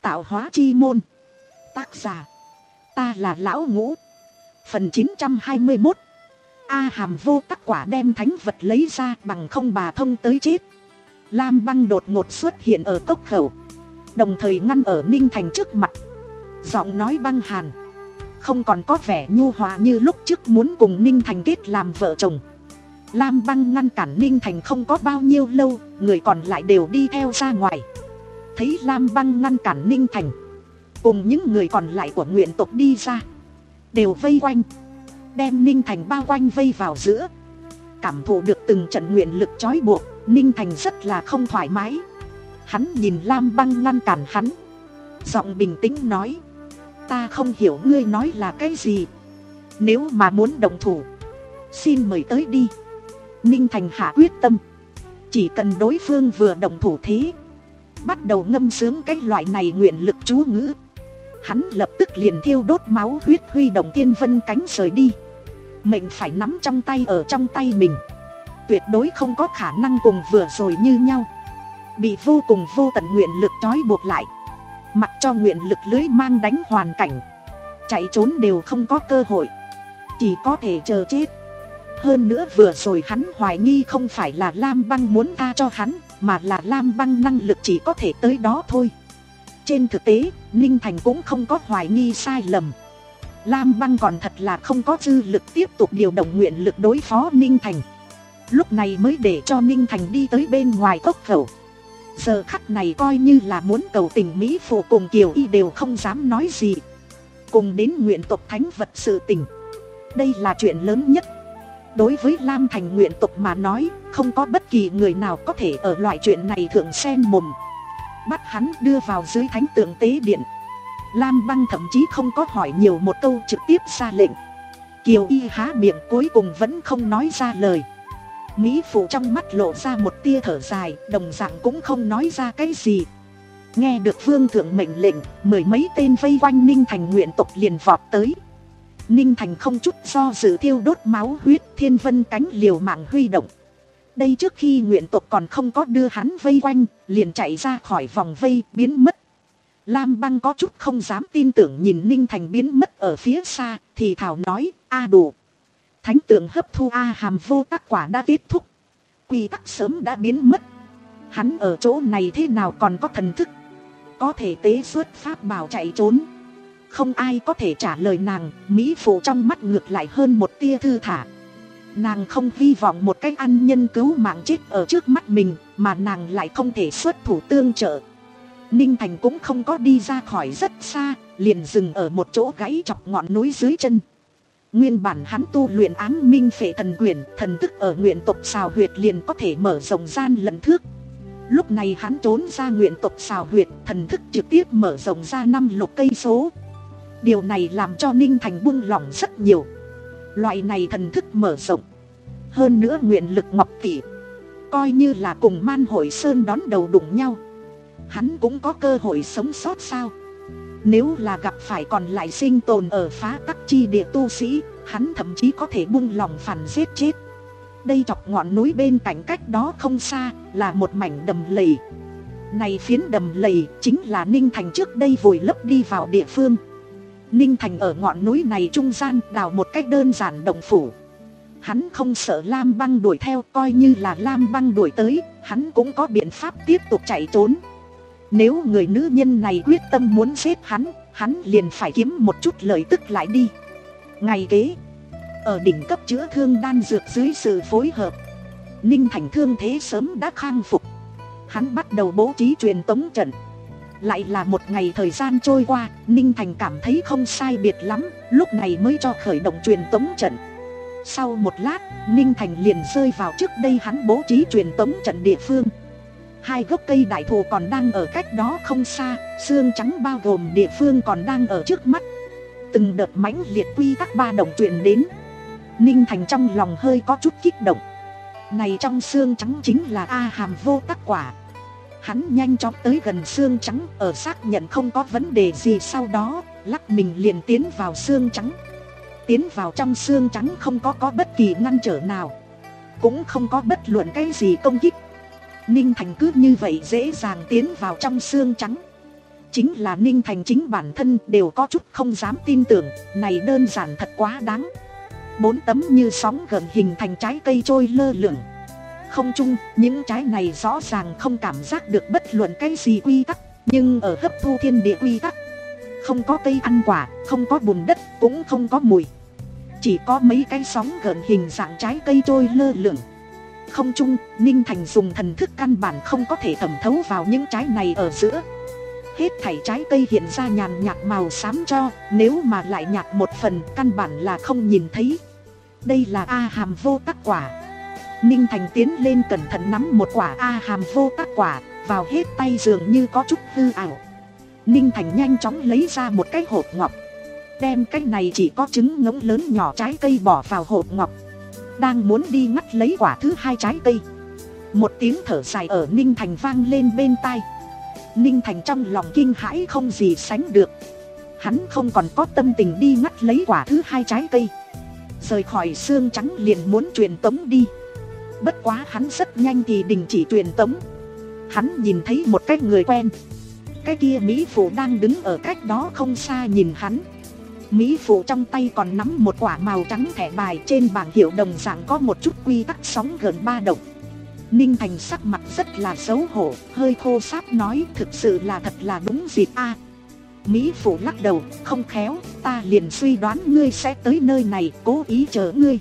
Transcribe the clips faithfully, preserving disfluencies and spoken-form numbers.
Tạo hóa chi môn. Tác giả, ta là Lão Ngũ. Phần chín trăm hai mươi mốt. A Hàm Vô Tắc Quả đem thánh vật lấy ra, bằng không bà thông tới chết. Lam Băng đột ngột xuất hiện ở cốc khẩu, đồng thời ngăn ở Ninh Thành trước mặt. Giọng nói băng hàn, không còn có vẻ nhu hòa như lúc trước muốn cùng Ninh Thành kết làm vợ chồng. Lam Băng ngăn cản Ninh Thành không có bao nhiêu lâu, người còn lại đều đi theo ra ngoài. Thấy Lam Băng ngăn cản Ninh Thành, cùng những người còn lại của nguyện tộc đi ra, đều vây quanh, đem Ninh Thành bao quanh vây vào giữa. Cảm thụ được từng trận nguyện lực trói buộc, Ninh Thành rất là không thoải mái. Hắn nhìn Lam Băng ngăn cản hắn, giọng bình tĩnh nói: ta không hiểu ngươi nói là cái gì. Nếu mà muốn đồng thủ, xin mời tới đi. Ninh Thành hạ quyết tâm, chỉ cần đối phương vừa đồng thủ thế, bắt đầu ngâm sướng cái loại này nguyện lực chú ngữ, hắn lập tức liền thiêu đốt máu huyết, huy động thiên vân cánh rời đi. Mệnh phải nắm trong tay ở trong tay mình, tuyệt đối không có khả năng cùng vừa rồi như nhau, bị vô cùng vô tận nguyện lực trói buộc lại. Mặc cho nguyện lực lưới mang đánh hoàn cảnh, chạy trốn đều không có cơ hội, chỉ có thể chờ chết. Hơn nữa vừa rồi hắn hoài nghi không phải là Lam Băng muốn tha cho hắn, mà là Lam Băng năng lực chỉ có thể tới đó thôi. Trên thực tế, Ninh Thành cũng không có hoài nghi sai lầm. Lam Băng còn thật là không có dư lực tiếp tục điều động nguyện lực đối phó Ninh Thành, lúc này mới để cho Ninh Thành đi tới bên ngoài cốc khẩu. Giờ khắc này coi như là muốn cầu tình Mỹ Phụ cùng Kiều Y đều không dám nói gì. Cùng đến nguyện tộc thánh vật sự tình, đây là chuyện lớn nhất. Đối với Lam Thành nguyện tộc mà nói, không có bất kỳ người nào có thể ở loại chuyện này thượng sen mồm. Bắt hắn đưa vào dưới thánh tượng tế điện, Lam Băng thậm chí không có hỏi nhiều, một câu trực tiếp ra lệnh. Kiều Y há miệng cuối cùng vẫn không nói ra lời. Mỹ Phụ trong mắt lộ ra một tia thở dài, đồng dạng cũng không nói ra cái gì. Nghe được vương thượng mệnh lệnh, mười mấy tên vây quanh Ninh Thành nguyện tộc liền vọt tới. Ninh Thành không chút do dự thiêu đốt máu huyết, thiên vân cánh liều mạng huy động. Đây trước khi nguyện tộc còn không có đưa hắn vây quanh, liền chạy ra khỏi vòng vây, biến mất. Lam Băng có chút không dám tin tưởng nhìn Ninh Thành biến mất ở phía xa, thì thảo nói: a đủ. Thánh tượng hấp thu A Hàm Vô Tắc Quả đã kết thúc, quy tắc sớm đã biến mất. Hắn ở chỗ này thế nào còn có thần thức, có thể tế xuất pháp bảo chạy trốn? Không ai có thể trả lời nàng. Mỹ Phụ trong mắt ngược lại hơn một tia thư thả. Nàng không hy vọng một cái ăn nhân cứu mạng chết ở trước mắt mình, mà nàng lại không thể xuất thủ tương trợ. Ninh Thành cũng không có đi ra khỏi rất xa, liền dừng ở một chỗ gãy chọc ngọn núi dưới chân. Nguyên bản hắn tu luyện Áng Minh Phệ Thần Quyền, thần thức ở nguyện tộc Sào Huyệt liền có thể mở rộng gian lận thước. Lúc này hắn trốn ra nguyện tộc Sào Huyệt, thần thức trực tiếp mở rộng ra năm lục cây số. Điều này làm cho Ninh Thành buông lỏng rất nhiều. Loại này thần thức mở rộng, hơn nữa nguyện lực ngọc tỷ, coi như là cùng Man Hội Sơn đón đầu đụng nhau, hắn cũng có cơ hội sống sót sao? Nếu là gặp phải còn lại sinh tồn ở phá tắc chi địa tu sĩ, hắn thậm chí có thể buông lòng phản giết chết. Đây chọc ngọn núi bên cạnh cách đó không xa là một mảnh đầm lầy. Này phiến đầm lầy chính là Ninh Thành trước đây vùi lấp đi vào địa phương. Ninh Thành ở ngọn núi này trung gian đào một cách đơn giản động phủ. Hắn không sợ Lam Băng đuổi theo, coi như là Lam Băng đuổi tới, hắn cũng có biện pháp tiếp tục chạy trốn. Nếu người nữ nhân này quyết tâm muốn giết hắn, hắn liền phải kiếm một chút lợi tức lại đi. Ngày kế, ở đỉnh cấp chữa thương đan dược dưới sự phối hợp, Ninh Thành thương thế sớm đã khang phục. Hắn bắt đầu bố trí truyền tống trận. Lại là một ngày thời gian trôi qua, Ninh Thành cảm thấy không sai biệt lắm, lúc này mới cho khởi động truyền tống trận. Sau một lát, Ninh Thành liền rơi vào trước đây hắn bố trí truyền tống trận địa phương. Hai gốc cây đại thụ còn đang ở cách đó không xa, xương trắng bao gồm địa phương còn đang ở trước mắt. Từng đợt mãnh liệt quy tắc ba động truyền đến. Ninh Thành trong lòng hơi có chút kích động. Này trong xương trắng chính là A Hàm Vô Tắc Quả. Hắn nhanh chóng tới gần xương trắng, ở xác nhận không có vấn đề gì sau đó, lắc mình liền tiến vào xương trắng. Tiến vào trong xương trắng không có có bất kỳ ngăn trở nào, cũng không có bất luận cái gì công kích. Ninh Thành cứ như vậy dễ dàng tiến vào trong xương trắng. Chính là Ninh Thành chính bản thân đều có chút không dám tin tưởng, này đơn giản thật quá đáng. Bốn tấm như sóng gần hình thành trái cây trôi lơ lửng không trung, những trái này rõ ràng không cảm giác được bất luận cái gì quy tắc, nhưng ở hấp thu thiên địa quy tắc. Không có cây ăn quả, không có bùn đất, cũng không có mùi. Chỉ có mấy cái sóng gợn hình dạng trái cây trôi lơ lửng không trung. Ninh Thành dùng thần thức căn bản không có thể thẩm thấu vào những trái này ở giữa. Hết thảy trái cây hiện ra nhàn nhạt màu xám cho, nếu mà lại nhạt một phần căn bản là không nhìn thấy. Đây là A Hàm Vô Tắc Quả. Ninh Thành tiến lên cẩn thận nắm một quả A Hàm Vô Tắc Quả, vào hết tay dường như có chút hư ảo. Ninh Thành nhanh chóng lấy ra một cái hộp ngọc, đem cái này chỉ có trứng ngỗng lớn nhỏ trái cây bỏ vào hộp ngọc. Đang muốn đi ngắt lấy quả thứ hai trái cây, một tiếng thở dài ở Ninh Thành vang lên bên tai. Ninh Thành trong lòng kinh hãi không gì sánh được. Hắn không còn có tâm tình đi ngắt lấy quả thứ hai trái cây. Rời khỏi xương trắng liền muốn truyền tống đi. Bất quá hắn rất nhanh thì đình chỉ truyền tống. Hắn nhìn thấy một cái người quen. Cái kia Mỹ Phụ đang đứng ở cách đó không xa nhìn hắn. Mỹ Phụ trong tay còn nắm một quả màu trắng thẻ bài, trên bảng hiệu đồng dạng có một chút quy tắc sóng gần ba động. Ninh Thành sắc mặt rất là xấu hổ, hơi khô sáp nói thực sự là thật là đúng dịp a. Mỹ Phụ lắc đầu, không khéo, ta liền suy đoán ngươi sẽ tới nơi này, cố ý chờ ngươi.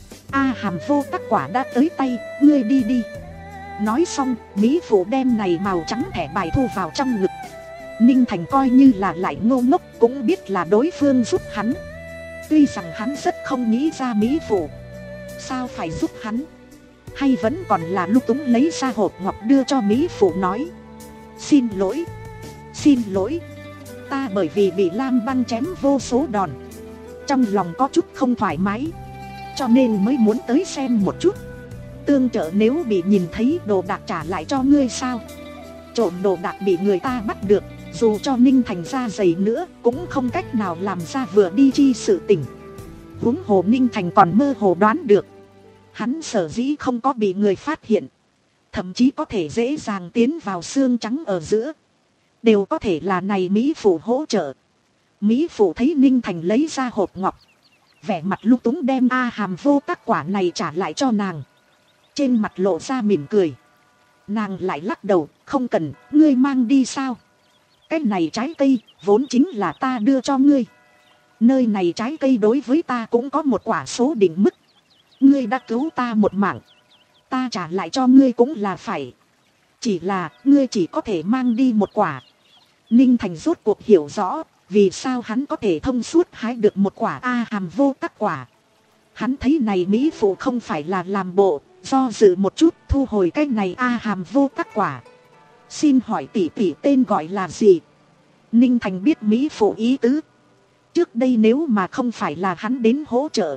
A Hàm Vô Tắc Quả đã tới tay, ngươi đi đi. Nói xong, Mỹ Phụ đem này màu trắng thẻ bài thu vào trong ngực. Ninh Thành coi như là lại ngô ngốc, cũng biết là đối phương giúp hắn. Tuy rằng hắn rất không nghĩ ra Mỹ Phụ sao phải giúp hắn, hay vẫn còn là lúc túng lấy ra hộp ngọc đưa cho Mỹ Phụ nói: Xin lỗi, xin lỗi, ta bởi vì bị Lam Băng chém vô số đòn, trong lòng có chút không thoải mái, cho nên mới muốn tới xem một chút. Tương trợ nếu bị nhìn thấy đồ đạc trả lại cho ngươi sao? Trộm đồ đạc bị người ta bắt được, dù cho Ninh Thành ra dày nữa cũng không cách nào làm ra vừa đi chi sự tình. Huống hồ Ninh Thành còn mơ hồ đoán được, hắn sở dĩ không có bị người phát hiện, thậm chí có thể dễ dàng tiến vào xương trắng ở giữa, đều có thể là này Mỹ Phụ hỗ trợ. Mỹ Phụ thấy Ninh Thành lấy ra hộp ngọc, vẻ mặt lung túng đem A Hàm Vô Tắc Quả này trả lại cho nàng, trên mặt lộ ra mỉm cười. Nàng lại lắc đầu, không cần, ngươi mang đi sao? Cái này trái cây vốn chính là ta đưa cho ngươi. Nơi này trái cây đối với ta cũng có một quả số định mức. Ngươi đã cứu ta một mạng, ta trả lại cho ngươi cũng là phải. Chỉ là ngươi chỉ có thể mang đi một quả. Ninh Thành rốt cuộc hiểu rõ vì sao hắn có thể thông suốt hái được một quả A Hàm Vô Tắc Quả. Hắn thấy này Mỹ Phụ không phải là làm bộ, do dự một chút thu hồi cái này A Hàm Vô Tắc Quả. Xin hỏi tỷ tỷ tên gọi là gì? Ninh Thành biết Mỹ Phụ ý tứ. Trước đây nếu mà không phải là hắn đến hỗ trợ,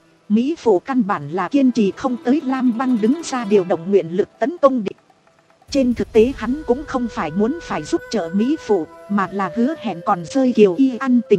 Mỹ Phụ căn bản là kiên trì không tới Lam Băng đứng ra điều động nguyện lực tấn công địch. Trên thực tế hắn cũng không phải muốn phải giúp trợ Mỹ Phụ, mà là hứa hẹn còn rơi Kiều Y ăn tình.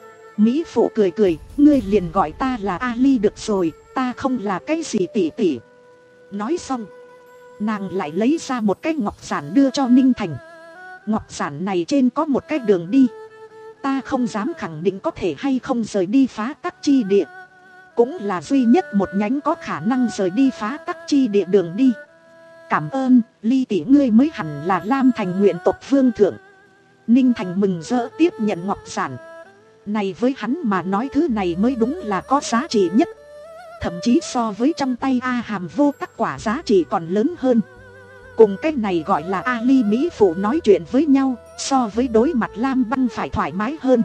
Mỹ Phụ cười cười, ngươi liền gọi ta là Ali được rồi, ta không là cái gì tỷ tỷ. Nói xong, nàng lại lấy ra một cái ngọc giản đưa cho Ninh Thành. Ngọc giản này trên có một cái đường đi, ta không dám khẳng định có thể hay không rời đi phá tắc chi địa, cũng là duy nhất một nhánh có khả năng rời đi phá tắc chi địa đường đi. Cảm ơn, Ly tỷ, ngươi mới hẳn là Lam Thành nguyện tộc vương thượng. Ninh Thành mừng rỡ tiếp nhận ngọc giản. Này với hắn mà nói thứ này mới đúng là có giá trị nhất, thậm chí so với trong tay A Hàm Vô Tắc Quả giá trị còn lớn hơn. Cùng cái này gọi là Ali Mỹ Phụ nói chuyện với nhau, so với đối mặt Lam Băng phải thoải mái hơn.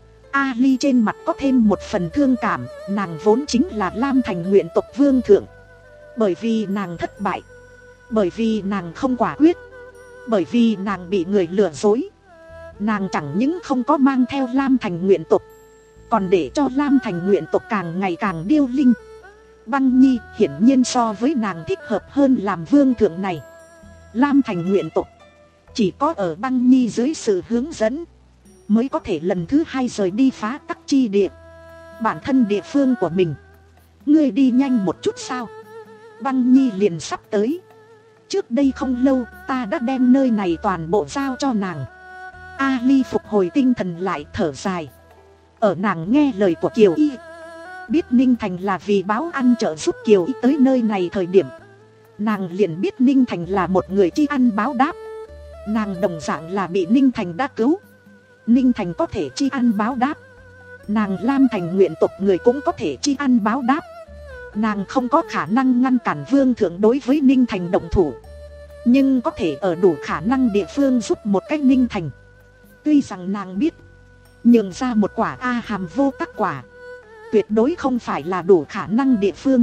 Ali trên mặt có thêm một phần thương cảm, nàng vốn chính là Lam Thành nguyện tộc vương thượng. Bởi vì nàng thất bại, bởi vì nàng không quả quyết, bởi vì nàng bị người lừa dối, nàng chẳng những không có mang theo Lam Thành nguyện tộc, còn để cho Lam Thành nguyện tộc càng ngày càng điêu linh. Băng Nhi hiển nhiên so với nàng thích hợp hơn làm vương thượng này. Lam Thành nguyện tộc chỉ có ở Băng Nhi dưới sự hướng dẫn mới có thể lần thứ hai rời đi phá tắc chi địa, bản thân địa phương của mình. Ngươi đi nhanh một chút sao? Băng Nhi liền sắp tới. Trước đây không lâu ta đã đem nơi này toàn bộ giao cho nàng. Ali phục hồi tinh thần lại, thở dài. Ở nàng nghe lời của Kiều Y, biết Ninh Thành là vì báo ăn trợ giúp Kiều Y tới nơi này thời điểm, nàng liền biết Ninh Thành là một người tri ăn báo đáp. Nàng đồng dạng là bị Ninh Thành đã cứu, Ninh Thành có thể tri ăn báo đáp, nàng Lam Thành nguyện tộc người cũng có thể tri ăn báo đáp. Nàng không có khả năng ngăn cản vương thượng đối với Ninh Thành động thủ, nhưng có thể ở đủ khả năng địa phương giúp một cách Ninh Thành. Tuy rằng nàng biết nhường ra một quả A hàm vô tắc quả tuyệt đối không phải là đủ khả năng địa phương,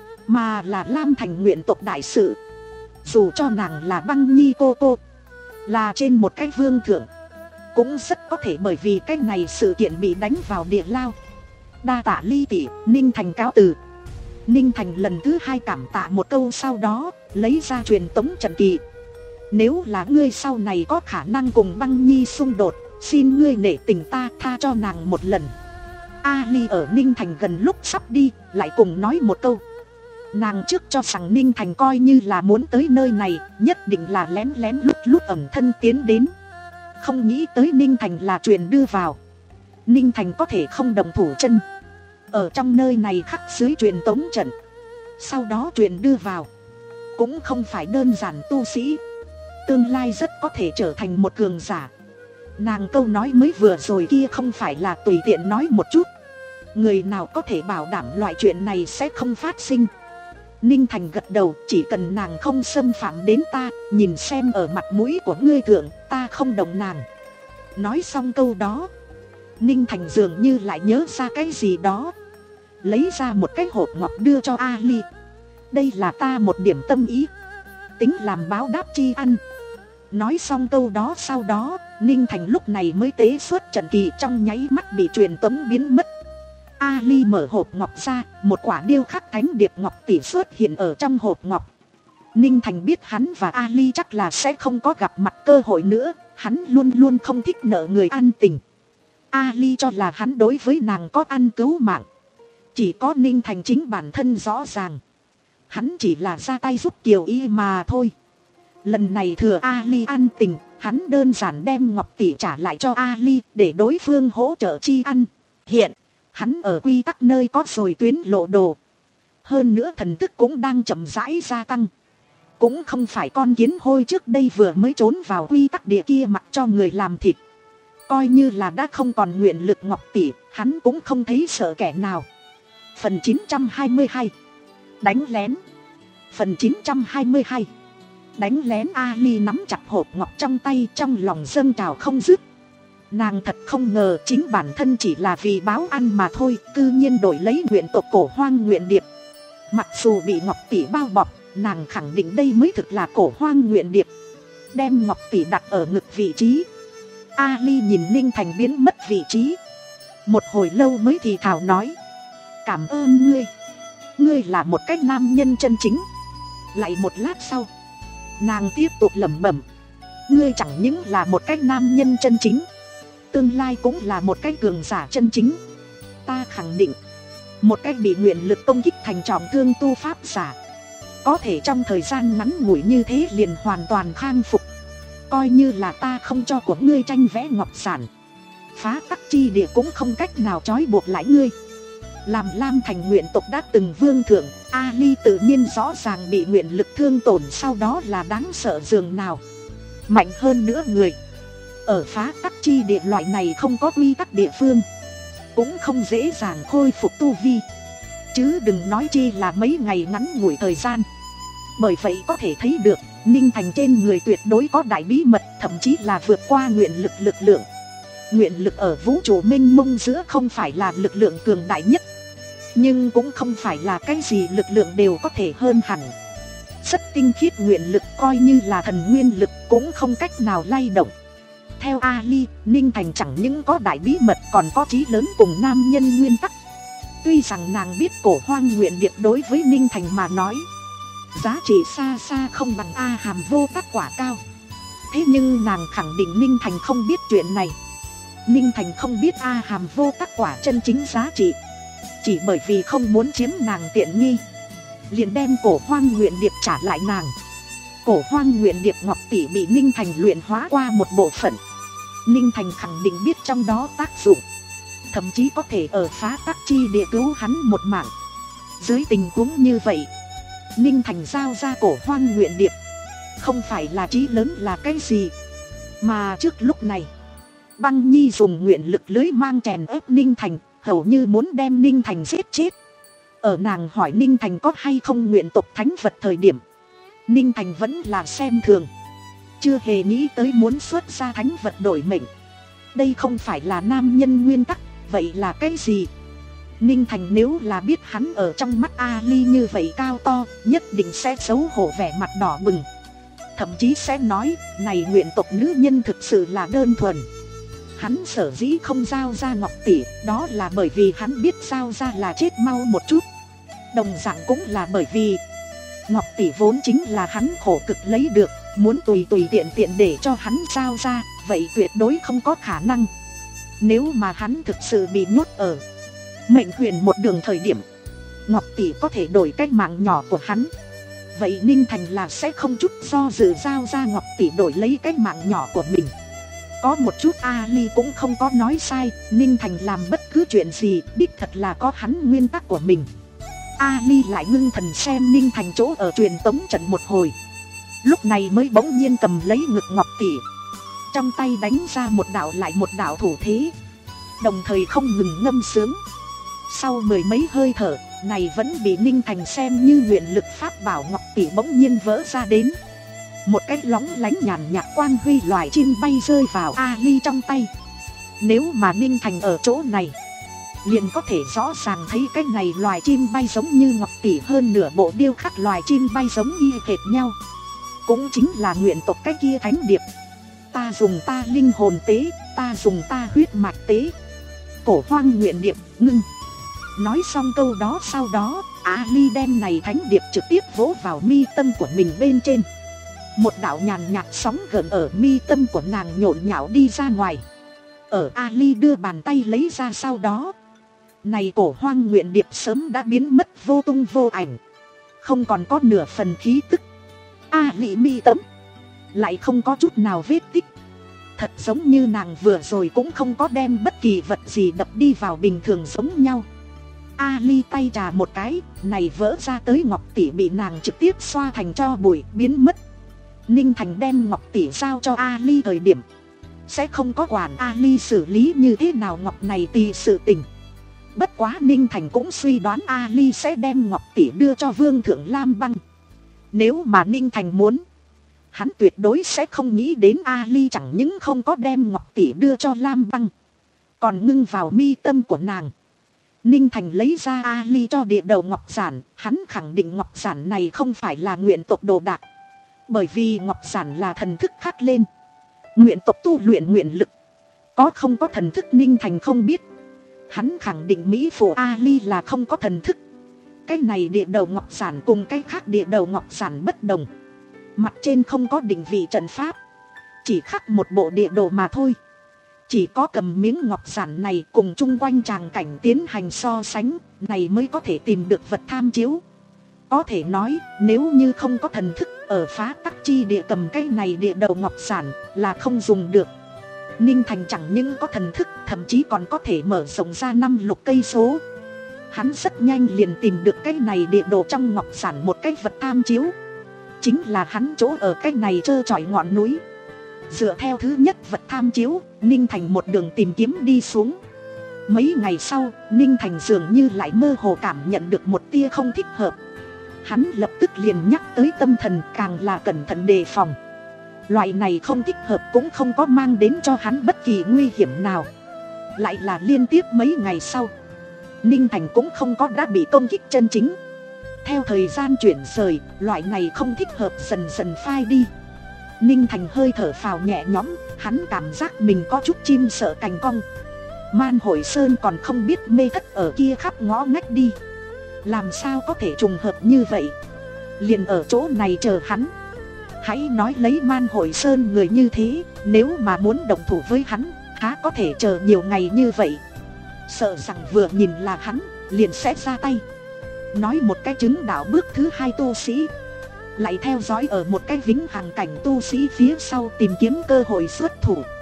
mà là Lam Thành nguyện tộc đại sự. Dù cho nàng là Băng Nhi cô cô, là trên một cái vương thượng, cũng rất có thể bởi vì cái này sự kiện bị đánh vào địa lao. Đa tạ Ly tỷ, Ninh Thành cáo từ. Ninh Thành lần thứ hai cảm tạ một câu, sau đó lấy ra truyền tống trận kỳ. Nếu là ngươi sau này có khả năng cùng Băng Nhi xung đột, xin ngươi nể tình ta tha cho nàng một lần. Ali ở Ninh Thành gần lúc sắp đi lại cùng nói một câu. Nàng trước cho rằng Ninh Thành coi như là muốn tới nơi này, nhất định là lén lén lút lút ẩn thân tiến đến. Không nghĩ tới Ninh Thành là truyền đưa vào. Ninh Thành có thể không đồng thủ chân, ở trong nơi này khắc dưới truyền tống trận, sau đó truyền đưa vào. Cũng không phải đơn giản tu sĩ, tương lai rất có thể trở thành một cường giả. Nàng câu nói mới vừa rồi kia không phải là tùy tiện nói một chút. Người nào có thể bảo đảm loại chuyện này sẽ không phát sinh? Ninh Thành gật đầu, chỉ cần nàng không xâm phạm đến ta, nhìn xem ở mặt mũi của ngươi thượng, ta không động nàng. Nói xong câu đó, Ninh Thành dường như lại nhớ ra cái gì đó, lấy ra một cái hộp ngọc đưa cho Ali. Đây là ta một điểm tâm ý, tính làm báo đáp tri ăn. Nói xong câu đó sau đó, Ninh Thành lúc này mới tế xuất trận kỳ, trong nháy mắt bị truyền tống biến mất. Ali mở hộp ngọc ra, một quả điêu khắc thánh điệp ngọc tỷ xuất hiện ở trong hộp ngọc. Ninh Thành biết hắn và Ali chắc là sẽ không có gặp mặt cơ hội nữa, hắn luôn luôn không thích nợ người ăn tình. Ali cho là hắn đối với nàng có ăn cứu mạng, chỉ có Ninh Thành chính bản thân rõ ràng, hắn chỉ là ra tay giúp Kiều Y mà thôi. Lần này thừa Ali ăn tình, hắn đơn giản đem ngọc tỷ trả lại cho Ali để đối phương hỗ trợ chi ăn. Hiện hắn ở quy tắc nơi có rồi tuyến lộ đồ, hơn nữa thần thức cũng đang chậm rãi gia tăng. Cũng không phải con kiến hôi trước đây vừa mới trốn vào quy tắc địa kia mặc cho người làm thịt. Coi như là đã không còn nguyện lực ngọc tỷ, hắn cũng không thấy sợ kẻ nào. Phần chín trăm hai mươi hai, đánh lén. Phần chín trăm hai mươi hai, đánh lén. Ali nắm chặt hộp ngọc trong tay, trong lòng dâng trào không dứt. Nàng thật không ngờ chính bản thân chỉ là vì báo ăn mà thôi, cư nhiên đổi lấy nguyện tộc Cổ Hoang Nguyện Điệp. Mặc dù bị ngọc tỷ bao bọc, nàng khẳng định đây mới thực là Cổ Hoang Nguyện Điệp. Đem ngọc tỷ đặt ở ngực vị trí, Ali nhìn Ninh Thành biến mất vị trí, một hồi lâu mới thì thào nói: cảm ơn ngươi, ngươi là một cái nam nhân chân chính. Lại một lát sau, nàng tiếp tục lẩm bẩm: ngươi chẳng những là một cái nam nhân chân chính, tương lai cũng là một cái cường giả chân chính. Ta khẳng định, một cái bị nguyện lực công kích thành trọng thương tu pháp giả, có thể trong thời gian ngắn ngủi như thế liền hoàn toàn khang phục. Coi như là ta không cho của ngươi tranh vẽ ngọc sản, phá tắc chi địa cũng không cách nào trói buộc lại ngươi. Làm Lam Thành nguyện tộc đã từng vương thượng, Ali tự nhiên rõ ràng bị nguyện lực thương tổn sau đó là đáng sợ dường nào. Mạnh hơn nữa người, ở phá tắc chi địa loại này không có quy tắc địa phương, cũng không dễ dàng khôi phục tu vi, chứ đừng nói chi là mấy ngày ngắn ngủi thời gian. Bởi vậy có thể thấy được, Ninh Thành trên người tuyệt đối có đại bí mật, thậm chí là vượt qua nguyện lực lực lượng. Nguyện lực ở vũ trụ mênh mông giữa không phải là lực lượng cường đại nhất, nhưng cũng không phải là cái gì lực lượng đều có thể hơn hẳn. Rất tinh khiết nguyện lực, coi như là thần nguyên lực cũng không cách nào lay động. Theo Ali, Ninh Thành chẳng những có đại bí mật còn có chí lớn cùng nam nhân nguyên tắc. Tuy rằng nàng biết Cổ Hoang Nguyện Điệp đối với Ninh Thành mà nói giá trị xa xa không bằng A hàm vô tắc quả cao, thế nhưng nàng khẳng định Ninh Thành không biết chuyện này. Ninh Thành không biết A hàm vô tắc quả chân chính giá trị, chỉ bởi vì không muốn chiếm nàng tiện nghi, liền đem Cổ Hoang Nguyện Điệp trả lại nàng. Cổ Hoang Nguyện Điệp ngọc tỷ bị Ninh Thành luyện hóa qua một bộ phận, Ninh Thành khẳng định biết trong đó tác dụng, thậm chí có thể ở phá tắc chi địa cứu hắn một mạng. Dưới tình huống như vậy, Ninh Thành giao ra cổ hoang nguyện điệp không phải là chí lớn là cái gì, mà trước lúc này Băng Nhi dùng nguyện lực lưới mang chèn ép Ninh Thành, hầu như muốn đem Ninh Thành giết chết. Ở nàng hỏi Ninh Thành có hay không nguyện tộc thánh vật thời điểm, Ninh Thành vẫn là xem thường, chưa hề nghĩ tới muốn xuất ra thánh vật đổi mệnh. Đây không phải là nam nhân nguyên tắc, vậy là cái gì? Ninh Thành nếu là biết hắn ở trong mắt Ali như vậy cao to, nhất định sẽ xấu hổ vẻ mặt đỏ bừng, thậm chí sẽ nói này nguyện tộc nữ nhân thực sự là đơn thuần. Hắn sở dĩ không giao ra ngọc tỷ, đó là bởi vì hắn biết giao ra là chết mau một chút. Đồng dạng cũng là bởi vì ngọc tỷ vốn chính là hắn khổ cực lấy được, muốn tùy tùy tiện tiện để cho hắn giao ra, vậy tuyệt đối không có khả năng. Nếu mà hắn thực sự bị nhốt ở mệnh huyền một đường thời điểm, ngọc tỷ có thể đổi cái mạng nhỏ của hắn, vậy Ninh Thành là sẽ không chút do dự giao ra ngọc tỷ đổi lấy cái mạng nhỏ của mình. Có một chút Ali cũng không có nói sai, Ninh Thành làm bất cứ chuyện gì đích thật là có hắn nguyên tắc của mình. Ali lại ngưng thần xem Ninh Thành chỗ ở truyền tống trận một hồi, lúc này mới bỗng nhiên cầm lấy ngực ngọc tỷ, trong tay đánh ra một đạo lại một đạo thủ thế, đồng thời không ngừng ngâm sướng. Sau mười mấy hơi thở, này vẫn bị Ninh Thành xem như nguyện lực pháp bảo ngọc tỷ bỗng nhiên vỡ ra đến. Một cái lóng lánh nhàn nhạt quang huy loài chim bay rơi vào Ali trong tay. Nếu mà Ninh Thành ở chỗ này, liền có thể rõ ràng thấy cái này loài chim bay giống như ngọc tỷ hơn nửa bộ điêu khắc loài chim bay giống y hệt nhau. Cũng chính là nguyện tộc cái kia thánh điệp. Ta dùng ta linh hồn tế, ta dùng ta huyết mạch tế. Cổ hoang nguyện điệp ngưng. Nói xong câu đó, sau đó Ali đem này thánh điệp trực tiếp vỗ vào mi tâm của mình bên trên. Một đạo nhàn nhạt sóng gợn ở mi tâm của nàng nhộn nhạo đi ra ngoài. Ở Ali đưa bàn tay lấy ra sau đó, này cổ hoang nguyện điệp sớm đã biến mất vô tung vô ảnh, không còn có nửa phần khí tức. Ali mi tâm lại không có chút nào vết tích, thật giống như nàng vừa rồi cũng không có đem bất kỳ vật gì đập đi vào bình thường giống nhau. Ali tay trà một cái, này vỡ ra tới ngọc tỷ bị nàng trực tiếp xoa thành tro bụi biến mất. Ninh Thành đem ngọc tỷ giao cho Ali thời điểm, sẽ không có quản Ali xử lý như thế nào ngọc này tùy sự tình. Bất quá Ninh Thành cũng suy đoán Ali sẽ đem ngọc tỷ đưa cho Vương Thượng Lam Băng. Nếu mà Ninh Thành muốn, hắn tuyệt đối sẽ không nghĩ đến Ali chẳng những không có đem ngọc tỷ đưa cho Lam Băng, còn ngưng vào mi tâm của nàng. Ninh Thành lấy ra Ali cho địa đầu ngọc giản, hắn khẳng định ngọc giản này không phải là nguyện tộc đồ đạc, bởi vì ngọc giản là thần thức khắc lên. Nguyện tộc tu luyện nguyện lực, có không có thần thức Ninh Thành không biết. Hắn khẳng định Mỹ phụ Ali là không có thần thức. Cái này địa đầu ngọc giản cùng cái khác địa đầu ngọc giản bất đồng. Mặt trên không có định vị trận pháp, chỉ khắc một bộ địa đồ mà thôi. Chỉ có cầm miếng ngọc giản này cùng chung quanh tràng cảnh tiến hành so sánh, này mới có thể tìm được vật tham chiếu. Có thể nói, nếu như không có thần thức, ở phá tắc chi địa cầm cái này địa đầu ngọc giản là không dùng được. Ninh Thành chẳng những có thần thức, thậm chí còn có thể mở rộng ra năm lục cây số. Hắn rất nhanh liền tìm được cái này địa đồ trong ngọc giản một cái vật tham chiếu. Chính là hắn chỗ ở cái này trơ trọi ngọn núi. Dựa theo thứ nhất vật tham chiếu, Ninh Thành một đường tìm kiếm đi xuống. Mấy ngày sau, Ninh Thành dường như lại mơ hồ cảm nhận được một tia không thích hợp. Hắn lập tức liền nhắc tới tâm thần, càng là cẩn thận đề phòng. Loại này không thích hợp cũng không có mang đến cho hắn bất kỳ nguy hiểm nào. Lại là liên tiếp mấy ngày sau, Ninh Thành cũng không có đã bị công kích chân chính. Theo thời gian chuyển rời, loại này không thích hợp dần dần phai đi. Ninh Thành hơi thở phào nhẹ nhõm, hắn cảm giác mình có chút chim sợ cành cong. Man Hội Sơn còn không biết mê thất ở kia khắp ngõ ngách đi. Làm sao có thể trùng hợp như vậy? Liền ở chỗ này chờ hắn. Hãy nói lấy Man Hội Sơn người như thế, nếu mà muốn động thủ với hắn, há có thể chờ nhiều ngày như vậy. Sợ rằng vừa nhìn là hắn, liền sẽ ra tay. Nói một cái chứng đạo bước thứ hai tu sĩ, lại theo dõi ở một cái vĩnh hằng cảnh tu sĩ phía sau tìm kiếm cơ hội xuất thủ.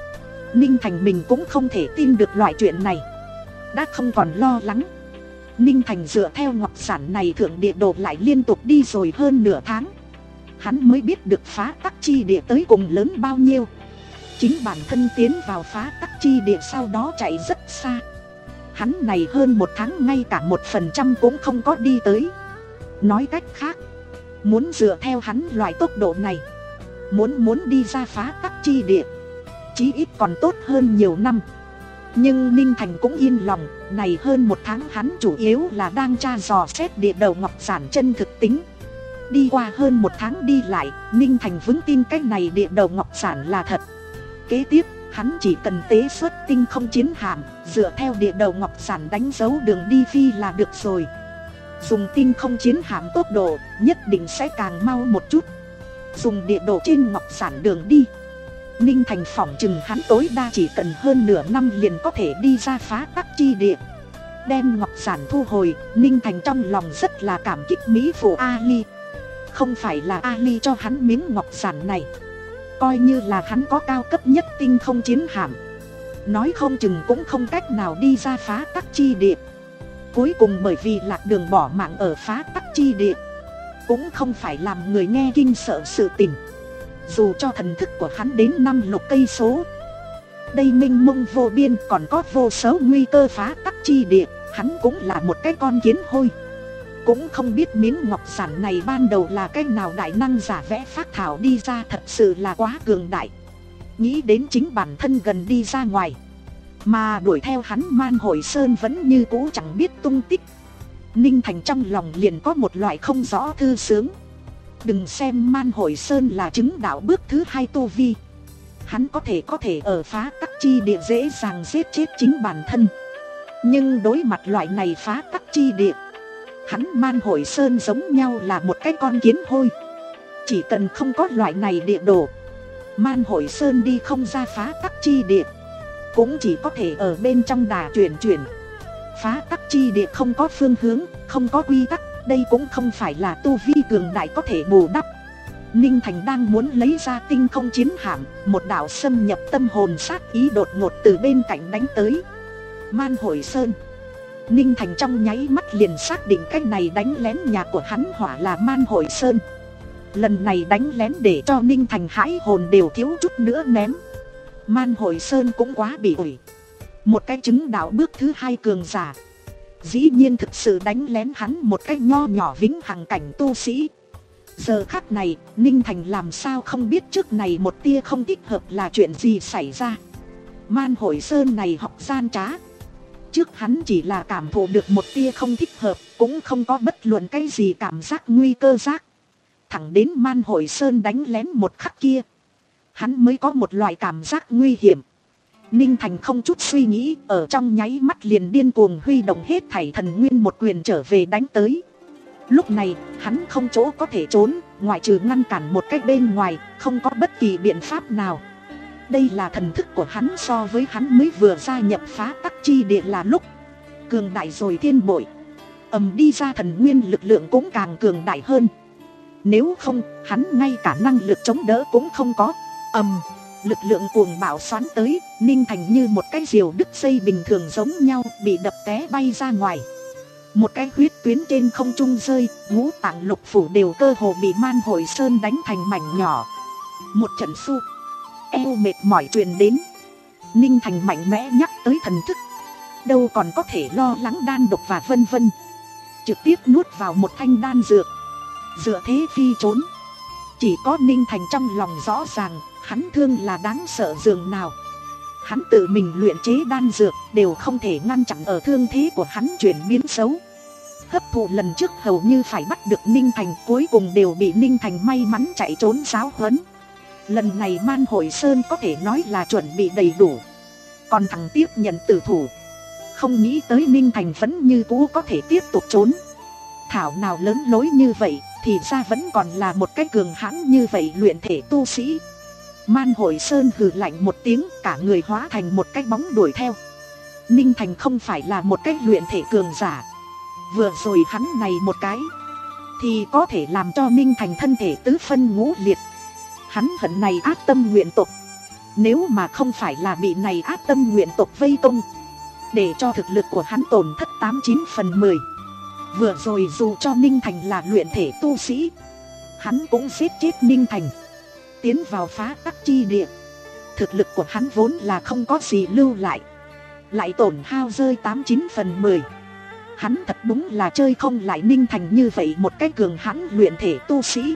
Ninh Thành mình cũng không thể tin được loại chuyện này. Đã không còn lo lắng, Ninh Thành dựa theo ngọc giản này thượng địa đồ lại liên tục đi rồi hơn nửa tháng. Hắn mới biết được phá tắc chi địa tới cùng lớn bao nhiêu. Chính bản thân tiến vào phá tắc chi địa sau đó chạy rất xa. Hắn này hơn một tháng ngay cả một phần trăm cũng không có đi tới. Nói cách khác, muốn dựa theo hắn loại tốc độ này, Muốn muốn đi ra phá tắc chi địa, chí ít còn tốt hơn nhiều năm. Nhưng Ninh Thành cũng yên lòng, này hơn một tháng hắn chủ yếu là đang tra dò xét địa đầu ngọc giản chân thực tính. Đi qua hơn một tháng đi lại, Ninh Thành vững tin cái này địa đầu ngọc giản là thật. Kế tiếp, hắn chỉ cần tế xuất tinh không chiến hạm, dựa theo địa đầu ngọc giản đánh dấu đường đi phi là được rồi. Dùng tinh không chiến hạm tốc độ, nhất định sẽ càng mau một chút. Dùng địa đồ trên ngọc giản đường đi, Ninh Thành phỏng chừng hắn tối đa chỉ cần hơn nửa năm liền có thể đi ra phá tắc chi địa. Đem ngọc giản thu hồi, Ninh Thành trong lòng rất là cảm kích mỹ phụ Ali. Không phải là Ali cho hắn miếng ngọc giản này, coi như là hắn có cao cấp nhất tinh không chiến hạm, nói không chừng cũng không cách nào đi ra phá tắc chi địa. Cuối cùng bởi vì lạc đường bỏ mạng ở phá tắc chi địa, cũng không phải làm người nghe kinh sợ sự tình. Dù cho thần thức của hắn đến năm lục cây số, đây mênh mông vô biên còn có vô số nguy cơ phá tắc chi địa, hắn cũng là một cái con kiến hôi. Cũng không biết miếng ngọc giản này ban đầu là cái nào đại năng giả vẽ phác thảo đi ra, thật sự là quá cường đại. Nghĩ đến chính bản thân gần đi ra ngoài, mà đuổi theo hắn Man Hội Sơn vẫn như cũ chẳng biết tung tích. Ninh Thành trong lòng liền có một loại không rõ thư sướng. Đừng xem Man Hội Sơn là chứng đạo bước thứ hai tu vi, hắn có thể có thể ở phá tắc chi địa dễ dàng giết chết chính bản thân. Nhưng đối mặt loại này phá tắc chi địa, hắn Man Hội Sơn giống nhau là một cái con kiến hôi. Chỉ cần không có loại này địa đồ, Man Hội Sơn đi không ra phá tắc chi địa, cũng chỉ có thể ở bên trong đà chuyển chuyển. Phá tắc chi địa không có phương hướng, không có quy tắc, đây cũng không phải là tu vi cường đại có thể bù đắp. Ninh Thành đang muốn lấy ra tinh không chiến hạm, một đạo xâm nhập tâm hồn sát ý đột ngột từ bên cạnh đánh tới. Man Hội Sơn. Ninh Thành trong nháy mắt liền xác định cái này đánh lén nhà của hắn hỏa là Man Hội Sơn. Lần này đánh lén để cho Ninh Thành hãi hồn đều thiếu chút nữa ném. Man Hội Sơn cũng quá bị ủi. Một cái chứng đạo bước thứ hai cường giả, dĩ nhiên thực sự đánh lén hắn một cái nho nhỏ vĩnh hằng cảnh tu sĩ. Giờ khắc này, Ninh Thành làm sao không biết trước này một tia không thích hợp là chuyện gì xảy ra. Man Hội Sơn này học gian trá. Trước hắn chỉ là cảm thụ được một tia không thích hợp, cũng không có bất luận cái gì cảm giác nguy cơ giác. Thẳng đến Man Hội Sơn đánh lén một khắc kia, hắn mới có một loại cảm giác nguy hiểm. Ninh Thành không chút suy nghĩ, ở trong nháy mắt liền điên cuồng huy động hết thảy thần nguyên một quyền trở về đánh tới. Lúc này, hắn không chỗ có thể trốn, ngoại trừ ngăn cản một cách bên ngoài, không có bất kỳ biện pháp nào. Đây là thần thức của hắn so với hắn mới vừa gia nhập phá tắc chi địa là lúc cường đại rồi thiên bội. Ầm đi ra thần nguyên lực lượng cũng càng cường đại hơn. Nếu không, hắn ngay cả năng lực chống đỡ cũng không có. Ầm, lực lượng cuồng bạo xoắn tới, Ninh Thành như một cái diều đứt dây bình thường giống nhau, bị đập té bay ra ngoài. Một cái huyết tuyến trên không trung rơi, ngũ tạng lục phủ đều cơ hồ bị Man Hội Sơn đánh thành mảnh nhỏ. Một trận xu eo mệt mỏi truyền đến. Ninh Thành mạnh mẽ nhắc tới thần thức, đâu còn có thể lo lắng đan độc và vân vân, trực tiếp nuốt vào một thanh đan dược, dựa thế phi trốn. Chỉ có Ninh Thành trong lòng rõ ràng, hắn thương là đáng sợ dường nào. Hắn tự mình luyện chế đan dược đều không thể ngăn chặn ở thương thế của hắn chuyển biến xấu. Hấp thụ lần trước hầu như phải bắt được Ninh Thành, cuối cùng đều bị Ninh Thành may mắn chạy trốn giáo huấn. Lần này Man Hội Sơn có thể nói là chuẩn bị đầy đủ, còn thằng tiếp nhận tử thủ. Không nghĩ tới Ninh Thành vẫn như cũ có thể tiếp tục trốn. Thảo nào lớn lối như vậy, thì ra vẫn còn là một cái cường hãn như vậy luyện thể tu sĩ. Man Hội Sơn hừ lạnh một tiếng, cả người hóa thành một cái bóng đuổi theo. Ninh Thành không phải là một cái luyện thể cường giả. Vừa rồi hắn này một cái, thì có thể làm cho Ninh Thành thân thể tứ phân ngũ liệt. Hắn hận này ác tâm nguyện tục, Nếu mà không phải là bị này ác tâm nguyện tộc vây công, để cho thực lực của hắn tổn thất tám chín phần mười. Vừa rồi dù cho Ninh Thành là luyện thể tu sĩ, hắn cũng giết chết Ninh Thành, tiến vào phá tắc chi địa. Thực lực của hắn vốn là không có gì lưu lại, lại tổn hao rơi tám chín phần mười. Hắn thật đúng là chơi không lại Ninh Thành như vậy một cái cường hãn luyện thể tu sĩ.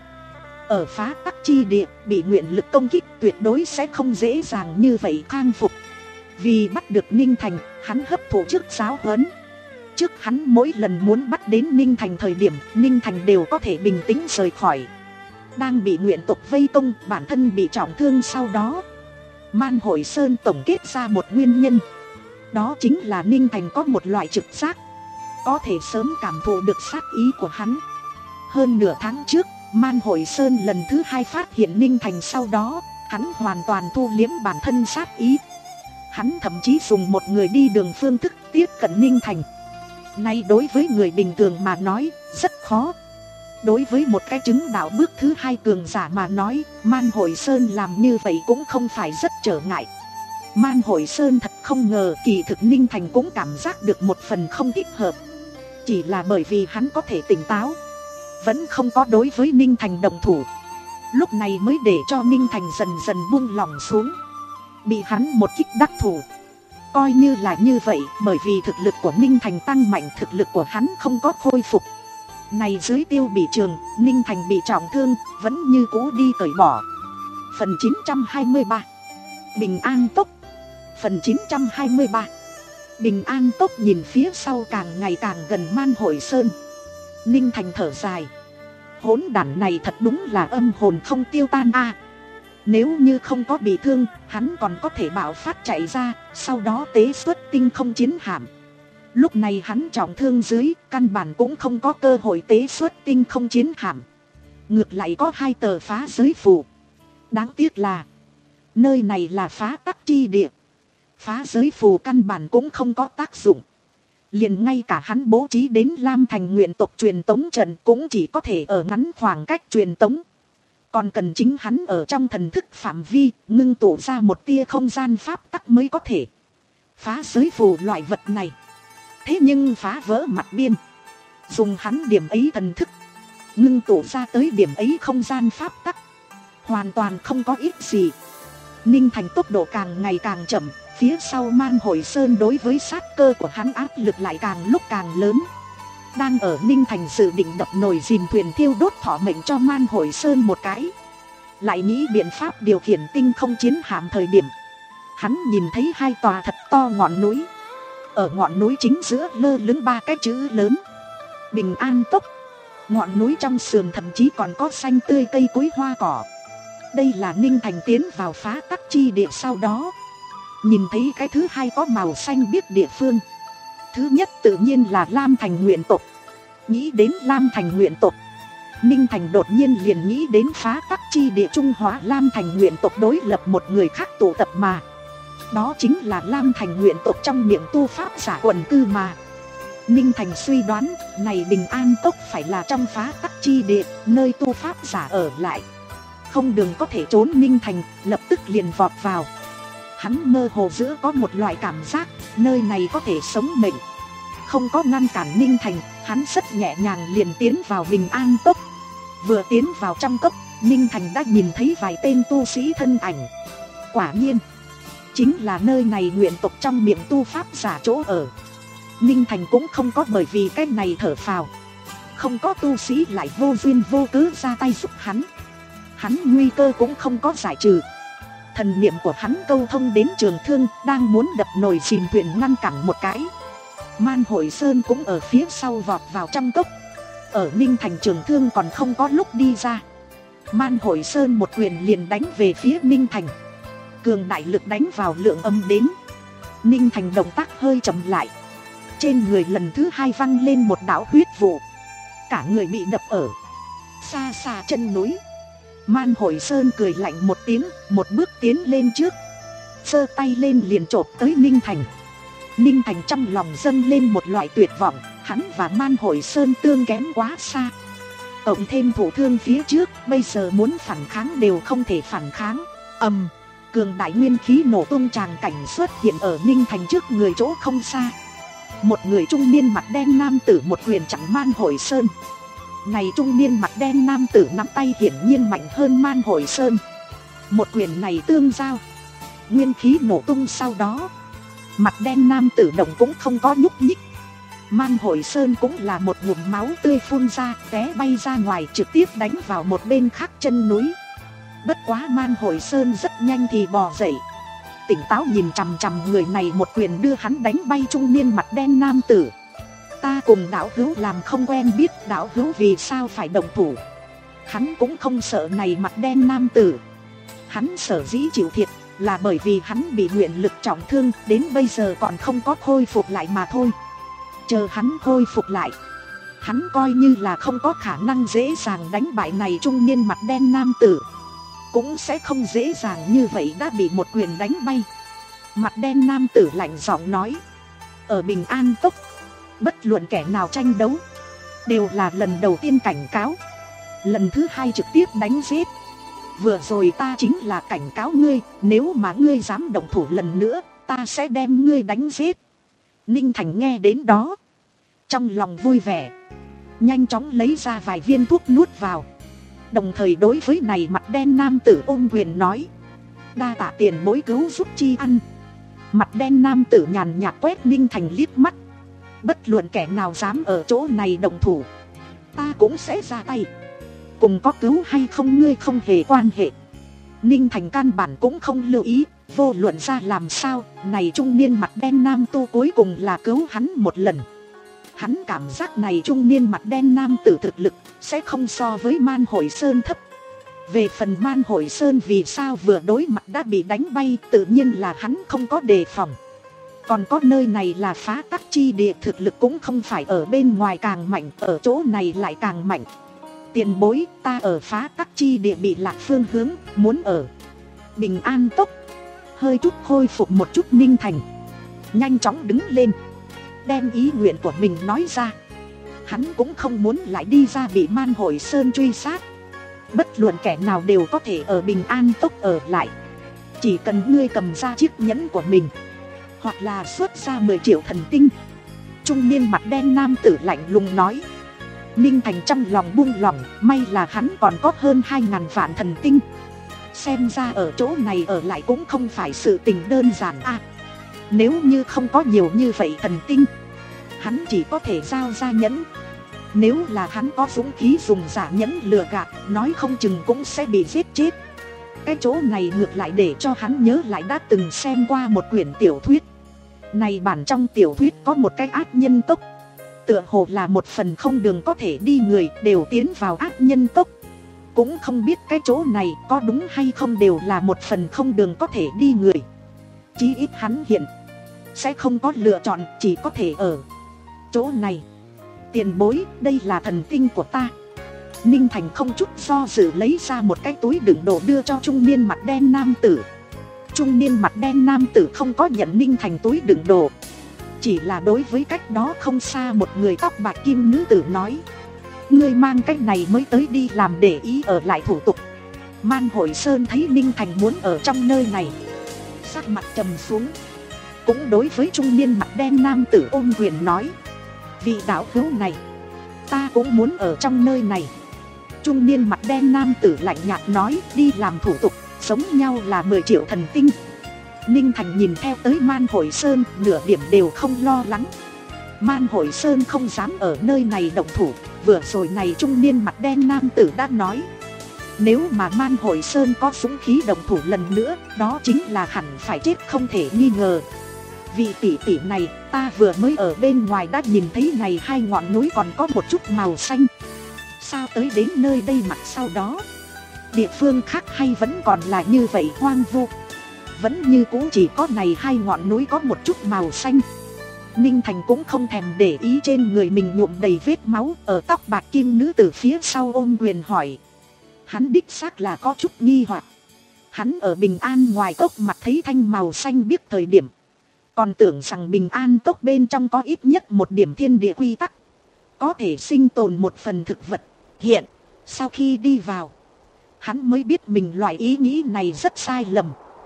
Ở phá tắc chi địa bị nguyện lực công kích tuyệt đối sẽ không dễ dàng như vậy khang phục. Vì bắt được Ninh Thành, hắn hấp thụ trước giáo huấn. Trước hắn mỗi lần muốn bắt đến Ninh Thành thời điểm, Ninh Thành đều có thể bình tĩnh rời khỏi. Đang bị nguyện tộc vây công, bản thân bị trọng thương sau đó, Man Hội Sơn tổng kết ra một nguyên nhân. Đó chính là Ninh Thành có một loại trực giác, có thể sớm cảm thụ được sát ý của hắn. Hơn nửa tháng trước, Man Hội Sơn lần thứ hai phát hiện Ninh Thành, sau đó hắn hoàn toàn thu liếm bản thân sát ý. Hắn thậm chí dùng một người đi đường phương thức tiếp cận Ninh Thành. Nay đối với người bình thường mà nói rất khó. Đối với một cái chứng đạo bước thứ hai cường giả mà nói, Man Hội Sơn làm như vậy cũng không phải rất trở ngại. Man Hội Sơn thật không ngờ kỳ thực Ninh Thành cũng cảm giác được một phần không thích hợp. Chỉ là bởi vì hắn có thể tỉnh táo, vẫn không có đối với Ninh Thành động thủ. Lúc này mới để cho Ninh Thành dần dần buông lỏng xuống. Bị hắn một kích đắc thủ. Coi như là như vậy, bởi vì thực lực của Ninh Thành tăng mạnh, thực lực của hắn không có khôi phục. Này dưới Tiêu Bỉ Trường, Ninh Thành bị trọng thương, vẫn như cũ đi cởi bỏ. Phần chín trăm hai mươi ba, Bình An Tốc. Phần chín trăm hai mươi ba, Bình An Tốc nhìn phía sau càng ngày càng gần Man Hội Sơn. Ninh Thành thở dài. Hỗn đản này thật đúng là âm hồn không tiêu tan a. Nếu như không có bị thương, hắn còn có thể bạo phát chạy ra, sau đó tế xuất tinh không chiến hạm. Lúc này hắn trọng thương dưới, căn bản cũng không có cơ hội tế xuất tinh không chiến hạm. Ngược lại có hai tờ phá giới phù. Đáng tiếc là nơi này là phá tắc chi địa, phá giới phù căn bản cũng không có tác dụng. Liền ngay cả hắn bố trí đến Lam Thành nguyện tộc truyền tống trận cũng chỉ có thể ở ngắn khoảng cách truyền tống. Còn cần chính hắn ở trong thần thức phạm vi ngưng tụ ra một tia không gian pháp tắc mới có thể phá giới phù loại vật này. Thế nhưng phá vỡ mặt biên, dùng hắn điểm ấy thần thức ngưng tụ ra tới điểm ấy không gian pháp tắc, hoàn toàn không có ích gì. Ninh Thành tốc độ càng ngày càng chậm, phía sau Man Hội Sơn đối với sát cơ của hắn áp lực lại càng lúc càng lớn. Đang ở Ninh Thành dự định đập nồi dìm thuyền thiêu đốt thọ mệnh cho Man Hội Sơn một cái, lại nghĩ biện pháp điều khiển tinh không chiến hạm thời điểm, hắn nhìn thấy hai tòa thật to ngọn núi. Ở ngọn núi chính giữa lơ lửng ba cái chữ lớn Bình An Tốc. Ngọn núi trong sườn thậm chí còn có xanh tươi cây cối hoa cỏ. Đây là Ninh Thành tiến vào phá tắc chi địa sau đó nhìn thấy cái thứ hai có màu xanh biếc địa phương. Thứ nhất tự nhiên là Lam Thành nguyện tộc. Nghĩ đến Lam Thành nguyện tộc, Ninh Thành đột nhiên liền nghĩ đến phá tắc chi địa Trung Hóa Lam Thành nguyện tộc đối lập một người khác tụ tập mà. Đó chính là Lam Thành nguyện tộc trong miệng tu pháp giả quần cư mà. Ninh Thành suy đoán này Bình An Tốc phải là trong phá tắc chi địa, nơi tu pháp giả ở lại. Không đường có thể trốn, Ninh Thành lập tức liền vọt vào. Hắn mơ hồ giữa có một loại cảm giác nơi này có thể sống mệnh. Không có ngăn cản Ninh Thành, hắn rất nhẹ nhàng liền tiến vào Bình An Tốc. Vừa tiến vào trong cốc, Ninh Thành đã nhìn thấy vài tên tu sĩ thân ảnh. Quả nhiên chính là nơi này nguyện tộc trong miệng tu pháp giả chỗ ở. Ninh Thành cũng không có bởi vì cái này thở phào. Không có tu sĩ lại vô duyên vô cớ ra tay giúp hắn, hắn nguy cơ cũng không có giải trừ. Thần niệm của hắn câu thông đến Trường Thương, đang muốn đập nồi chìm thuyền ngăn cản một cái. Man Hội Sơn cũng ở phía sau vọt vào trong cốc. Ở Ninh Thành Trường Thương còn không có lúc đi ra, Man Hội Sơn một quyền liền đánh về phía Ninh Thành. Cường đại lực đánh vào lượng âm đến. Ninh Thành động tác hơi chậm lại, trên người lần thứ hai văng lên một đạo huyết vụ, cả người bị đập ở xa xa chân núi. Man Hội Sơn cười lạnh một tiếng, một bước tiến lên trước, giơ tay lên liền chộp tới Ninh Thành. Ninh Thành trong lòng dâng lên một loại tuyệt vọng, hắn và Man Hội Sơn tương kém quá xa. Cộng thêm thụ thương phía trước, bây giờ muốn phản kháng đều không thể phản kháng. Ầm, Cường đại nguyên khí nổ tung tràng cảnh xuất hiện ở Ninh Thành trước người chỗ không xa. Một người trung niên mặt đen nam tử một quyền chặn Man Hội Sơn. Này trung niên mặt đen nam tử nắm tay hiển nhiên mạnh hơn Man Hội Sơn. Một quyền này tương giao, nguyên khí nổ tung sau đó. Mặt đen nam tử động cũng không có nhúc nhích. Man Hội Sơn cũng là một ngụm máu tươi phun ra, té bay ra ngoài trực tiếp đánh vào một bên khác chân núi. Bất quá Man Hội Sơn rất nhanh thì bò dậy, tỉnh táo nhìn chằm chằm người này một quyền đưa hắn đánh bay trung niên mặt đen nam tử. Ta cùng đạo hữu làm không quen biết đạo hữu vì sao phải động thủ. Hắn cũng không sợ này mặt đen nam tử. Hắn sở dĩ chịu thiệt là bởi vì hắn bị nguyện lực trọng thương, đến bây giờ còn không có khôi phục lại mà thôi. Chờ hắn khôi phục lại, hắn coi như là không có khả năng dễ dàng đánh bại này trung niên mặt đen nam tử, cũng sẽ không dễ dàng như vậy đã bị một quyền đánh bay. Mặt đen nam tử lạnh giọng nói, ở Bình An Cốc, bất luận kẻ nào tranh đấu đều là lần đầu tiên cảnh cáo, lần thứ hai trực tiếp đánh giết. Vừa rồi ta chính là cảnh cáo ngươi, nếu mà ngươi dám động thủ lần nữa, ta sẽ đem ngươi đánh giết. Ninh Thành nghe đến đó, trong lòng vui vẻ, nhanh chóng lấy ra vài viên thuốc nuốt vào. Đồng thời đối với này mặt đen nam tử ôm quyền nói, đa tạ tiền bối cứu giúp chi ăn. Mặt đen nam tử nhàn nhạt quét Ninh Thành liếc mắt, bất luận kẻ nào dám ở chỗ này động thủ, ta cũng sẽ ra tay. Cùng có cứu hay không ngươi không hề quan hệ. Ninh Thành căn bản cũng không lưu ý, vô luận ra làm sao, này trung niên mặt đen nam tu cuối cùng là cứu hắn một lần. Hắn cảm giác này trung niên mặt đen nam tử thực lực sẽ không so với Man Hội Sơn thấp. Về phần Man Hội Sơn vì sao vừa đối mặt đã bị đánh bay, tự nhiên là hắn không có đề phòng. Còn có nơi này là phá tắc chi địa, thực lực cũng không phải ở bên ngoài càng mạnh, ở chỗ này lại càng mạnh. Tiền bối, ta ở phá tắc chi địa bị lạc phương hướng, muốn ở Bình An Cốc. Hơi chút khôi phục một chút Ninh Thành nhanh chóng đứng lên, đem ý nguyện của mình nói ra. Hắn cũng không muốn lại đi ra bị Man Hội Sơn truy sát. Bất luận kẻ nào đều có thể ở Bình An Cốc ở lại, chỉ cần ngươi cầm ra chiếc nhẫn của mình, hoặc là xuất ra mười triệu thần tinh. Trung niên mặt đen nam tử lạnh lùng nói. Ninh Thành trong lòng buông lỏng, may là hắn còn có hơn hai ngàn vạn thần tinh. Xem ra ở chỗ này ở lại cũng không phải sự tình đơn giản à. Nếu như không có nhiều như vậy thần tinh, hắn chỉ có thể giao ra nhẫn. Nếu là hắn có dũng khí dùng giả nhẫn lừa gạt, nói không chừng cũng sẽ bị giết chết. Cái chỗ này ngược lại để cho hắn nhớ lại đã từng xem qua một quyển tiểu thuyết. Này bản trong tiểu thuyết có một cái ác nhân cốc, tựa hồ là một phần không đường có thể đi người đều tiến vào ác nhân cốc. Cũng không biết cái chỗ này có đúng hay không đều là một phần không đường có thể đi người. Chí ít hắn hiện sẽ không có lựa chọn, chỉ có thể ở chỗ này. Tiền bối, đây là thần tinh của ta. Ninh Thành không chút do dự lấy ra một cái túi đựng đồ đưa cho trung niên mặt đen nam tử. Trung niên mặt đen nam tử không có nhận Ninh Thành túi đựng đồ, chỉ là đối với cách đó không xa một người tóc bạc kim nữ tử nói, ngươi mang cái này mới tới đi làm để ý ở lại thủ tục. Man Hội Sơn thấy Ninh Thành muốn ở trong nơi này, sắc mặt trầm xuống, cũng đối với trung niên mặt đen nam tử ôm quyền nói, vị đạo hữu này, ta cũng muốn ở trong nơi này. Trung niên mặt đen nam tử lạnh nhạt nói, đi làm thủ tục, sống nhau là mười triệu thần tinh. Ninh Thành nhìn theo tới Man Hội Sơn, nửa điểm đều không lo lắng. Man Hội Sơn không dám ở nơi này động thủ, vừa rồi này trung niên mặt đen nam tử đã nói, nếu mà Man Hội Sơn có dũng khí động thủ lần nữa, đó chính là hẳn phải chết không thể nghi ngờ. Vị tỷ tỷ này, ta vừa mới ở bên ngoài đã nhìn thấy này hai ngọn núi còn có một chút màu xanh. Sao tới đến nơi đây mặt sau đó, địa phương khác hay vẫn còn là như vậy hoang vu, vẫn như cũ chỉ có này hai ngọn núi có một chút màu xanh. Ninh Thành cũng không thèm để ý trên người mình nhuộm đầy vết máu, ở tóc bạc kim nữ từ phía sau ôm quyền hỏi. Hắn đích xác là có chút nghi hoặc. Hắn ở Bình An ngoài cốc mặt thấy thanh màu xanh biếc thời điểm, còn tưởng rằng Bình An cốc bên trong có ít nhất một điểm thiên địa quy tắc, có thể sinh tồn một phần thực vật. Hiện, sau khi đi vào, hắn mới biết mình loại ý nghĩ này rất sai lầm.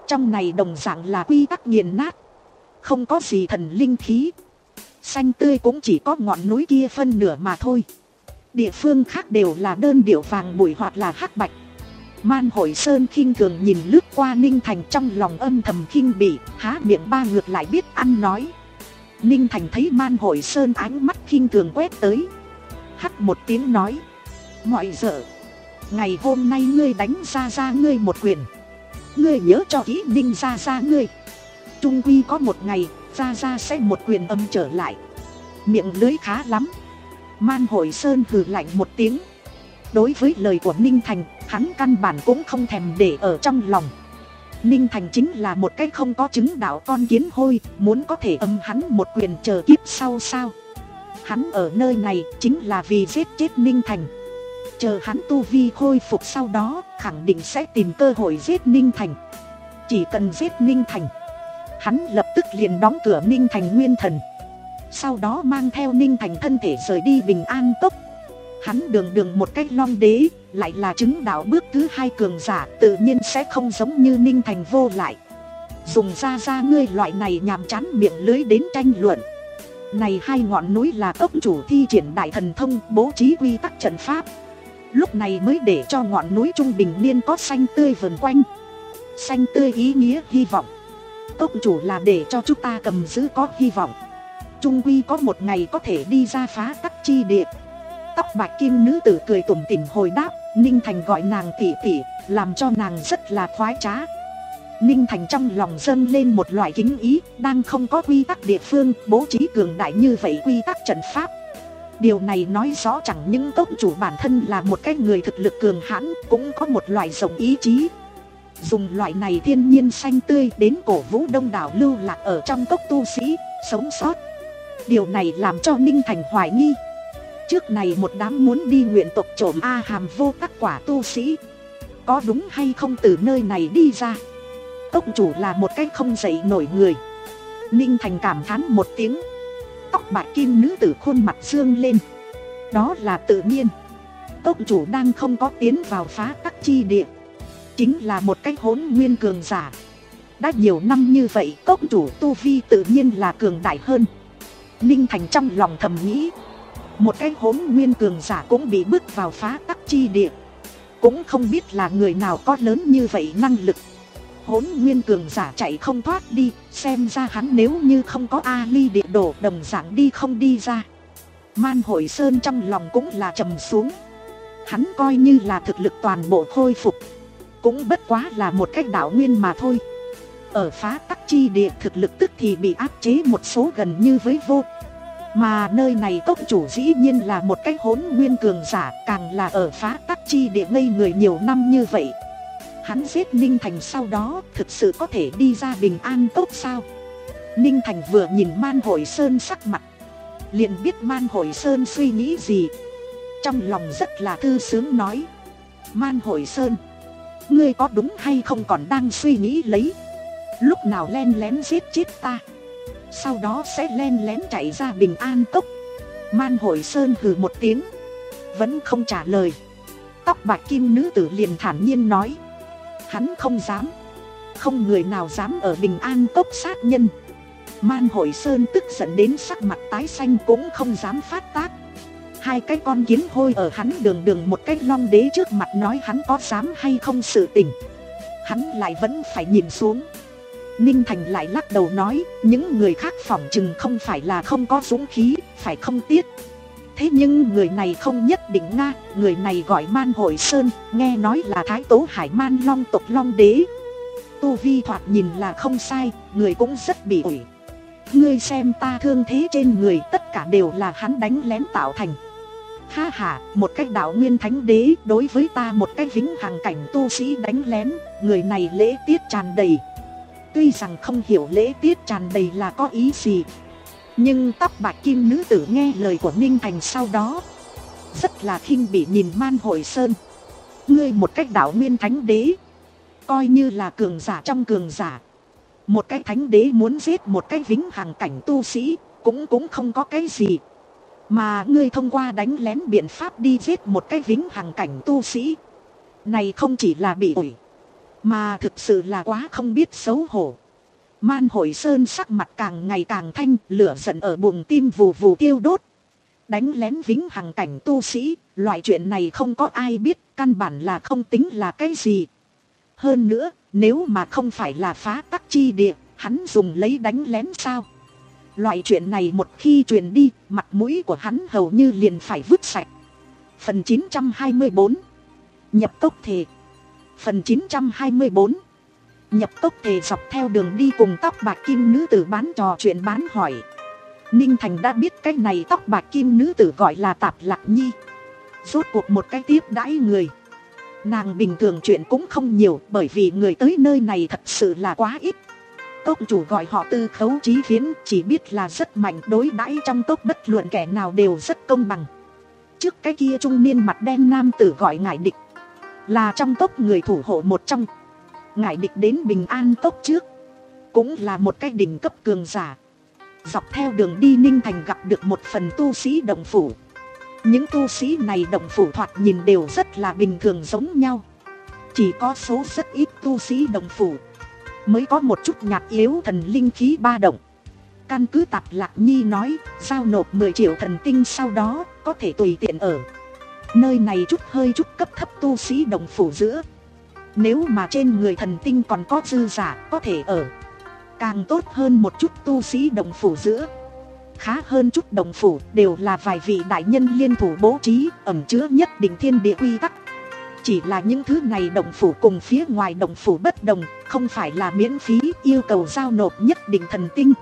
trong này đồng dạng là quy tắc nghiền nát, không có gì thần linh khí. Xanh tươi cũng chỉ có ngọn núi kia phân nửa mà thôi. Địa phương khác đều là đơn điệu vàng bụi hoặc là hắc bạch. Man Hội Sơn khinh thường nhìn lướt qua Ninh Thành, trong lòng âm thầm khinh bỉ, há miệng ba ngược lại biết ăn nói. Ninh Thành thấy Man Hội Sơn ánh mắt khinh thường quét tới, hắt một tiếng nói: mọi dở, ngày hôm nay ngươi đánh ra ra ngươi một quyền, ngươi nhớ cho kỹ Ninh ra ra ngươi, trung quy có một ngày ra ra sẽ một quyền âm trở lại. Miệng lưới khá lắm. Man Hội Sơn hừ lạnh một tiếng. Đối với lời của Ninh Thành, hắn căn bản cũng không thèm để ở trong lòng. Ninh Thành chính là một cái không có chứng đạo con kiến hôi, muốn có thể âm hắn một quyền chờ kiếp sau sao? Hắn ở nơi này chính là vì giết chết Ninh Thành. Chờ hắn tu vi khôi phục sau đó, khẳng định sẽ tìm cơ hội giết Ninh Thành. Chỉ cần giết Ninh Thành, hắn lập tức liền đóng cửa Ninh Thành nguyên thần, sau đó mang theo Ninh Thành thân thể rời đi Bình An Cốc. Hắn đường đường một cách long đế, lại là chứng đạo bước thứ hai cường giả, tự nhiên sẽ không giống như Ninh Thành vô lại. Dùng ra ra ngươi loại này nhàm chán miệng lưới đến tranh luận. Này hai ngọn núi là cốc chủ thi triển đại thần thông, bố trí quy tắc trận pháp, lúc này mới để cho ngọn núi trung bình niên có xanh tươi vần quanh. Xanh tươi ý nghĩa hy vọng. Cốc chủ là để cho chúng ta cầm giữ có hy vọng, trung quy có một ngày có thể đi ra phá tắc chi địa. Tóc bạch kim nữ tử cười tủm tỉm hồi đáp. Ninh Thành gọi nàng tỷ tỷ, làm cho nàng rất là khoái trá. Ninh Thành trong lòng dâng lên một loại kính ý, đang không có quy tắc địa phương bố trí cường đại như vậy quy tắc trận pháp. Điều này nói rõ chẳng những cốc chủ bản thân là một cái người thực lực cường hãn, cũng có một loại rộng ý chí. Dùng loại này thiên nhiên xanh tươi đến cổ vũ đông đảo lưu lạc ở trong cốc tu sĩ sống sót. Điều này làm cho Ninh Thành hoài nghi, trước này một đám muốn đi nguyện tộc trộm A Hàm vô tắc quả tu sĩ, có đúng hay không từ nơi này đi ra? Cốc chủ là một cái không dậy nổi người. Ninh Thành cảm thán một tiếng. Tóc bạch kim nữ tử khuôn mặt dương lên. Đó là tự nhiên. Cốc chủ đang không có tiến vào phá tắc chi địa, chính là một cái hỗn nguyên cường giả. Đã nhiều năm như vậy, cốc chủ tu vi tự nhiên là cường đại hơn. Ninh Thành trong lòng thầm nghĩ, một cái hỗn nguyên cường giả cũng bị bước vào phá tắc chi địa, cũng không biết là người nào có lớn như vậy năng lực. Hỗn nguyên cường giả chạy không thoát đi, xem ra hắn nếu như không có A Ly địa đồ đồng dạng đi không đi ra. Man Hội Sơn trong lòng cũng là trầm xuống. Hắn coi như là thực lực toàn bộ khôi phục, cũng bất quá là một cách đạo nguyên mà thôi. Ở phá tắc chi địa thực lực tức thì bị áp chế một số gần như với vô. Mà nơi này cốc chủ dĩ nhiên là một cái hỗn nguyên cường giả, càng là ở phá tắc chi địa ngây người nhiều năm như vậy. Hắn giết Ninh Thành sau đó thực sự có thể đi ra Bình An Cốc sao? Ninh Thành vừa nhìn Man Hội Sơn sắc mặt, liền biết Man Hội Sơn suy nghĩ gì. Trong lòng rất là thư sướng nói: Man Hội Sơn, ngươi có đúng hay không còn đang suy nghĩ lấy lúc nào len lén giết chết ta, sau đó sẽ len lén chạy ra Bình An Cốc? Man Hội Sơn hừ một tiếng, vẫn không trả lời. Tóc bạch kim nữ tử liền thản nhiên nói: hắn không dám, không người nào dám ở Bình An Cốc sát nhân. Man Hội Sơn tức giận đến sắc mặt tái xanh, cũng không dám phát tác. Hai cái con kiến hôi ở hắn đường đường một cái long đế trước mặt nói hắn có dám hay không sự tình, hắn lại vẫn phải nhìn xuống. Ninh Thành lại lắc đầu nói: những người khác phỏng chừng không phải là không có dũng khí, phải không tiếc. Thế nhưng người này không nhất định nga, người này gọi Man Hội Sơn, nghe nói là Thái Tố Hải Man Long tộc Long Đế. Tu vi thoạt nhìn là không sai, người cũng rất bị ủi. Ngươi xem ta thương thế trên người tất cả đều là hắn đánh lén tạo thành. Ha ha, một cái đạo nguyên thánh đế đối với ta một cái vĩnh hằng cảnh tu sĩ đánh lén, người này lễ tiết tràn đầy. Tuy rằng không hiểu lễ tiết tràn đầy là có ý gì, nhưng tóc bạch kim nữ tử nghe lời của Ninh Thành sau đó rất là khinh bỉ nhìn Man Hội Sơn. Ngươi một cách đạo nguyên thánh đế, coi như là cường giả trong cường giả, một cái thánh đế muốn giết một cái vĩnh hằng cảnh tu sĩ cũng cũng không có cái gì. Mà ngươi thông qua đánh lén biện pháp đi giết một cái vĩnh hằng cảnh tu sĩ, này không chỉ là bị ủi, Mà thực sự là quá không biết xấu hổ. Man Hội Sơn sắc mặt càng ngày càng thanh, lửa giận ở buồng tim vù vù tiêu đốt. Đánh lén vĩnh hằng cảnh tu sĩ, loại chuyện này không có ai biết, căn bản là không tính là cái gì. Hơn nữa, nếu mà không phải là phá tắc chi địa, hắn dùng lấy đánh lén sao? Loại chuyện này một khi truyền đi, mặt mũi của hắn hầu như liền phải vứt sạch. Phần chín trăm hai mươi tư. Nhập cốc thề. Phần chín trăm hai mươi tư. Nhập cốc thề. Dọc theo đường đi cùng tóc bạc kim nữ tử bán trò chuyện bán hỏi. Ninh Thành đã biết cái này tóc bạc kim nữ tử gọi là Tạp Lạc Nhi. Rốt cuộc một cái tiếp đãi người. Nàng bình thường chuyện cũng không nhiều, bởi vì người tới nơi này thật sự là quá ít. Cốc chủ gọi họ Tư Khấu Chí Viễn, chỉ biết là rất mạnh, đối đãi trong cốc bất luận kẻ nào đều rất công bằng. Trước cái kia trung niên mặt đen nam tử gọi Ngải Địch, là trong cốc người thủ hộ một trong. Ngải Địch đến Bình An cốc trước, cũng là một cái đỉnh cấp cường giả. Dọc theo đường đi Ninh Thành gặp được một phần tu sĩ động phủ. Những tu sĩ này động phủ thoạt nhìn đều rất là bình thường giống nhau. Chỉ có số rất ít tu sĩ động phủ mới có một chút nhạt yếu thần linh khí ba động. Căn cứ Tạp Lạc Nhi nói, giao nộp mười triệu thần tinh sau đó có thể tùy tiện ở nơi này chút hơi chút cấp thấp tu sĩ động phủ giữa. Nếu mà trên người thần tinh còn có dư giả, có thể ở càng tốt hơn một chút tu sĩ động phủ giữa. Khá hơn chút đồng phủ đều là vài vị đại nhân liên thủ bố trí, ẩn chứa nhất định thiên địa quy tắc. Chỉ là những thứ này đồng phủ cùng phía ngoài đồng phủ bất đồng, không phải là miễn phí, yêu cầu giao nộp nhất định thần tinh.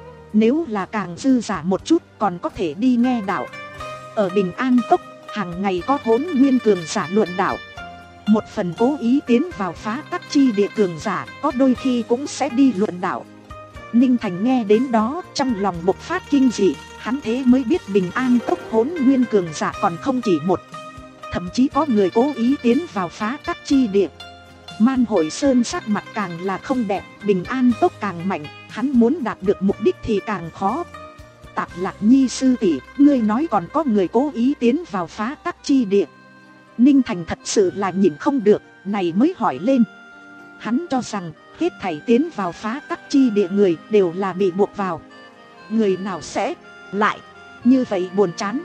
Nếu là càng dư giả một chút còn có thể đi nghe đạo. Ở Bình An cốc, hàng ngày có hỗn nguyên cường giả luận đạo. Một phần cố ý tiến vào phá tắc chi địa cường giả, có đôi khi cũng sẽ đi luận đạo. Ninh Thành nghe đến đó, trong lòng bộc phát kinh dị, hắn thế mới biết Bình An cốc hỗn nguyên cường giả còn không chỉ một. Thậm chí có người cố ý tiến vào phá tắc chi địa. Man Hội Sơn sắc mặt càng là không đẹp, Bình An cốc càng mạnh, hắn muốn đạt được mục đích thì càng khó. Tạp Lạc Nhi sư tỷ, ngươi nói còn có người cố ý tiến vào phá tắc chi địa. Ninh Thành thật sự là nhịn không được, này mới hỏi lên. Hắn cho rằng hết thảy tiến vào phá tắc chi địa người đều là bị buộc vào. Người nào sẽ lại như vậy buồn chán,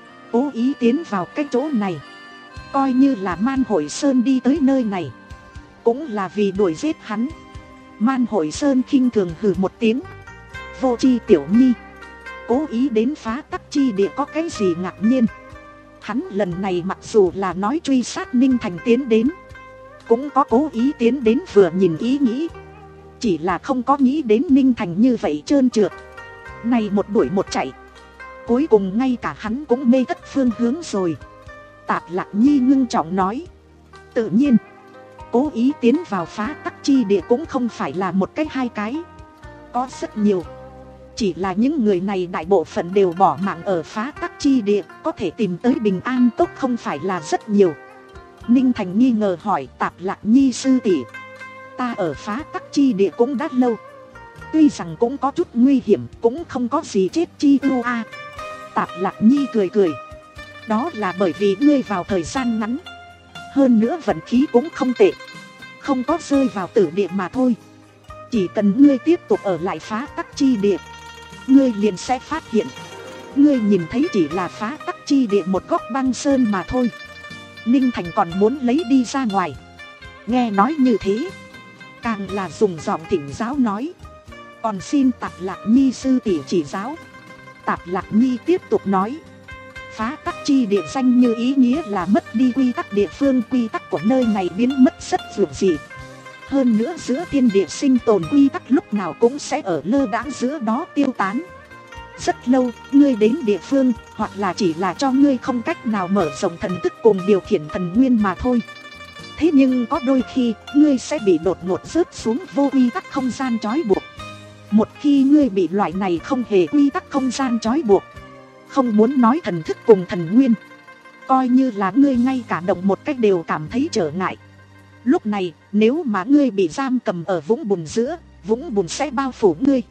cố ý tiến vào cái chỗ này. Coi như là Man Hội Sơn đi tới nơi này, cũng là vì đuổi giết hắn. Man Hội Sơn khinh thường hừ một tiếng. Vô tri tiểu nhi, cố ý đến phá tắc chi địa có cái gì ngạc nhiên. Hắn lần này mặc dù là nói truy sát Ninh Thành tiến đến, cũng có cố ý tiến đến vừa nhìn ý nghĩ. Chỉ là không có nghĩ đến Ninh Thành như vậy trơn trượt. Này một đuổi một chạy, cuối cùng ngay cả hắn cũng mê thất phương hướng rồi. Tạp Lạc Nhi ngưng trọng nói. Tự nhiên, cố ý tiến vào phá tắc chi địa cũng không phải là một cái hai cái, có rất nhiều. Chỉ là những người này đại bộ phận đều bỏ mạng ở phá tắc chi địa, có thể tìm tới Bình An cốc không phải là rất nhiều. Ninh Thành nghi ngờ hỏi Tạp Lạc Nhi sư tỷ, ta ở phá tắc chi địa cũng đã lâu, tuy rằng cũng có chút nguy hiểm, cũng không có gì chết chi ưu a. Tạp Lạc Nhi cười cười. Đó là bởi vì ngươi vào thời gian ngắn, hơn nữa vận khí cũng không tệ, không có rơi vào tử địa mà thôi. Chỉ cần ngươi tiếp tục ở lại phá tắc chi địa, ngươi liền sẽ phát hiện, ngươi nhìn thấy chỉ là phá tắc chi địa một góc băng sơn mà thôi. Ninh Thành còn muốn lấy đi ra ngoài. Nghe nói như thế, càng là dùng giọng thỉnh giáo nói. Còn xin Tạp Lạc Nhi sư tỷ chỉ giáo. Tạp Lạc Nhi tiếp tục nói. Phá tắc chi địa danh như ý nghĩa là mất đi quy tắc địa phương, quy tắc của nơi này biến mất rất dường dị. Hơn nữa giữa thiên địa sinh tồn quy tắc lúc nào cũng sẽ ở lơ đãng giữa đó tiêu tán. Rất lâu, ngươi đến địa phương, hoặc là chỉ là cho ngươi không cách nào mở rộng thần thức cùng điều khiển thần nguyên mà thôi. Thế nhưng có đôi khi, ngươi sẽ bị đột ngột rớt xuống vô quy tắc không gian trói buộc. Một khi ngươi bị loại này không hề quy tắc không gian trói buộc, không muốn nói thần thức cùng thần nguyên, coi như là ngươi ngay cả động một cách đều cảm thấy trở ngại. Lúc này, nếu mà ngươi bị giam cầm ở vũng bùn giữa, vũng bùn sẽ bao phủ ngươi.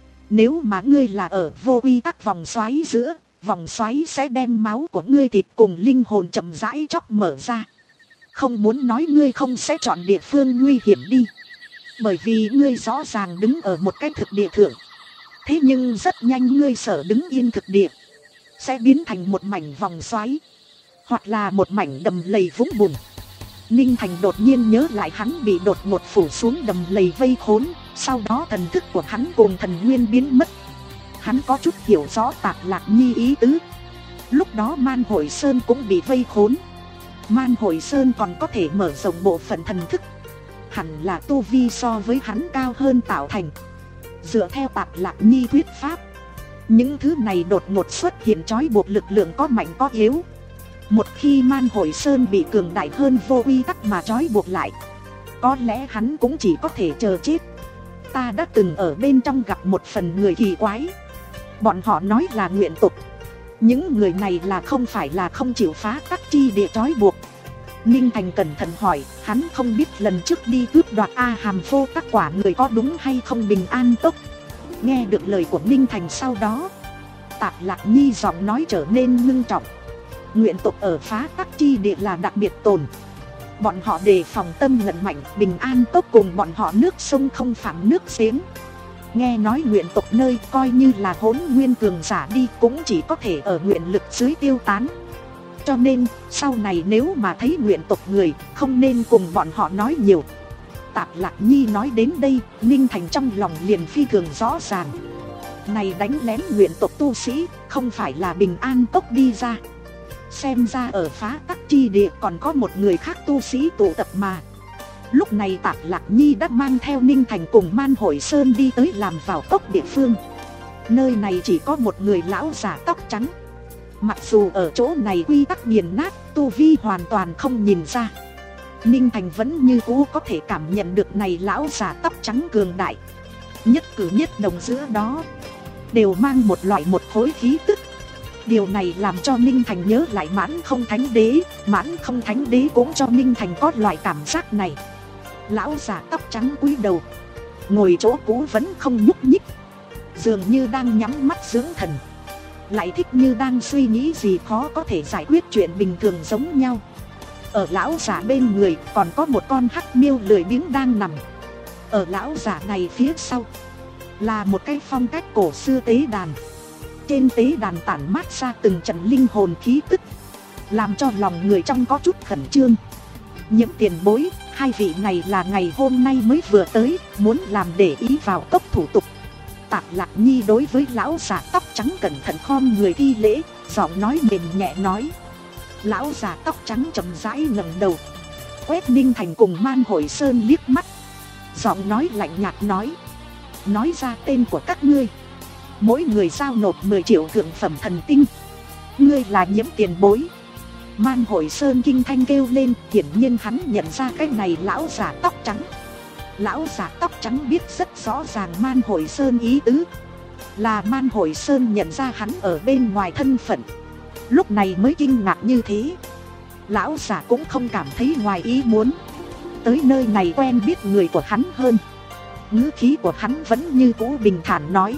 Nếu mà ngươi là ở vô quy tắc vòng xoáy giữa, vòng xoáy sẽ đem máu của ngươi thịt cùng linh hồn chậm rãi chóc mở ra. Không muốn nói ngươi không sẽ chọn địa phương nguy hiểm đi. Bởi vì ngươi rõ ràng đứng ở một cái thực địa thượng. Thế nhưng rất nhanh ngươi sợ đứng yên thực địa sẽ biến thành một mảnh vòng xoáy, hoặc là một mảnh đầm lầy vũng bùn. Ninh Thành đột nhiên nhớ lại hắn bị đột ngột phủ xuống đầm lầy vây khốn. Sau đó thần thức của hắn cùng thần nguyên biến mất. Hắn có chút hiểu rõ Tạp Lạc Nhi ý tứ. Lúc đó Man Hội Sơn cũng bị vây khốn. Man Hội Sơn còn có thể mở rộng bộ phận thần thức, hẳn là tu vi so với hắn cao hơn tạo thành. Dựa theo Tạp Lạc Nhi thuyết pháp, những thứ này đột ngột xuất hiện trói buộc lực lượng có mạnh có yếu. Một khi Man Hội Sơn bị cường đại hơn vô quy tắc mà trói buộc lại, có lẽ hắn cũng chỉ có thể chờ chết. Ta đã từng ở bên trong gặp một phần người kỳ quái. Bọn họ nói là nguyện tục. Những người này là không phải là không chịu phá các chi địa trói buộc. Ninh Thành cẩn thận hỏi, hắn không biết lần trước đi cướp đoạt A Hàm Vô các quả người có đúng hay không bình an tốc. Nghe được lời của Ninh Thành sau đó, Tạp Lạc Nhi giọng nói trở nên ngưng trọng. Nguyện tục ở phá các chi địa là đặc biệt tồn. Bọn họ đề phòng tâm ngận mạnh, bình an tốc cùng bọn họ nước sông không phạm nước giếng. Nghe nói nguyện tộc nơi coi như là hỗn nguyên cường giả đi cũng chỉ có thể ở nguyện lực dưới tiêu tán. Cho nên sau này nếu mà thấy nguyện tộc người, không nên cùng bọn họ nói nhiều. Tạp Lạc Nhi nói đến đây, Ninh Thành trong lòng liền phi thường rõ ràng. Này đánh lén nguyện tộc tu sĩ, không phải là bình an tốc đi ra. Xem ra ở phá tắc chi địa còn có một người khác tu sĩ tụ tập mà. Lúc này Tạp Lạc Nhi đã mang theo Ninh Thành cùng Man Hội Sơn đi tới làm vào cốc địa phương. Nơi này chỉ có một người lão giả tóc trắng. Mặc dù ở chỗ này quy tắc nghiền nát, tu vi hoàn toàn không nhìn ra, Ninh Thành vẫn như cũ có thể cảm nhận được này lão giả tóc trắng cường đại. Nhất cử nhất động giữa đó đều mang một loại một khối khí tức. Điều này làm cho Ninh Thành nhớ lại Mãn Không Thánh Đế. Mãn Không Thánh Đế cũng cho Ninh Thành có loại cảm giác này. Lão già tóc trắng cúi đầu, ngồi chỗ cũ vẫn không nhúc nhích, dường như đang nhắm mắt dưỡng thần, lại thích như đang suy nghĩ gì khó có thể giải quyết chuyện bình thường giống nhau. Ở lão già bên người còn có một con hắc miêu lười biếng đang nằm. Ở lão già này phía sau là một cái phong cách cổ xưa tế đàn. Trên tế đàn tản mát ra từng trận linh hồn khí tức, làm cho lòng người trong có chút khẩn trương. Nhiễm tiền bối, hai vị này là ngày hôm nay mới vừa tới, muốn làm để ý vào cốc thủ tục. Tạp Lạc Nhi đối với lão già tóc trắng cẩn thận khom người thi lễ, giọng nói mềm nhẹ nói. Lão già tóc trắng chậm rãi ngẩng đầu, quét Ninh Thành cùng Man Hội Sơn liếc mắt, giọng nói lạnh nhạt nói. Nói ra tên của các ngươi, mỗi người giao nộp mười triệu thượng phẩm thần tinh. Ngươi là Nhiễm tiền bối. Man Hội Sơn kinh thanh kêu lên, hiển nhiên hắn nhận ra cái này lão già tóc trắng. Lão già tóc trắng biết rất rõ ràng Man Hội Sơn ý tứ, là Man Hội Sơn nhận ra hắn ở bên ngoài thân phận, lúc này mới kinh ngạc như thế. Lão già cũng không cảm thấy ngoài ý muốn, tới nơi này quen biết người của hắn hơn. Ngữ khí của hắn vẫn như cũ bình thản nói.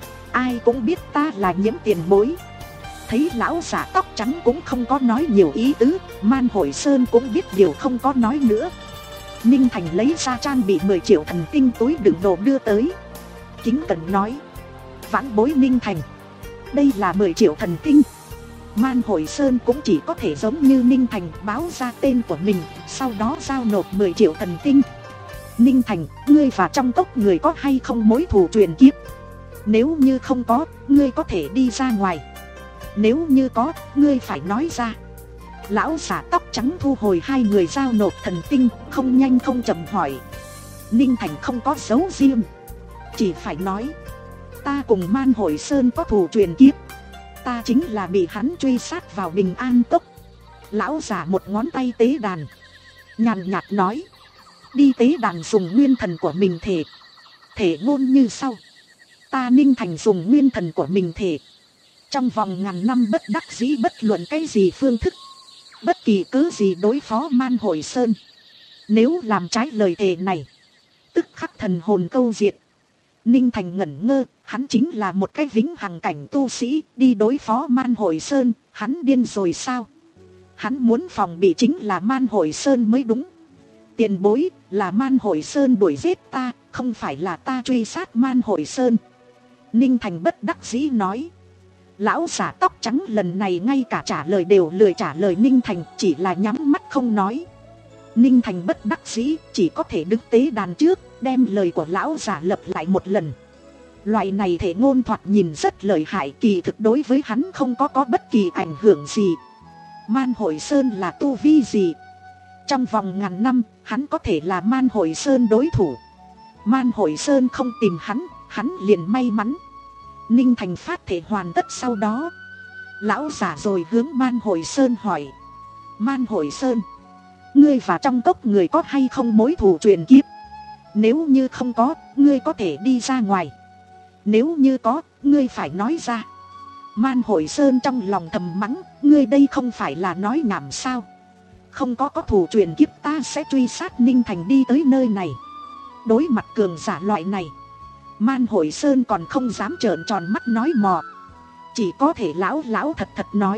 Ai cũng biết ta là Nhiễm tiền bối. Thấy lão giả tóc trắng cũng không có nói nhiều ý tứ, Man Hội Sơn cũng biết điều không có nói nữa. Ninh Thành lấy ra trang bị mười triệu thần tinh túi đựng đồ đưa tới, kính cẩn nói. Vãn bối Ninh Thành, đây là mười triệu thần tinh. Man Hội Sơn cũng chỉ có thể giống như Ninh Thành báo ra tên của mình, sau đó giao nộp mười triệu thần tinh. Ninh Thành, ngươi và trong cốc người có hay không mối thù truyền kiếp? Nếu như không có, ngươi có thể đi ra ngoài. Nếu như có, ngươi phải nói ra. Lão giả tóc trắng thu hồi hai người giao nộp thần tinh, không nhanh không chậm hỏi. Ninh Thành không có giấu riêng, chỉ phải nói. Ta cùng Man Hội Sơn có thù truyền kiếp. Ta chính là bị hắn truy sát vào Bình An Tốc. Lão giả một ngón tay tế đàn, nhàn nhạt nói. Đi tế đàn dùng nguyên thần của mình thể. Thể ngôn như sau. Ta Ninh Thành dùng nguyên thần của mình thể, trong vòng ngàn năm bất đắc dĩ bất luận cái gì phương thức, bất kỳ cớ gì đối phó Man Hội Sơn. Nếu làm trái lời thề này, tức khắc thần hồn câu diệt. Ninh Thành ngẩn ngơ, hắn chính là một cái vĩnh hằng cảnh tu sĩ, đi đối phó Man Hội Sơn, hắn điên rồi sao? Hắn muốn phòng bị chính là Man Hội Sơn mới đúng. Tiền bối, là Man Hội Sơn đuổi giết ta, không phải là ta truy sát Man Hội Sơn. Ninh Thành bất đắc dĩ nói. Lão giả tóc trắng lần này ngay cả trả lời đều lười trả lời Ninh Thành, chỉ là nhắm mắt không nói. Ninh Thành bất đắc dĩ, chỉ có thể đứng tế đàn trước, đem lời của lão giả lặp lại một lần. Loại này thể ngôn thoạt nhìn rất lợi hại, kỳ thực đối với hắn không có có bất kỳ ảnh hưởng gì. Man Hội Sơn là tu vi gì? Trong vòng ngàn năm, hắn có thể là Man Hội Sơn đối thủ. Man Hội Sơn không tìm hắn, hắn liền may mắn. Ninh Thành phát thể hoàn tất sau đó. Lão giả rồi hướng Man Hội Sơn hỏi. Man Hội Sơn, ngươi và trong cốc người có hay không mối thù truyền kiếp? Nếu như không có, ngươi có thể đi ra ngoài. Nếu như có, ngươi phải nói ra. Man Hội Sơn trong lòng thầm mắng, ngươi đây không phải là nói nhảm sao? Không có có thù truyền kiếp ta sẽ truy sát Ninh Thành đi tới nơi này. Đối mặt cường giả loại này, Man Hội Sơn còn không dám trợn tròn mắt nói mò. Chỉ có thể lão lão thật thật nói.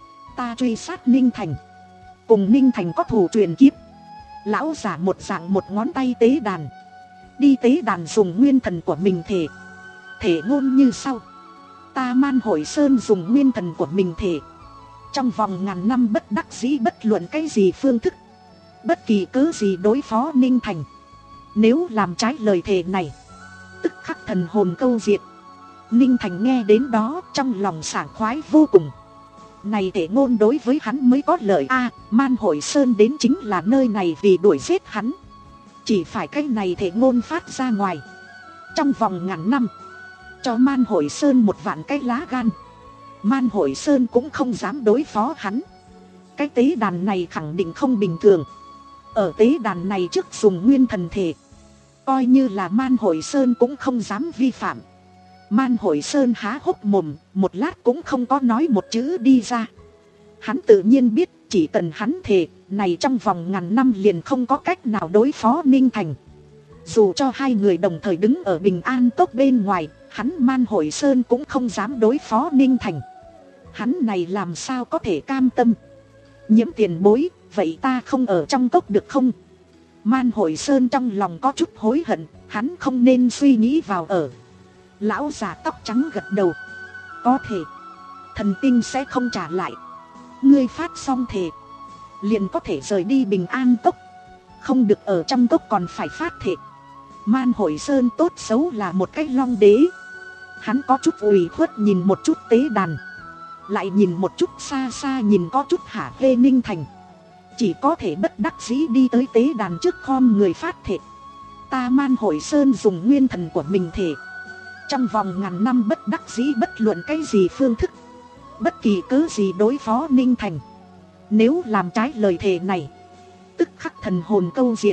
Ta truy sát Ninh Thành, cùng Ninh Thành có thù truyền kiếp. Lão giả một dạng một ngón tay tế đàn. Đi tế đàn dùng nguyên thần của mình thể. Thể ngôn như sau. Ta Man Hội Sơn dùng nguyên thần của mình thể. Trong vòng ngàn năm bất đắc dĩ bất luận cái gì phương thức, bất kỳ cớ gì đối phó Ninh Thành. Nếu làm trái lời thề này, tức khắc thần hồn câu diệt. Ninh Thành nghe đến đó trong lòng sảng khoái vô cùng. Này thể ngôn đối với hắn mới có lợi a. À, Man Hội Sơn đến chính là nơi này vì đuổi giết hắn. Chỉ phải cái này thể ngôn phát ra ngoài, trong vòng ngàn năm, cho Man Hội Sơn một vạn cái lá gan, Man Hội Sơn cũng không dám đối phó hắn. Cái tế đàn này khẳng định không bình thường. Ở tế đàn này trước dùng nguyên thần thể, coi như là Man Hội Sơn cũng không dám vi phạm. Man Hội Sơn há hốc mồm, một lát cũng không có nói một chữ đi ra. Hắn tự nhiên biết chỉ cần hắn thề, này trong vòng ngàn năm liền không có cách nào đối phó Ninh Thành. Dù cho hai người đồng thời đứng ở Bình An Cốc bên ngoài, hắn Man Hội Sơn cũng không dám đối phó Ninh Thành. Hắn này làm sao có thể cam tâm. Nhiễm tiền bối, vậy ta không ở trong cốc được không? Man Hội Sơn trong lòng có chút hối hận, hắn không nên suy nghĩ vào ở. Lão già tóc trắng gật đầu. Có thể, thần tinh sẽ không trả lại. Ngươi phát xong thề, liền có thể rời đi Bình An Cốc. Không được ở trong cốc còn phải phát thệ. Man Hội Sơn tốt xấu là một cái long đế. Hắn có chút ủy khuất nhìn một chút tế đàn, lại nhìn một chút xa xa nhìn có chút hả hê Ninh Thành. Chỉ có thể bất đắc dĩ đi tới tế đàn trước khom người phát thệ. Ta Man Hội Sơn dùng nguyên thần của mình thể, trong vòng ngàn năm bất đắc dĩ bất luận cái gì phương thức, bất kỳ cớ gì đối phó Ninh Thành. Nếu làm trái lời thề này, tức khắc thần hồn câu diệt.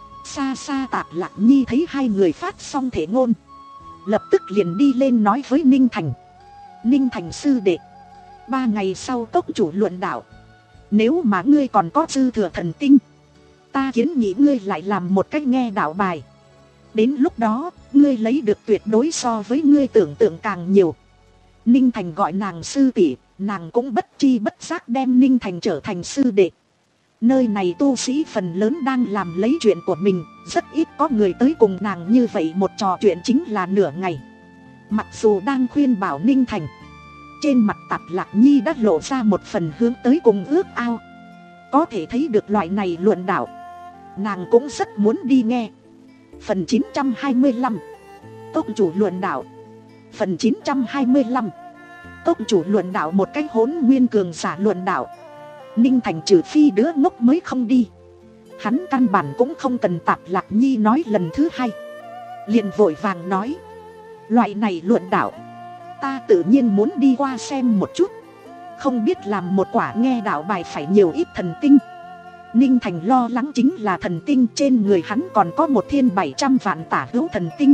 Xa xa Tạp Lạc Nhi thấy hai người phát xong thể ngôn, lập tức liền đi lên nói với Ninh Thành. Ninh Thành sư đệ, ba ngày sau cốc chủ luận đạo, nếu mà ngươi còn có dư thừa thần tinh, ta kiến nghị ngươi lại làm một cách nghe đạo bài. Đến lúc đó, ngươi lấy được tuyệt đối so với ngươi tưởng tượng càng nhiều. Ninh Thành gọi nàng sư tỷ, nàng cũng bất chi bất giác đem Ninh Thành trở thành sư đệ. Nơi này tu sĩ phần lớn đang làm lấy chuyện của mình, rất ít có người tới cùng nàng như vậy một trò chuyện chính là nửa ngày. Mặc dù đang khuyên bảo Ninh Thành, trên mặt Tạp Lạc Nhi đã lộ ra một phần hướng tới cùng ước ao. Có thể thấy được loại này luận đạo, nàng cũng rất muốn đi nghe. Phần chín trăm hai mươi lăm, Tông chủ luận đạo. Phần chín trăm hai mươi lăm, Tông chủ luận đạo, một cái hỗn nguyên cường giả luận đạo. Ninh Thành trừ phi đứa ngốc mới không đi. Hắn căn bản cũng không cần Tạp Lạc Nhi nói lần thứ hai, liền vội vàng nói. Loại này luận đạo, ta tự nhiên muốn đi qua xem một chút. Không biết làm một quả nghe đạo bài phải nhiều ít thần tinh. Ninh Thành lo lắng chính là thần tinh trên người hắn còn có một thiên bảy trăm vạn tả hữu thần tinh.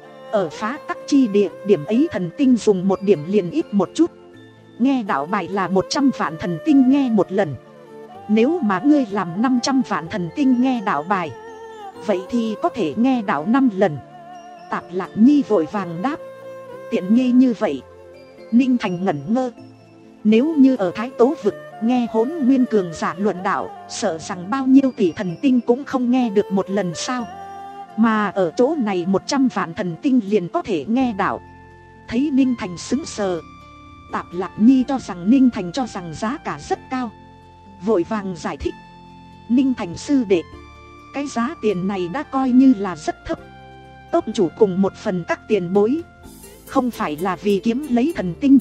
Ở phá tắc chi địa, điểm ấy thần tinh dùng một điểm liền ít một chút. Nghe đạo bài là một trăm vạn thần tinh nghe một lần. Nếu mà ngươi làm năm trăm vạn thần tinh nghe đạo bài, vậy thì có thể nghe đạo năm lần. Tạp Lạc Nhi vội vàng đáp. Tiện nghi như vậy. Ninh Thành ngẩn ngơ. Nếu như ở Thái Tố Vực, nghe hỗn nguyên cường giả luận đạo, sợ rằng bao nhiêu tỷ thần tinh cũng không nghe được một lần sao. Mà ở chỗ này một trăm vạn thần tinh liền có thể nghe đạo. Thấy Ninh Thành sững sờ, Tạp Lạc Nhi cho rằng Ninh Thành cho rằng giá cả rất cao, vội vàng giải thích. Ninh Thành sư đệ, cái giá tiền này đã coi như là rất thấp. Tốc chủ cùng một phần các tiền bối, không phải là vì kiếm lấy thần tinh,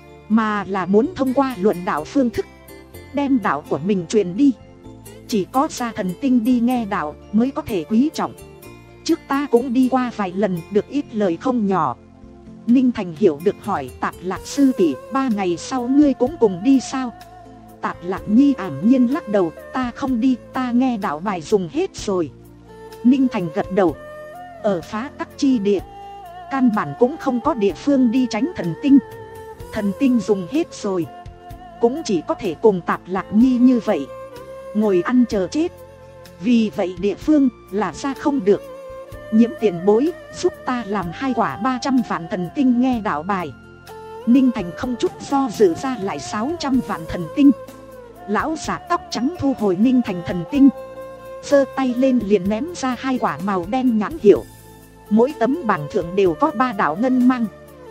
mà là muốn thông qua luận đạo phương thức đem đạo của mình truyền đi. Chỉ có ra thần tinh đi nghe đạo mới có thể quý trọng. Trước ta cũng đi qua vài lần, được ít lời không nhỏ. Ninh Thành hiểu được hỏi, Tạp Lạc sư tỷ, ba ngày sau ngươi cũng cùng đi sao? Tạp Lạc Nhi ảm nhiên lắc đầu, ta không đi, ta nghe đạo bài dùng hết rồi. Ninh Thành gật đầu. Ở phá tắc chi địa, căn bản cũng không có địa phương đi tránh thần tinh. Thần tinh dùng hết rồi, cũng chỉ có thể cùng Tạp Lạc Nhi như vậy, ngồi ăn chờ chết. Vì vậy địa phương là ra không được. Nhiễm tiền bối, giúp ta làm hai quả ba trăm vạn thần tinh nghe đạo bài. Ninh Thành không chút do dự ra lại sáu trăm vạn thần tinh. Lão giả tóc trắng thu hồi Ninh Thành thần tinh, giơ tay lên liền ném ra hai quả màu đen nhãn hiệu. Mỗi tấm bảng thượng đều có ba đạo ngân mang.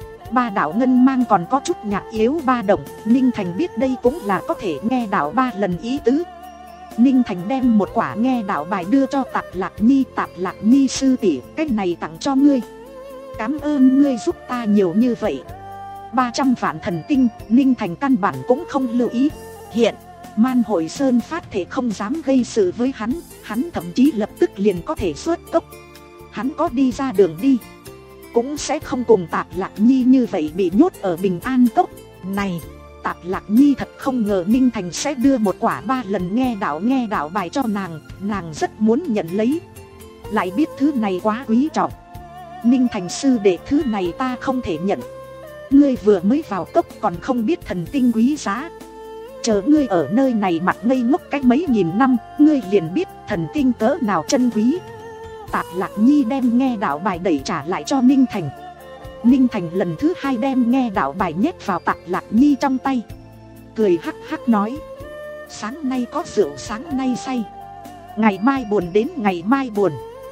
Ba đạo ngân mang còn có chút nhạt yếu ba động. Ninh Thành biết đây cũng là có thể nghe đạo ba lần ý tứ. Ninh Thành đem một quả nghe đạo bài đưa cho Tạp Lạc Nhi. Tạp Lạc Nhi sư tỷ, cái này tặng cho ngươi. Cảm ơn ngươi giúp ta nhiều như vậy. Ba trăm vạn thần tinh, Ninh Thành căn bản cũng không lưu ý. Hiện Man Hội Sơn phát thể không dám gây sự với hắn, hắn thậm chí lập tức liền có thể xuất cốc. Hắn có đi ra đường đi, cũng sẽ không cùng Tạp Lạc Nhi như vậy bị nhốt ở Bình An Cốc này. Tạp Lạc Nhi thật không ngờ Ninh Thành sẽ đưa một quả ba lần nghe đạo nghe đạo bài cho nàng. Nàng rất muốn nhận lấy, lại biết thứ này quá quý trọng. Ninh Thành sư đệ, thứ này ta không thể nhận. Ngươi vừa mới vào cốc còn không biết thần tinh quý giá. Chờ ngươi ở nơi này mặt ngây ngốc cách mấy nghìn năm, ngươi liền biết thần tinh cỡ nào chân quý. Tạp Lạc Nhi đem nghe đạo bài đẩy trả lại cho Ninh Thành. Ninh Thành lần thứ hai đem nghe đạo bài nhét vào Tạp Lạc Nhi trong tay, cười hắc hắc nói, sáng nay có rượu sáng nay say, ngày mai buồn đến ngày mai buồn.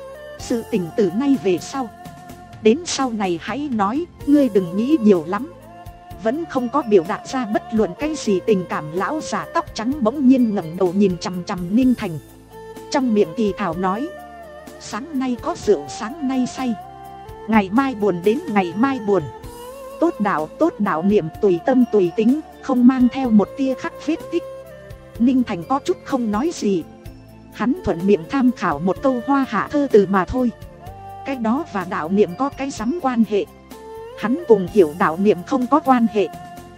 Sự tình từ nay về sau, đến sau này hãy nói, ngươi đừng nghĩ nhiều lắm. Vẫn không có biểu đạt ra bất luận cái gì tình cảm, lão già tóc trắng bỗng nhiên ngẩng đầu nhìn chằm chằm Ninh Thành, trong miệng thì thào nói, sáng nay có rượu sáng nay say, ngày mai buồn đến ngày mai buồn. Tốt đạo tốt đạo niệm tùy tâm tùy tính, không mang theo một tia khắc vết tích. Ninh Thành có chút không nói gì, hắn thuận miệng tham khảo một câu hoa hạ thơ từ mà thôi. Cái đó và đạo niệm có cái rắm quan hệ? Hắn cùng hiểu đạo niệm không có quan hệ.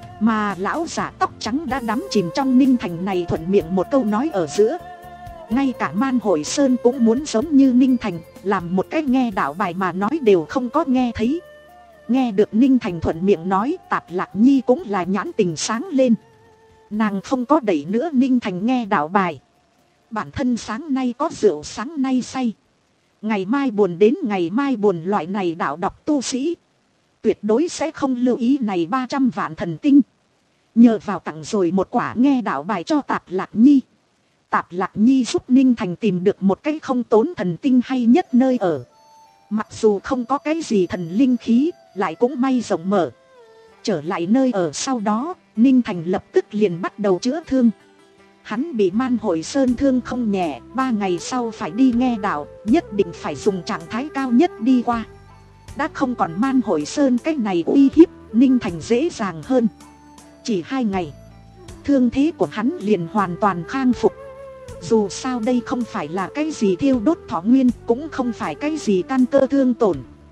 Mà lão giả tóc trắng đã đắm chìm trong Ninh Thành này thuận miệng một câu nói ở giữa. Ngay cả Man Hội Sơn cũng muốn giống như Ninh Thành, làm một cái nghe đạo bài mà nói đều không có nghe thấy. Nghe được Ninh Thành thuận miệng nói, Tạp Lạc Nhi cũng là nhãn tình sáng lên. Nàng không có đẩy nữa Ninh Thành nghe đạo bài. Bản thân sáng nay có rượu sáng nay say, ngày mai buồn đến ngày mai buồn, loại này đạo đọc tu sĩ tuyệt đối sẽ không lưu ý này ba trăm vạn thần tinh. Nhờ vào tặng rồi một quả nghe đạo bài cho Tạp Lạc Nhi, Tạp Lạc Nhi giúp Ninh Thành tìm được một cái không tốn thần tinh hay nhất nơi ở. Mặc dù không có cái gì thần linh khí, lại cũng may rộng mở. Trở lại nơi ở sau đó, Ninh Thành lập tức liền bắt đầu chữa thương. Hắn bị Man Hội Sơn thương không nhẹ, ba ngày sau phải đi nghe đạo, nhất định phải dùng trạng thái cao nhất đi qua. Đã không còn Man Hội Sơn cái này uy hiếp, Ninh Thành dễ dàng hơn. Chỉ hai ngày, thương thế của hắn liền hoàn toàn khang phục. Dù sao đây không phải là cái gì thiêu đốt thọ nguyên, cũng không phải cái gì căn cơ thương tổn.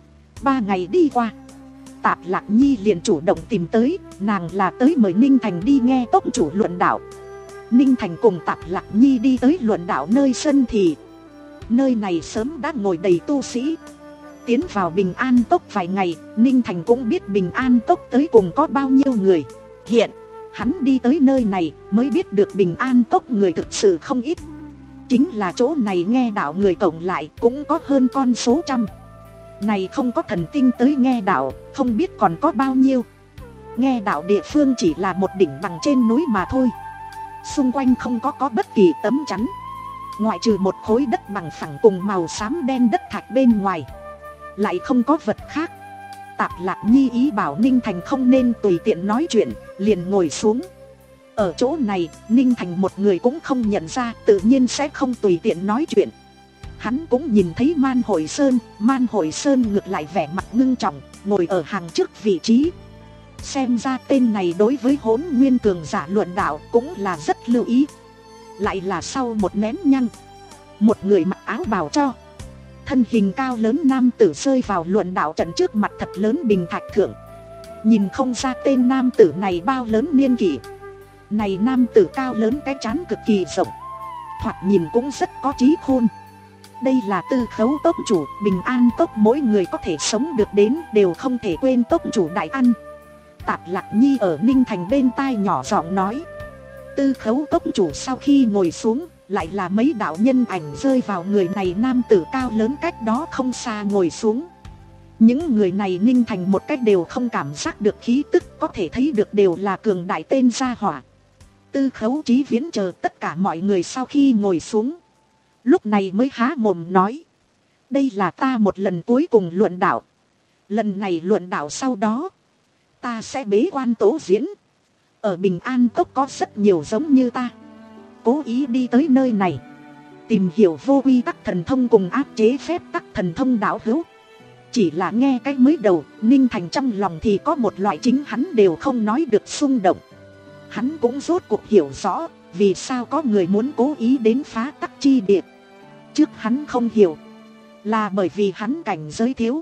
Ba ngày đi qua, Tạp Lạc Nhi liền chủ động tìm tới, nàng là tới mời Ninh Thành đi nghe tốc chủ luận đạo. Ninh Thành cùng Tạp Lạc Nhi đi tới luận đạo nơi sân thì nơi này sớm đã ngồi đầy tu sĩ. Tiến vào Bình An Cốc vài ngày, Ninh Thành cũng biết Bình An Cốc tới cùng có bao nhiêu người. Hiện hắn đi tới nơi này mới biết được Bình An Cốc người thực sự không ít. Chính là chỗ này nghe đạo người cộng lại cũng có hơn con số trăm. Này không có thần tinh tới nghe đạo, không biết còn có bao nhiêu. Nghe đạo địa phương chỉ là một đỉnh bằng trên núi mà thôi. Xung quanh không có có bất kỳ tấm chắn, ngoại trừ một khối đất bằng phẳng cùng màu xám đen đất thạch bên ngoài, lại không có vật khác. Tạp Lạc Nhi ý bảo Ninh Thành không nên tùy tiện nói chuyện, liền ngồi xuống. Ở chỗ này, Ninh Thành một người cũng không nhận ra, tự nhiên sẽ không tùy tiện nói chuyện. Hắn cũng nhìn thấy Man Hội Sơn, Man Hội Sơn ngược lại vẻ mặt ngưng trọng, ngồi ở hàng trước vị trí. Xem ra tên này đối với Hỗn Nguyên cường giả luận đạo cũng là rất lưu ý. Lại là sau một nén nhang, một người mặc áo bào cho, thân hình cao lớn nam tử rơi vào luận đạo trận trước mặt thật lớn bình thạch thượng. Nhìn không ra tên nam tử này bao lớn niên kỷ. Này nam tử cao lớn cái trán cực kỳ rộng, thoạt nhìn cũng rất có trí khôn. Đây là Tư Khấu tốc chủ Bình An Cốc, mỗi người có thể sống được đến đều không thể quên tốc chủ đại ăn. Tạp Lạc Nhi ở Ninh Thành bên tai nhỏ giọng nói. Tư Khấu tốc chủ sau khi ngồi xuống, lại là mấy đạo nhân ảnh rơi vào người này nam tử cao lớn cách đó không xa ngồi xuống. Những người này Ninh Thành một cách đều không cảm giác được khí tức, có thể thấy được đều là cường đại tên gia hỏa. Tư Khấu Chí Viễn chờ tất cả mọi người sau khi ngồi xuống, lúc này mới há mồm nói. Đây là ta một lần cuối cùng luận đạo. Lần này luận đạo sau đó, ta sẽ bế quan tố diễn. Ở Bình An Cốc có rất nhiều giống như ta, cố ý đi tới nơi này, tìm hiểu vô quy tắc thần thông cùng áp chế phép tắc thần thông đạo hữu. Chỉ là nghe cái mới đầu, Ninh Thành trong lòng thì có một loại chính hắn đều không nói được xung động. Hắn cũng rốt cuộc hiểu rõ, vì sao có người muốn cố ý đến phá tắc chi địa. Trước hắn không hiểu, là bởi vì hắn cảnh giới thiếu.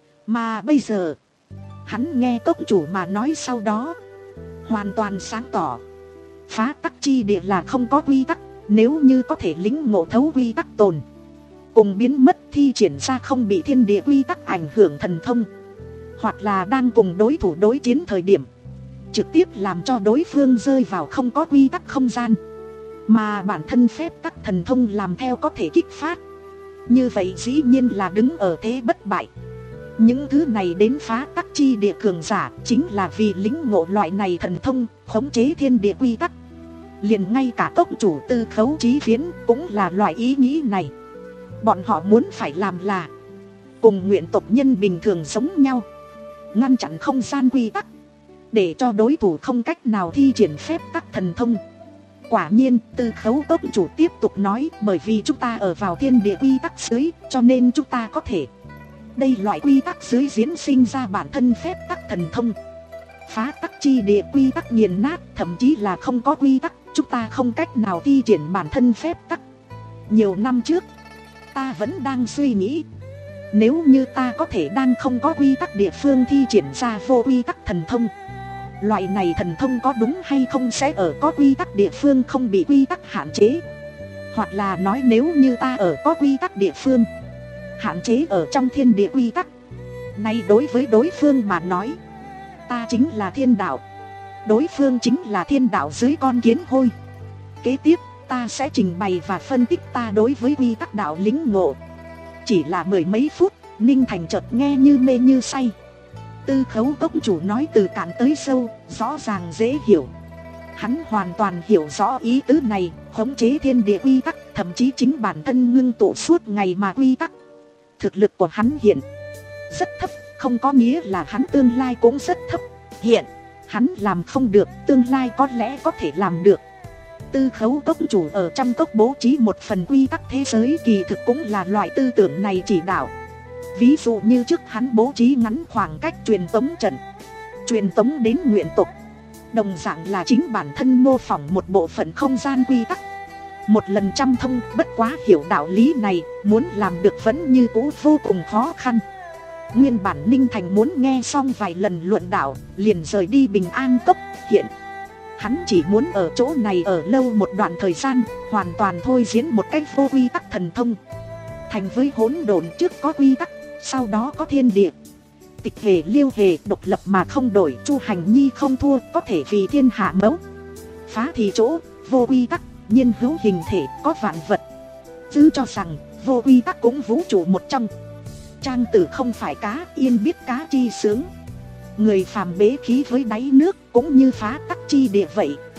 Mà bây giờ, hắn nghe cốc chủ mà nói sau đó, hoàn toàn sáng tỏ. Phá tắc chi địa là không có quy tắc, nếu như có thể lĩnh ngộ thấu quy tắc tồn, cùng biến mất thi triển ra không bị thiên địa quy tắc ảnh hưởng thần thông, hoặc là đang cùng đối thủ đối chiến thời điểm, trực tiếp làm cho đối phương rơi vào không có quy tắc không gian, mà bản thân phép tắc thần thông làm theo có thể kích phát. Như vậy dĩ nhiên là đứng ở thế bất bại. Những thứ này đến phá tắc chi địa cường giả chính là vì lĩnh ngộ loại này thần thông, khống chế thiên địa quy tắc. Liền ngay cả cốc chủ Tư Khấu Chí Viễn cũng là loại ý nghĩ này. Bọn họ muốn phải làm là cùng nguyện tộc nhân bình thường sống nhau, ngăn chặn không gian quy tắc, để cho đối thủ không cách nào thi triển phép tắc thần thông. Quả nhiên, Tư Khấu cốc chủ tiếp tục nói, bởi vì chúng ta ở vào thiên địa quy tắc dưới, cho nên chúng ta có thể đây loại quy tắc dưới diễn sinh ra bản thân phép tắc thần thông. Phá tắc chi địa quy tắc nghiền nát, thậm chí là không có quy tắc, chúng ta không cách nào thi triển bản thân phép tắc. Nhiều năm trước, ta vẫn đang suy nghĩ, nếu như ta có thể đang không có quy tắc địa phương thi triển ra vô quy tắc thần thông, loại này thần thông có đúng hay không sẽ ở có quy tắc địa phương không bị quy tắc hạn chế. Hoặc là nói nếu như ta ở có quy tắc địa phương, hạn chế ở trong thiên địa quy tắc, nay đối với đối phương mà nói, ta chính là thiên đạo, đối phương chính là thiên đạo dưới con kiến hôi. Kế tiếp, ta sẽ trình bày và phân tích ta đối với quy tắc đạo lĩnh ngộ. Chỉ là mười mấy phút, Ninh Thành chợt nghe như mê như say. Tư Khấu cốc chủ nói từ cạn tới sâu, rõ ràng dễ hiểu. Hắn hoàn toàn hiểu rõ ý tứ này, khống chế thiên địa quy tắc, thậm chí chính bản thân ngưng tụ suốt ngày mà quy tắc. Thực lực của hắn hiện rất thấp, không có nghĩa là hắn tương lai cũng rất thấp. Hiện hắn làm không được, tương lai có lẽ có thể làm được. Tư Khấu cốc chủ ở trong cốc bố trí một phần quy tắc thế giới, kỳ thực cũng là loại tư tưởng này chỉ đạo. Ví dụ như trước hắn bố trí ngắn khoảng cách truyền tống trận, truyền tống đến nguyện tộc, đồng dạng là chính bản thân mô phỏng một bộ phận không gian quy tắc. Một lần trăm thông, bất quá hiểu đạo lý này, muốn làm được vẫn như cũ vô cùng khó khăn. Nguyên bản Ninh Thành muốn nghe xong vài lần luận đạo, liền rời đi Bình An Cốc. Hiện hắn chỉ muốn ở chỗ này ở lâu một đoạn thời gian, hoàn toàn thôi diễn một cách vô quy tắc thần thông. Thành với hỗn độn trước có quy tắc, sau đó có thiên địa. Tịch hề liêu hề, độc lập mà không đổi, Chu Hành Nhi không thua, có thể vì thiên hạ mẫu. Phá thì chỗ, vô quy tắc, nhiên hữu hình thể, có vạn vật. Chứ cho rằng, vô quy tắc cũng vũ trụ một trong. Trang tử không phải cá, yên biết cá chi sướng. Người phàm bế khí với đáy nước, cũng như phá tắc chi địa vậy.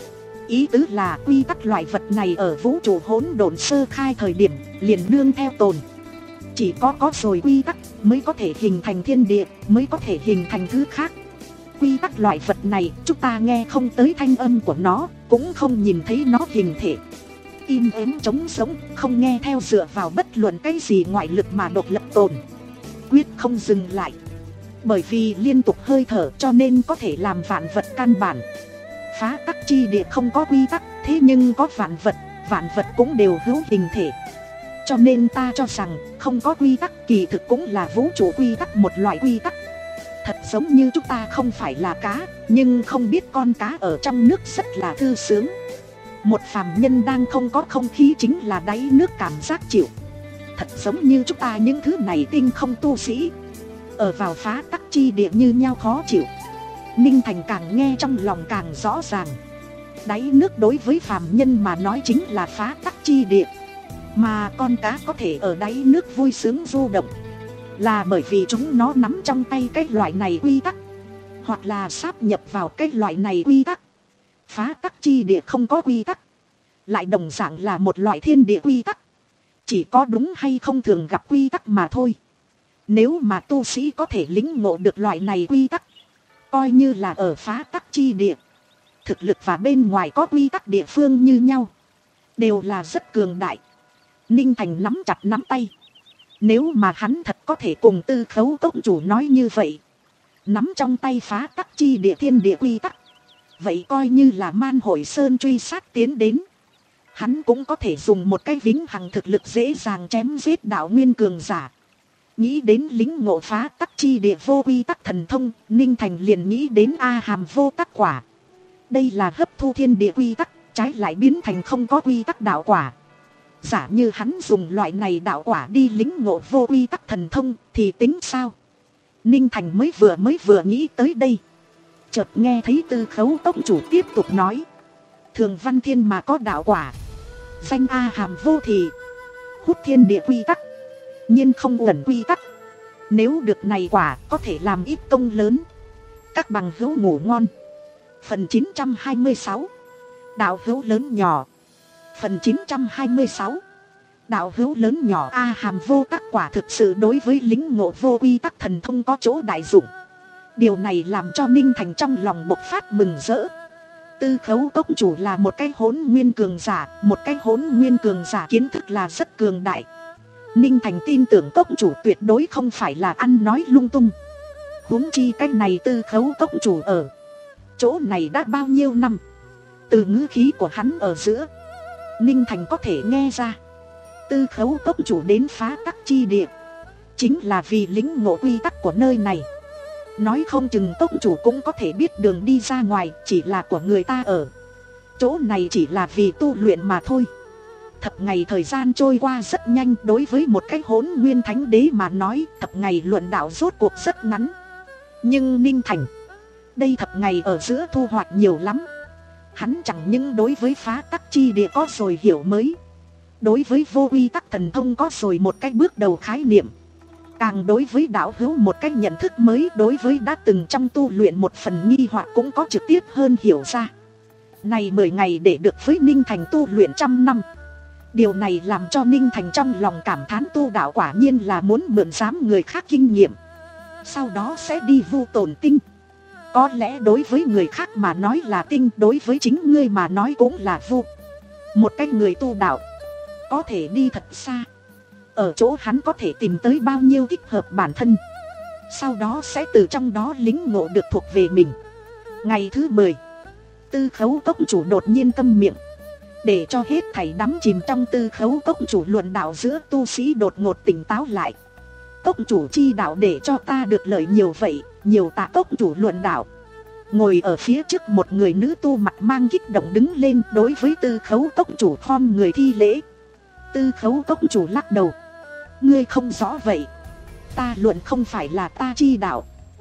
Ý tứ là quy tắc loại vật này ở vũ trụ hỗn độn sơ khai thời điểm liền nương theo tồn. Chỉ có có rồi quy tắc mới có thể hình thành thiên địa, mới có thể hình thành thứ khác. Quy tắc loại vật này chúng ta nghe không tới thanh âm của nó, cũng không nhìn thấy nó hình thể. Im ắng trống sống, không nghe theo dựa vào bất luận cái gì ngoại lực mà độc lập tồn. Quyết không dừng lại. Bởi vì liên tục hơi thở cho nên có thể làm vạn vật căn bản. Phá tắc chi địa không có quy tắc, thế nhưng có vạn vật, vạn vật cũng đều hữu hình thể. Cho nên ta cho rằng không có quy tắc kỳ thực cũng là vũ trụ quy tắc một loại quy tắc. Thật giống như chúng ta không phải là cá, nhưng không biết con cá ở trong nước rất là thư sướng. Một phàm nhân đang không có không khí chính là đáy nước cảm giác chịu. Thật giống như chúng ta những thứ này tinh không tu sĩ, ở vào phá tắc chi địa như nhau khó chịu. Ninh Thành càng nghe trong lòng càng rõ ràng. Đáy nước đối với phàm nhân mà nói chính là phá tắc chi địa. Mà con cá có thể ở đáy nước vui sướng du động, là bởi vì chúng nó nắm trong tay cái loại này quy tắc, hoặc là sáp nhập vào cái loại này quy tắc. Phá tắc chi địa không có quy tắc, lại đồng dạng là một loại thiên địa quy tắc. Chỉ có đúng hay không thường gặp quy tắc mà thôi. Nếu mà tu sĩ có thể lĩnh ngộ được loại này quy tắc, coi như là ở phá tắc chi địa, thực lực và bên ngoài có quy tắc địa phương như nhau, đều là rất cường đại. Ninh Thành nắm chặt nắm tay. Nếu mà hắn thật có thể cùng Tư Khấu Cốc chủ nói như vậy, nắm trong tay phá tắc chi địa thiên địa quy tắc, vậy coi như là Man Hội Sơn truy sát tiến đến, hắn cũng có thể dùng một cái vĩnh hằng thực lực dễ dàng chém giết đạo nguyên cường giả. Nghĩ đến lính ngộ phá tắc chi địa vô quy tắc thần thông, Ninh Thành liền nghĩ đến A Hàm vô tắc quả. Đây là hấp thu thiên địa quy tắc, trái lại biến thành không có quy tắc đạo quả. Giả như hắn dùng loại này đạo quả đi lính ngộ vô quy tắc thần thông thì tính sao? Ninh Thành mới vừa mới vừa nghĩ tới đây, chợt nghe thấy Tư Khấu Cốc chủ tiếp tục nói. Thường Văn Thiên mà có đạo quả, danh A Hàm vô thì hút thiên địa quy tắc, nhiên không uẩn quy tắc. Nếu được này quả có thể làm ít công lớn. Các bằng hữu ngủ ngon. Phần chín trăm hai mươi sáu, đạo hữu lớn nhỏ. Phần chín trăm hai mươi sáu, đạo hữu lớn nhỏ. A Hàm vô tắc quả thực sự đối với lính ngộ vô quy tắc thần thông có chỗ đại dụng. Điều này làm cho Ninh Thành trong lòng bộc phát mừng rỡ. Tư Khấu Cốc chủ là một cái hỗn nguyên cường giả, một cái hỗn nguyên cường giả kiến thức là rất cường đại. Ninh Thành tin tưởng Cốc chủ tuyệt đối không phải là ăn nói lung tung. Huống chi cái này Tư Khấu Cốc chủ ở chỗ này đã bao nhiêu năm, từ ngữ khí của hắn ở giữa, Ninh Thành có thể nghe ra Tư Khấu Cốc chủ đến phá tắc chi địa chính là vì lĩnh ngộ quy tắc của nơi này. Nói không chừng Cốc chủ cũng có thể biết đường đi ra ngoài, chỉ là của người ta ở chỗ này chỉ là vì tu luyện mà thôi. Thập ngày thời gian trôi qua rất nhanh, đối với một cái hỗn nguyên thánh đế mà nói, thập ngày luận đạo rốt cuộc rất ngắn. Nhưng Ninh Thành, đây thập ngày ở giữa thu hoạch nhiều lắm. Hắn chẳng những đối với phá tắc chi địa có rồi hiểu mới, đối với vô quy tắc thần thông có rồi một cái bước đầu khái niệm, càng đối với đạo hữu một cái nhận thức mới, đối với đã từng trong tu luyện một phần nghi hoặc cũng có trực tiếp hơn hiểu ra. Này mười ngày để được với Ninh Thành tu luyện trăm năm. Điều này làm cho Ninh Thành trong lòng cảm thán tu đạo quả nhiên là muốn mượn giám người khác kinh nghiệm, sau đó sẽ đi vu tổn tinh. Có lẽ đối với người khác mà nói là tinh, đối với chính ngươi mà nói cũng là vu. Một cái người tu đạo có thể đi thật xa, ở chỗ hắn có thể tìm tới bao nhiêu thích hợp bản thân, sau đó sẽ từ trong đó lĩnh ngộ được thuộc về mình. Ngày thứ mười, Tư Khấu Cốc chủ đột nhiên câm miệng, để cho hết thảy đắm chìm trong Tư Khấu Cốc chủ luận đạo giữa tu sĩ đột ngột tỉnh táo lại. Cốc chủ chi đạo để cho ta được lợi nhiều vậy, nhiều tạ Cốc chủ luận đạo. Ngồi ở phía trước một người nữ tu mặt mang kích động đứng lên, đối với Tư Khấu Cốc chủ khom người thi lễ. Tư Khấu Cốc chủ lắc đầu. Ngươi không rõ vậy. Ta luận không phải là ta chi đạo,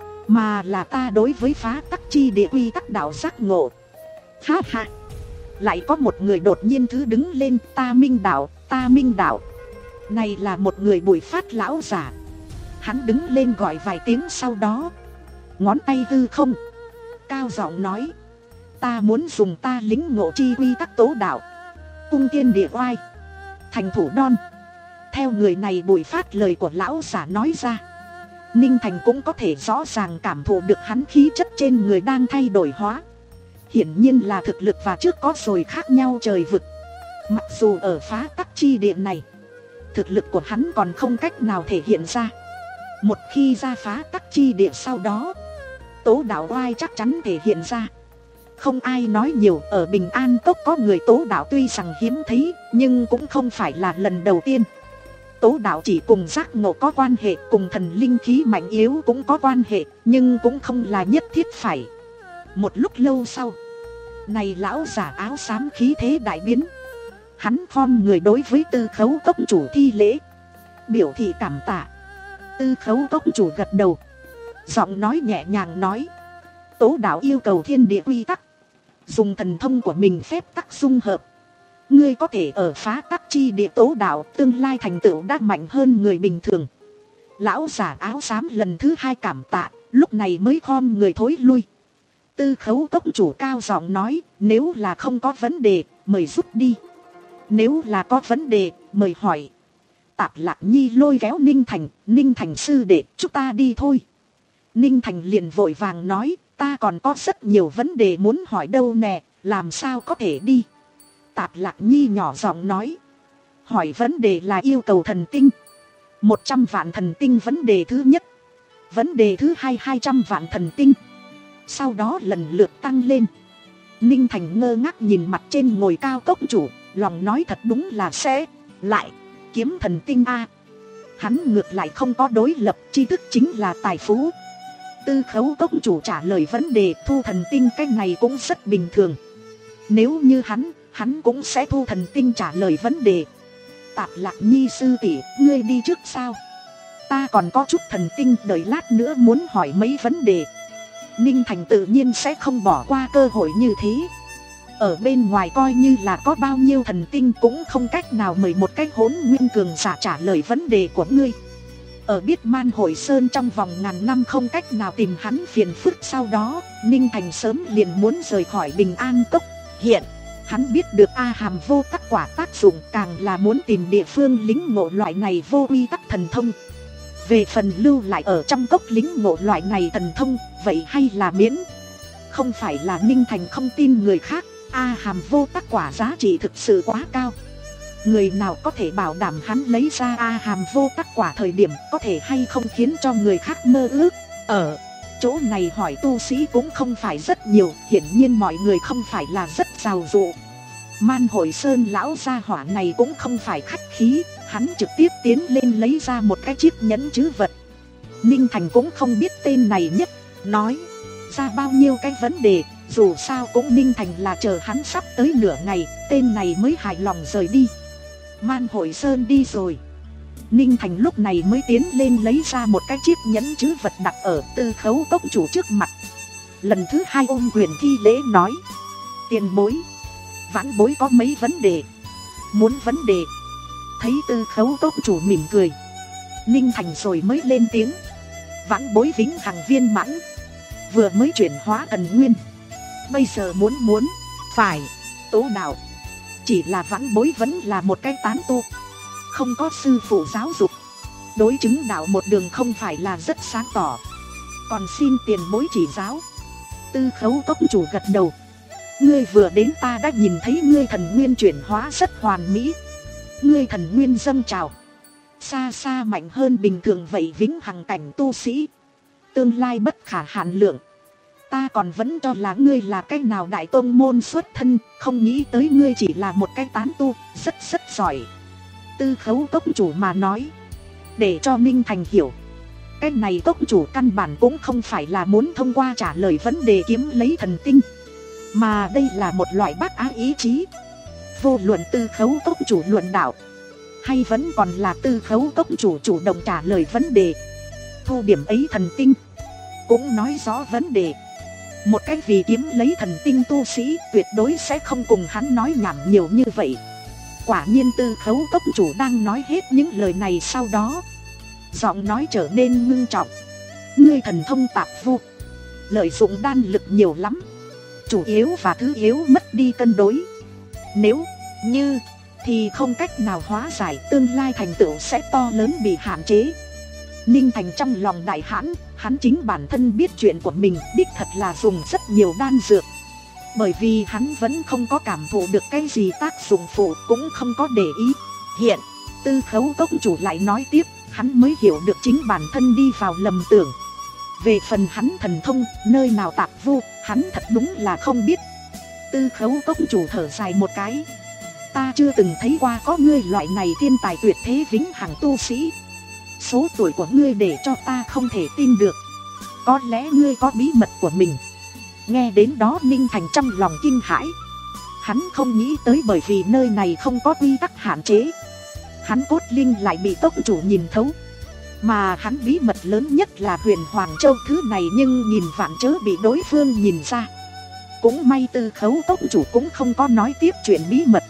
mà là ta đối với phá tắc chi địa quy tắc đạo giác ngộ. Ha ha. Lại có một người đột nhiên thứ đứng lên. Ta minh đạo, ta minh đạo. Này là một người Bùi Phát lão giả. Hắn đứng lên gọi vài tiếng, sau đó ngón tay hư không, cao giọng nói. ta muốn dùng ta lính ngộ chi quy tắc tố đạo, cung thiên địa oai, thành thủ đon. Theo người này Bùi Phát lời của lão giả nói ra, Ninh Thành cũng có thể rõ ràng cảm thụ được hắn khí chất trên người đang thay đổi hóa. Hiển nhiên là thực lực và trước có rồi khác nhau trời vực. Mặc dù ở phá tắc chi địa này, thực lực của hắn còn không cách nào thể hiện ra. Một khi ra phá tắc chi địa sau đó, tố đạo oai chắc chắn thể hiện ra. Không ai nói nhiều, ở Bình An Cốc có người tố đạo tuy rằng hiếm thấy, nhưng cũng không phải là lần đầu tiên. Tố đạo chỉ cùng giác ngộ có quan hệ, cùng thần linh khí mạnh yếu cũng có quan hệ, nhưng cũng không là nhất thiết phải. Một lúc lâu sau, này lão giả áo xám khí thế đại biến. Hắn khom người đối với Tư Khấu Cốc chủ thi lễ, biểu thị cảm tạ. Tư Khấu Cốc chủ gật đầu, giọng nói nhẹ nhàng nói, tố đạo yêu cầu thiên địa quy tắc, dùng thần thông của mình phép tắc dung hợp. Ngươi có thể ở phá tắc chi địa tố đạo, tương lai thành tựu đã mạnh hơn người bình thường. Lão giả áo xám lần thứ hai cảm tạ, lúc này mới khom người thối lui. Tư Khấu Cốc chủ cao giọng nói, nếu là không có vấn đề, mời rút đi. Nếu là có vấn đề, mời hỏi. Tạp Lạc Nhi lôi kéo Ninh Thành, Ninh Thành sư đệ, chúng ta đi thôi. Ninh Thành liền vội vàng nói, ta còn có rất nhiều vấn đề muốn hỏi đâu nè, làm sao có thể đi. Tạp Lạc Nhi nhỏ giọng nói, hỏi vấn đề là yêu cầu thần tinh. Một trăm vạn thần tinh vấn đề thứ nhất. Vấn đề thứ hai hai trăm vạn thần tinh. Sau đó lần lượt tăng lên. Ninh Thành ngơ ngác nhìn mặt trên ngồi cao cốc chủ, lòng nói thật đúng là sẽ lại kiếm thần tinh a. Hắn ngược lại không có đối lập, tri thức chính là tài phú. Tư Khấu Cốc chủ trả lời vấn đề thu thần tinh, cái này cũng rất bình thường. Nếu như hắn, hắn cũng sẽ thu thần tinh trả lời vấn đề. Tạp Lạc Nhi sư tỷ, ngươi đi trước sao? Ta còn có chút thần tinh, đợi lát nữa muốn hỏi mấy vấn đề. Ninh Thành tự nhiên sẽ không bỏ qua cơ hội như thế. Ở bên ngoài coi như là có bao nhiêu thần tinh cũng không cách nào mời một cách hỗn nguyên cường giả trả lời vấn đề của ngươi. Ở biết Man Hội Sơn trong vòng ngàn năm không cách nào tìm hắn phiền phức sau đó, Ninh Thành sớm liền muốn rời khỏi Bình An Cốc. Hiện, hắn biết được A Hàm vô tắc quả tác dụng, càng là muốn tìm địa phương lính ngộ loại này vô quy tắc thần thông. Về phần lưu lại ở trong cốc lính ngộ loại này thần thông, vậy hay là miễn. Không phải là Ninh Thành không tin người khác, A Hàm vô tắc quả giá trị thực sự quá cao. Người nào có thể bảo đảm hắn lấy ra A Hàm vô tắc quả thời điểm có thể hay không khiến cho người khác mơ ước. Ở chỗ này hỏi tu sĩ cũng không phải rất nhiều, hiển nhiên mọi người không phải là rất giàu dụ. Man Hội Sơn lão gia hỏa này cũng không phải khách khí, hắn trực tiếp tiến lên lấy ra một cái chiếc nhẫn trữ vật. Ninh Thành cũng không biết tên này nhất, nói ra bao nhiêu cái vấn đề, dù sao cũng Ninh Thành là chờ hắn sắp tới nửa ngày, tên này mới hài lòng rời đi. Man Hội Sơn đi rồi, Ninh Thành lúc này mới tiến lên lấy ra một cái chiếc nhẫn trữ vật đặt ở Tư Khấu Cốc chủ trước mặt. Lần thứ hai ôm quyền thi lễ nói, tiền bối, vãn bối có mấy vấn đề, muốn vấn đề. Thấy Tư Khấu Cốc chủ mỉm cười, Ninh Thành rồi mới lên tiếng, vãn bối vĩnh hằng viên mãn, vừa mới chuyển hóa thần nguyên, bây giờ muốn muốn phải tố đạo. Chỉ là vãn bối vẫn là một cái tán tu, không có sư phụ giáo dục, đối chứng đạo một đường không phải là rất sáng tỏ, còn xin tiền bối chỉ giáo. Tư Khấu Cốc chủ gật đầu, ngươi vừa đến ta đã nhìn thấy ngươi thần nguyên chuyển hóa rất hoàn mỹ. Ngươi thần nguyên dâng trào, xa xa mạnh hơn bình thường vậy vĩnh hằng cảnh tu sĩ, tương lai bất khả hạn lượng. Ta còn vẫn cho là ngươi là cái nào đại tôn môn xuất thân, không nghĩ tới ngươi chỉ là một cái tán tu, rất rất giỏi. Tư Khấu Cốc chủ mà nói, để cho Ninh Thành hiểu, cái này cốc chủ căn bản cũng không phải là muốn thông qua trả lời vấn đề kiếm lấy thần tinh, mà đây là một loại bác ái ý chí. Vô luận Tư Khấu Cốc chủ luận đạo, hay vẫn còn là Tư Khấu Cốc chủ chủ động trả lời vấn đề, thu điểm ấy thần tinh, cũng nói rõ vấn đề. Một cái vì kiếm lấy thần tinh tu sĩ tuyệt đối sẽ không cùng hắn nói nhảm nhiều như vậy. Quả nhiên Tư Khấu Cốc chủ đang nói hết những lời này sau đó, giọng nói trở nên ngưng trọng. Ngươi thần thông tạp vu, lợi dụng đan lực nhiều lắm, chủ yếu và thứ yếu mất đi cân đối. Nếu như thì không cách nào hóa giải, tương lai thành tựu sẽ to lớn bị hạn chế. Ninh Thành trong lòng đại hãn, hắn chính bản thân biết chuyện của mình đích thật là dùng rất nhiều đan dược. Bởi vì hắn vẫn không có cảm thụ được cái gì tác dụng phụ, cũng không có để ý. Hiện Tư Khấu Cốc chủ lại nói tiếp, hắn mới hiểu được chính bản thân đi vào lầm tưởng. Về phần hắn thần thông, nơi nào tạp vô, hắn thật đúng là không biết. Tư Khấu Cốc chủ thở dài một cái. Ta chưa từng thấy qua có ngươi loại này thiên tài tuyệt thế vĩnh hằng tu sĩ. Số tuổi của ngươi để cho ta không thể tin được. Có lẽ ngươi có bí mật của mình. Nghe đến đó Ninh Thành trong lòng kinh hãi. Hắn không nghĩ tới bởi vì nơi này không có quy tắc hạn chế, hắn cốt linh lại bị tốc chủ nhìn thấu. Mà hắn bí mật lớn nhất là Huyền Hoàng Châu thứ này, nhưng nhìn vạn chớ bị đối phương nhìn ra. Cũng may Tư Khấu Tốc chủ cũng không có nói tiếp chuyện bí mật,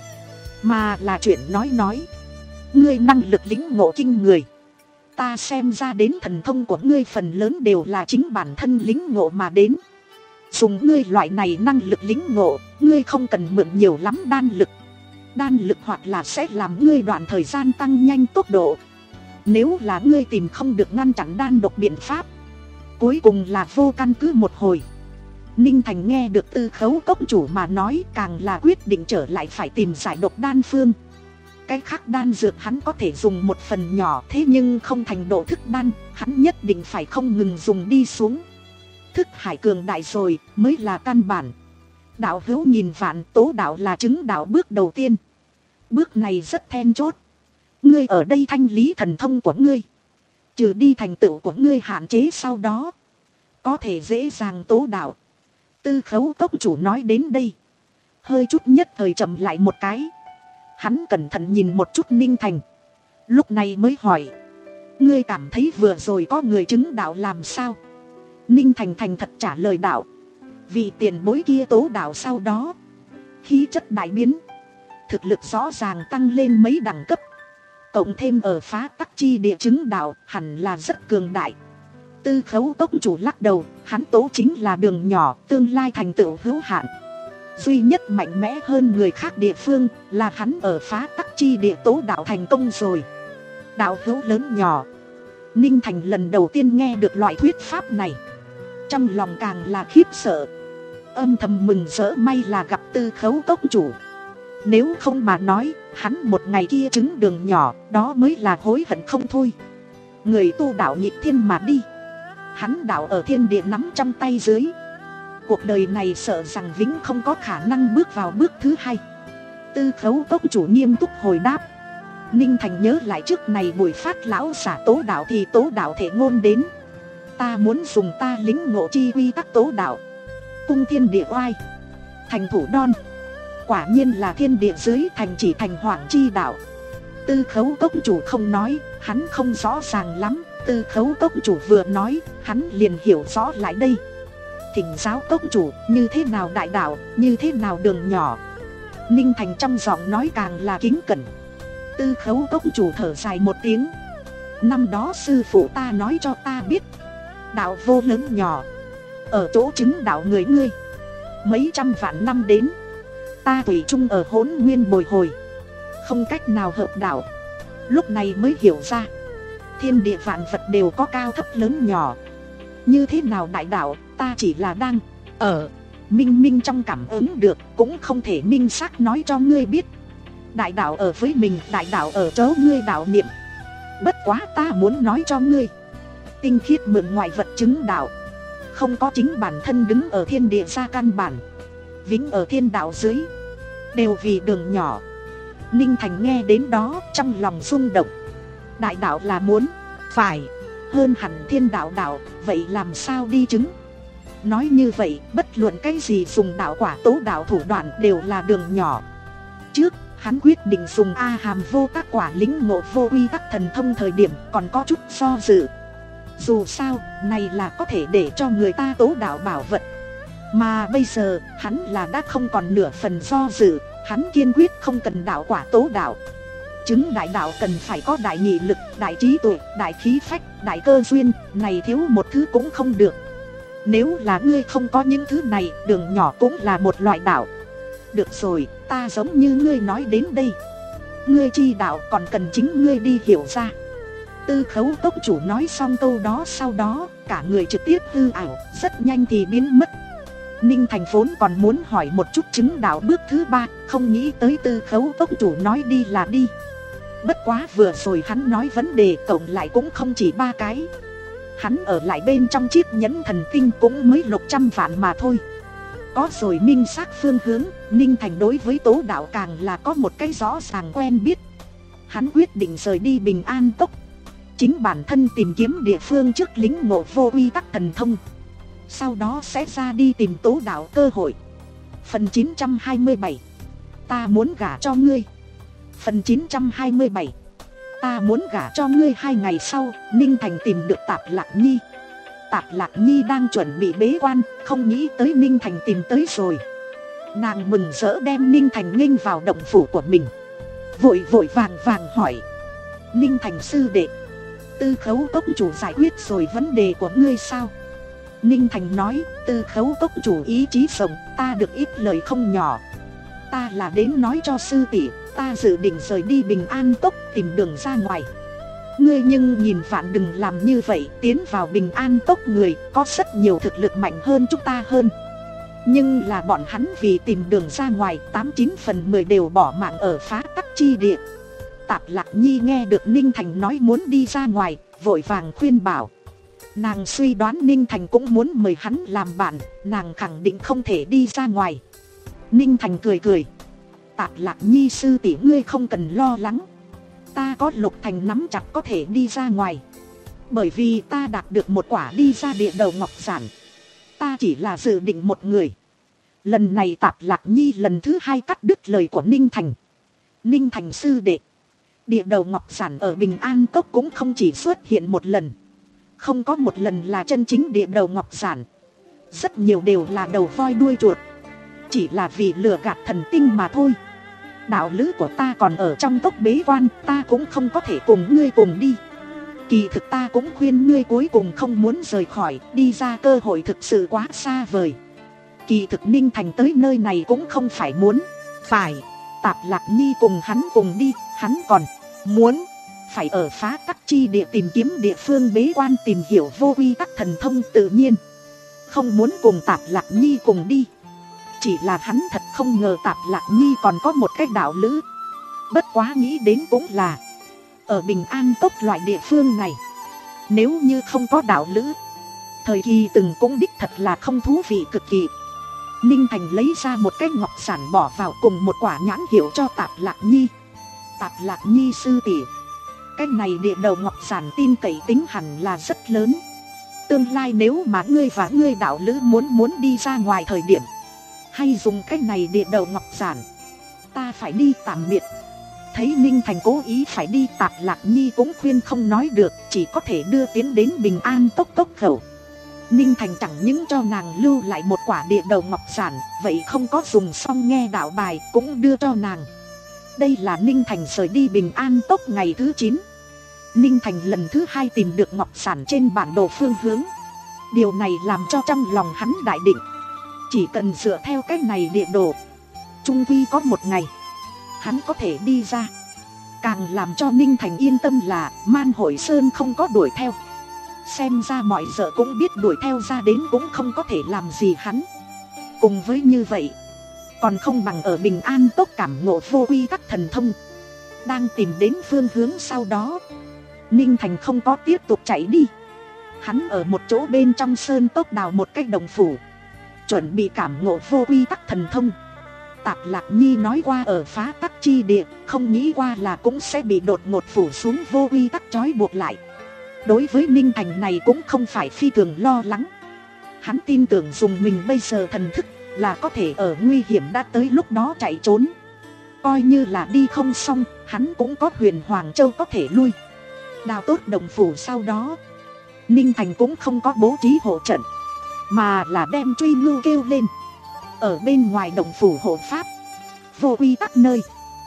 mà là chuyện nói nói. Ngươi năng lực lĩnh ngộ kinh người, ta xem ra đến thần thông của ngươi phần lớn đều là chính bản thân lĩnh ngộ mà đến. Dùng ngươi loại này năng lực lĩnh ngộ, ngươi không cần mượn nhiều lắm đan lực. Đan lực hoặc là sẽ làm ngươi đoạn thời gian tăng nhanh tốc độ. Nếu là ngươi tìm không được ngăn chặn đan độc biện pháp, cuối cùng là vô căn cứ một hồi. Ninh Thành nghe được Tư Khấu Cốc chủ mà nói, càng là quyết định trở lại phải tìm giải độc đan phương. Cái khác đan dược hắn có thể dùng một phần nhỏ, thế nhưng không thành độ thức đan, hắn nhất định phải không ngừng dùng đi xuống. Thức hải cường đại rồi mới là căn bản. Đạo hữu nhìn vạn, tố đạo là chứng đạo bước đầu tiên. Bước này rất then chốt. Ngươi ở đây thanh lý thần thông của ngươi, trừ đi thành tựu của ngươi hạn chế, sau đó có thể dễ dàng tố đạo. Tư Khấu Cốc chủ nói đến đây, hơi chút nhất thời chậm lại một cái. Hắn cẩn thận nhìn một chút Ninh Thành, lúc này mới hỏi. Ngươi cảm thấy vừa rồi có người chứng đạo làm sao? Ninh Thành thành thật trả lời đạo. Vị tiền bối kia tố đạo sau đó, khí chất đại biến, thực lực rõ ràng tăng lên mấy đẳng cấp. Cộng thêm ở phá tắc chi địa chứng đạo, hẳn là rất cường đại. Tư Khấu Cốc chủ lắc đầu, hắn tố chính là đường nhỏ, tương lai thành tựu hữu hạn. Duy nhất mạnh mẽ hơn người khác địa phương là hắn ở phá tắc chi địa tố đạo thành công rồi. Đạo hữu lớn nhỏ. Ninh Thành lần đầu tiên nghe được loại thuyết pháp này, trong lòng càng là khiếp sợ, âm thầm mừng rỡ may là gặp Tư Khấu Cốc chủ. Nếu không mà nói, hắn một ngày kia chứng đường nhỏ, đó mới là hối hận không thôi. Người tu đạo nhịp thiên mà đi, hắn đạo ở thiên địa nắm trong tay dưới. Cuộc đời này sợ rằng vĩnh không có khả năng bước vào bước thứ hai. Tư Khấu Cốc chủ nghiêm túc hồi đáp. Ninh Thành nhớ lại trước này buổi phát lão giả tố đạo thì tố đạo thể ngôn đến. Ta muốn dùng ta lĩnh ngộ chi quy tắc tố đạo. Cung thiên địa oai, thành thủ đon. Quả nhiên là thiên địa dưới thành chỉ thành hoàng chi đạo. Tư Khấu Cốc chủ không nói, hắn không rõ ràng lắm. Tư Khấu Cốc chủ vừa nói, hắn liền hiểu rõ lại đây. Thỉnh giáo Cốc chủ, như thế nào đại đạo, như thế nào đường nhỏ? Ninh Thành trong giọng nói càng là kính cẩn. Tư Khấu Cốc chủ thở dài một tiếng. Năm đó sư phụ ta nói cho ta biết, đạo vô lớn nhỏ, ở chỗ chứng đạo người ngươi. Mấy trăm vạn năm đến, ta thủy chung ở hỗn nguyên bồi hồi, không cách nào hợp đạo. Lúc này mới hiểu ra, thiên địa vạn vật đều có cao thấp lớn nhỏ. Như thế nào đại đạo, ta chỉ là đang ở minh minh trong cảm ứng được, cũng không thể minh xác nói cho ngươi biết. Đại đạo ở với mình, đại đạo ở chỗ ngươi đạo niệm. Bất quá ta muốn nói cho ngươi, tinh khiết mượn ngoại vật chứng đạo, không có chính bản thân đứng ở thiên địa ra căn bản, vĩnh ở thiên đạo dưới, đều vì đường nhỏ. Ninh Thành nghe đến đó trong lòng rung động. Đại đạo là muốn phải hơn hẳn thiên đạo đạo, vậy làm sao đi chứng? Nói như vậy, bất luận cái gì dùng đạo quả tố đạo thủ đoạn đều là đường nhỏ. Trước, hắn quyết định dùng A Hàm vô các quả lĩnh ngộ vô quy tắc thần thông thời điểm còn có chút do dự. Dù sao, này là có thể để cho người ta tố đạo bảo vật. Mà bây giờ, hắn là đã không còn nửa phần do dự, hắn kiên quyết không cần đạo quả tố đạo. Chứng đại đạo cần phải có đại nghị lực, đại trí tuệ, đại khí phách, đại cơ duyên, này thiếu một thứ cũng không được. Nếu là ngươi không có những thứ này, đường nhỏ cũng là một loại đạo. Được rồi, ta giống như ngươi nói đến đây. Ngươi chi đạo còn cần chính ngươi đi hiểu ra. Tư Khấu Cốc chủ nói xong câu đó, sau đó cả người trực tiếp hư ảo, rất nhanh thì biến mất. Ninh Thành vốn còn muốn hỏi một chút chứng đạo bước thứ ba, không nghĩ tới Tư Khấu Cốc chủ nói đi là đi. Bất quá vừa rồi hắn nói vấn đề cộng lại cũng không chỉ ba cái. Hắn ở lại bên trong chiếc nhẫn thần tinh cũng mới lục trăm vạn mà thôi. Có rồi minh xác phương hướng, Ninh Thành đối với Tố Đạo càng là có một cái rõ ràng quen biết. Hắn quyết định rời đi Bình An Cốc, chính bản thân tìm kiếm địa phương trước lính ngộ vô uy tắc thần thông, sau đó sẽ ra đi tìm Tố Đạo cơ hội. Phần chín trăm hai mươi bảy, ta muốn gả cho ngươi. Phần chín trăm hai mươi bảy, ta muốn gả cho ngươi. Hai ngày sau, Ninh Thành tìm được Tạp Lạc Nhi. Tạp Lạc Nhi đang chuẩn bị bế quan, không nghĩ tới Ninh Thành tìm tới rồi. Nàng mừng rỡ đem Ninh Thành nghênh vào động phủ của mình, vội vội vàng vàng hỏi: Ninh Thành sư đệ, Tư Khấu Cốc chủ giải quyết rồi vấn đề của ngươi sao? Ninh Thành nói: Tư Khấu Cốc chủ ý chí rộng, ta được ít lời không nhỏ. Ta là đến nói cho sư tỷ, ta dự định rời đi Bình An Cốc tìm đường ra ngoài. Ngươi nhưng nhìn vạn đừng làm như vậy, tiến vào Bình An Cốc người có rất nhiều thực lực mạnh hơn chúng ta hơn. Nhưng là bọn hắn vì tìm đường ra ngoài, tám chín phần mười đều bỏ mạng ở phá tắc chi địa. Tạp Lạc Nhi nghe được Ninh Thành nói muốn đi ra ngoài, vội vàng khuyên bảo. Nàng suy đoán Ninh Thành cũng muốn mời hắn làm bạn, nàng khẳng định không thể đi ra ngoài. Ninh Thành cười cười: Tạp Lạc Nhi sư tỷ ngươi không cần lo lắng. Ta có Lục Thành nắm chặt có thể đi ra ngoài. Bởi vì ta đạt được một quả đi ra địa đầu ngọc giản. Ta chỉ là dự định một người. Lần này Tạp Lạc Nhi lần thứ hai cắt đứt lời của Ninh Thành. Ninh Thành sư đệ, địa đầu ngọc giản ở Bình An Cốc cũng không chỉ xuất hiện một lần. Không có một lần là chân chính địa đầu ngọc giản. Rất nhiều đều là đầu voi đuôi chuột, chỉ là vì lừa gạt thần tinh mà thôi. Đạo lữ của ta còn ở trong cốc bế quan, ta cũng không có thể cùng ngươi cùng đi. Kỳ thực ta cũng khuyên ngươi cuối cùng không muốn rời khỏi, đi ra cơ hội thực sự quá xa vời. Kỳ thực Ninh Thành tới nơi này cũng không phải muốn phải Tạp Lạc Nhi cùng hắn cùng đi, hắn còn muốn phải ở phá tắc chi địa tìm kiếm địa phương bế quan, tìm hiểu vô quy tắc thần thông tự nhiên. Không muốn cùng Tạp Lạc Nhi cùng đi. Chỉ là hắn thật không ngờ Tạp Lạc Nhi còn có một cái đạo lữ. Bất quá nghĩ đến cũng là, ở Bình An Cốc loại địa phương này, nếu như không có đạo lữ, thời kỳ từng cũng đích thật là không thú vị cực kỳ. Ninh Thành lấy ra một cái ngọc giản bỏ vào cùng một quả nhãn hiệu cho Tạp Lạc Nhi. Tạp Lạc Nhi sư tỷ, cái này địa đầu ngọc giản tin cậy tính hẳn là rất lớn. Tương lai nếu mà ngươi và ngươi đạo lữ muốn muốn đi ra ngoài thời điểm, hay dùng cái này địa đầu ngọc giản. Ta phải đi tạm biệt. Thấy Ninh Thành cố ý phải đi, Tạp Lạc Nhi cũng khuyên không nói được, chỉ có thể đưa tiến đến Bình An Cốc cốc khẩu. Ninh Thành chẳng những cho nàng lưu lại một quả địa đầu ngọc giản, vậy không có dùng xong nghe đạo bài cũng đưa cho nàng. Đây là Ninh Thành rời đi Bình An Cốc ngày thứ chín. Ninh Thành lần thứ hai tìm được ngọc giản trên bản đồ phương hướng. Điều này làm cho trong lòng hắn đại định, chỉ cần dựa theo cái này địa đồ, chung quy có một ngày hắn có thể đi ra. Càng làm cho Ninh Thành yên tâm là Man Hội Sơn không có đuổi theo. Xem ra mọi giờ cũng biết đuổi theo ra đến cũng không có thể làm gì hắn. Cùng với như vậy, còn không bằng ở Bình An Cốc cảm ngộ vô quy tắc thần thông. Đang tìm đến phương hướng sau đó, Ninh Thành không có tiếp tục chạy đi. Hắn ở một chỗ bên trong sơn cốc đào một cái đồng phủ, chuẩn bị cảm ngộ vô quy tắc thần thông. Tạp Lạc Nhi nói qua ở phá tắc chi địa, không nghĩ qua là cũng sẽ bị đột ngột phủ xuống vô quy tắc trói buộc lại. Đối với Ninh Thành này cũng không phải phi thường lo lắng. Hắn tin tưởng dùng mình bây giờ thần thức là có thể ở nguy hiểm đã tới lúc đó chạy trốn. Coi như là đi không xong, hắn cũng có Huyền Hoàng Châu có thể lui. Đào tốt đồng phủ sau đó, Ninh Thành cũng không có bố trí hộ trận, mà là đem Truy Ngưu kêu lên. Ở bên ngoài đồng phủ hộ pháp, vô quy tắc nơi,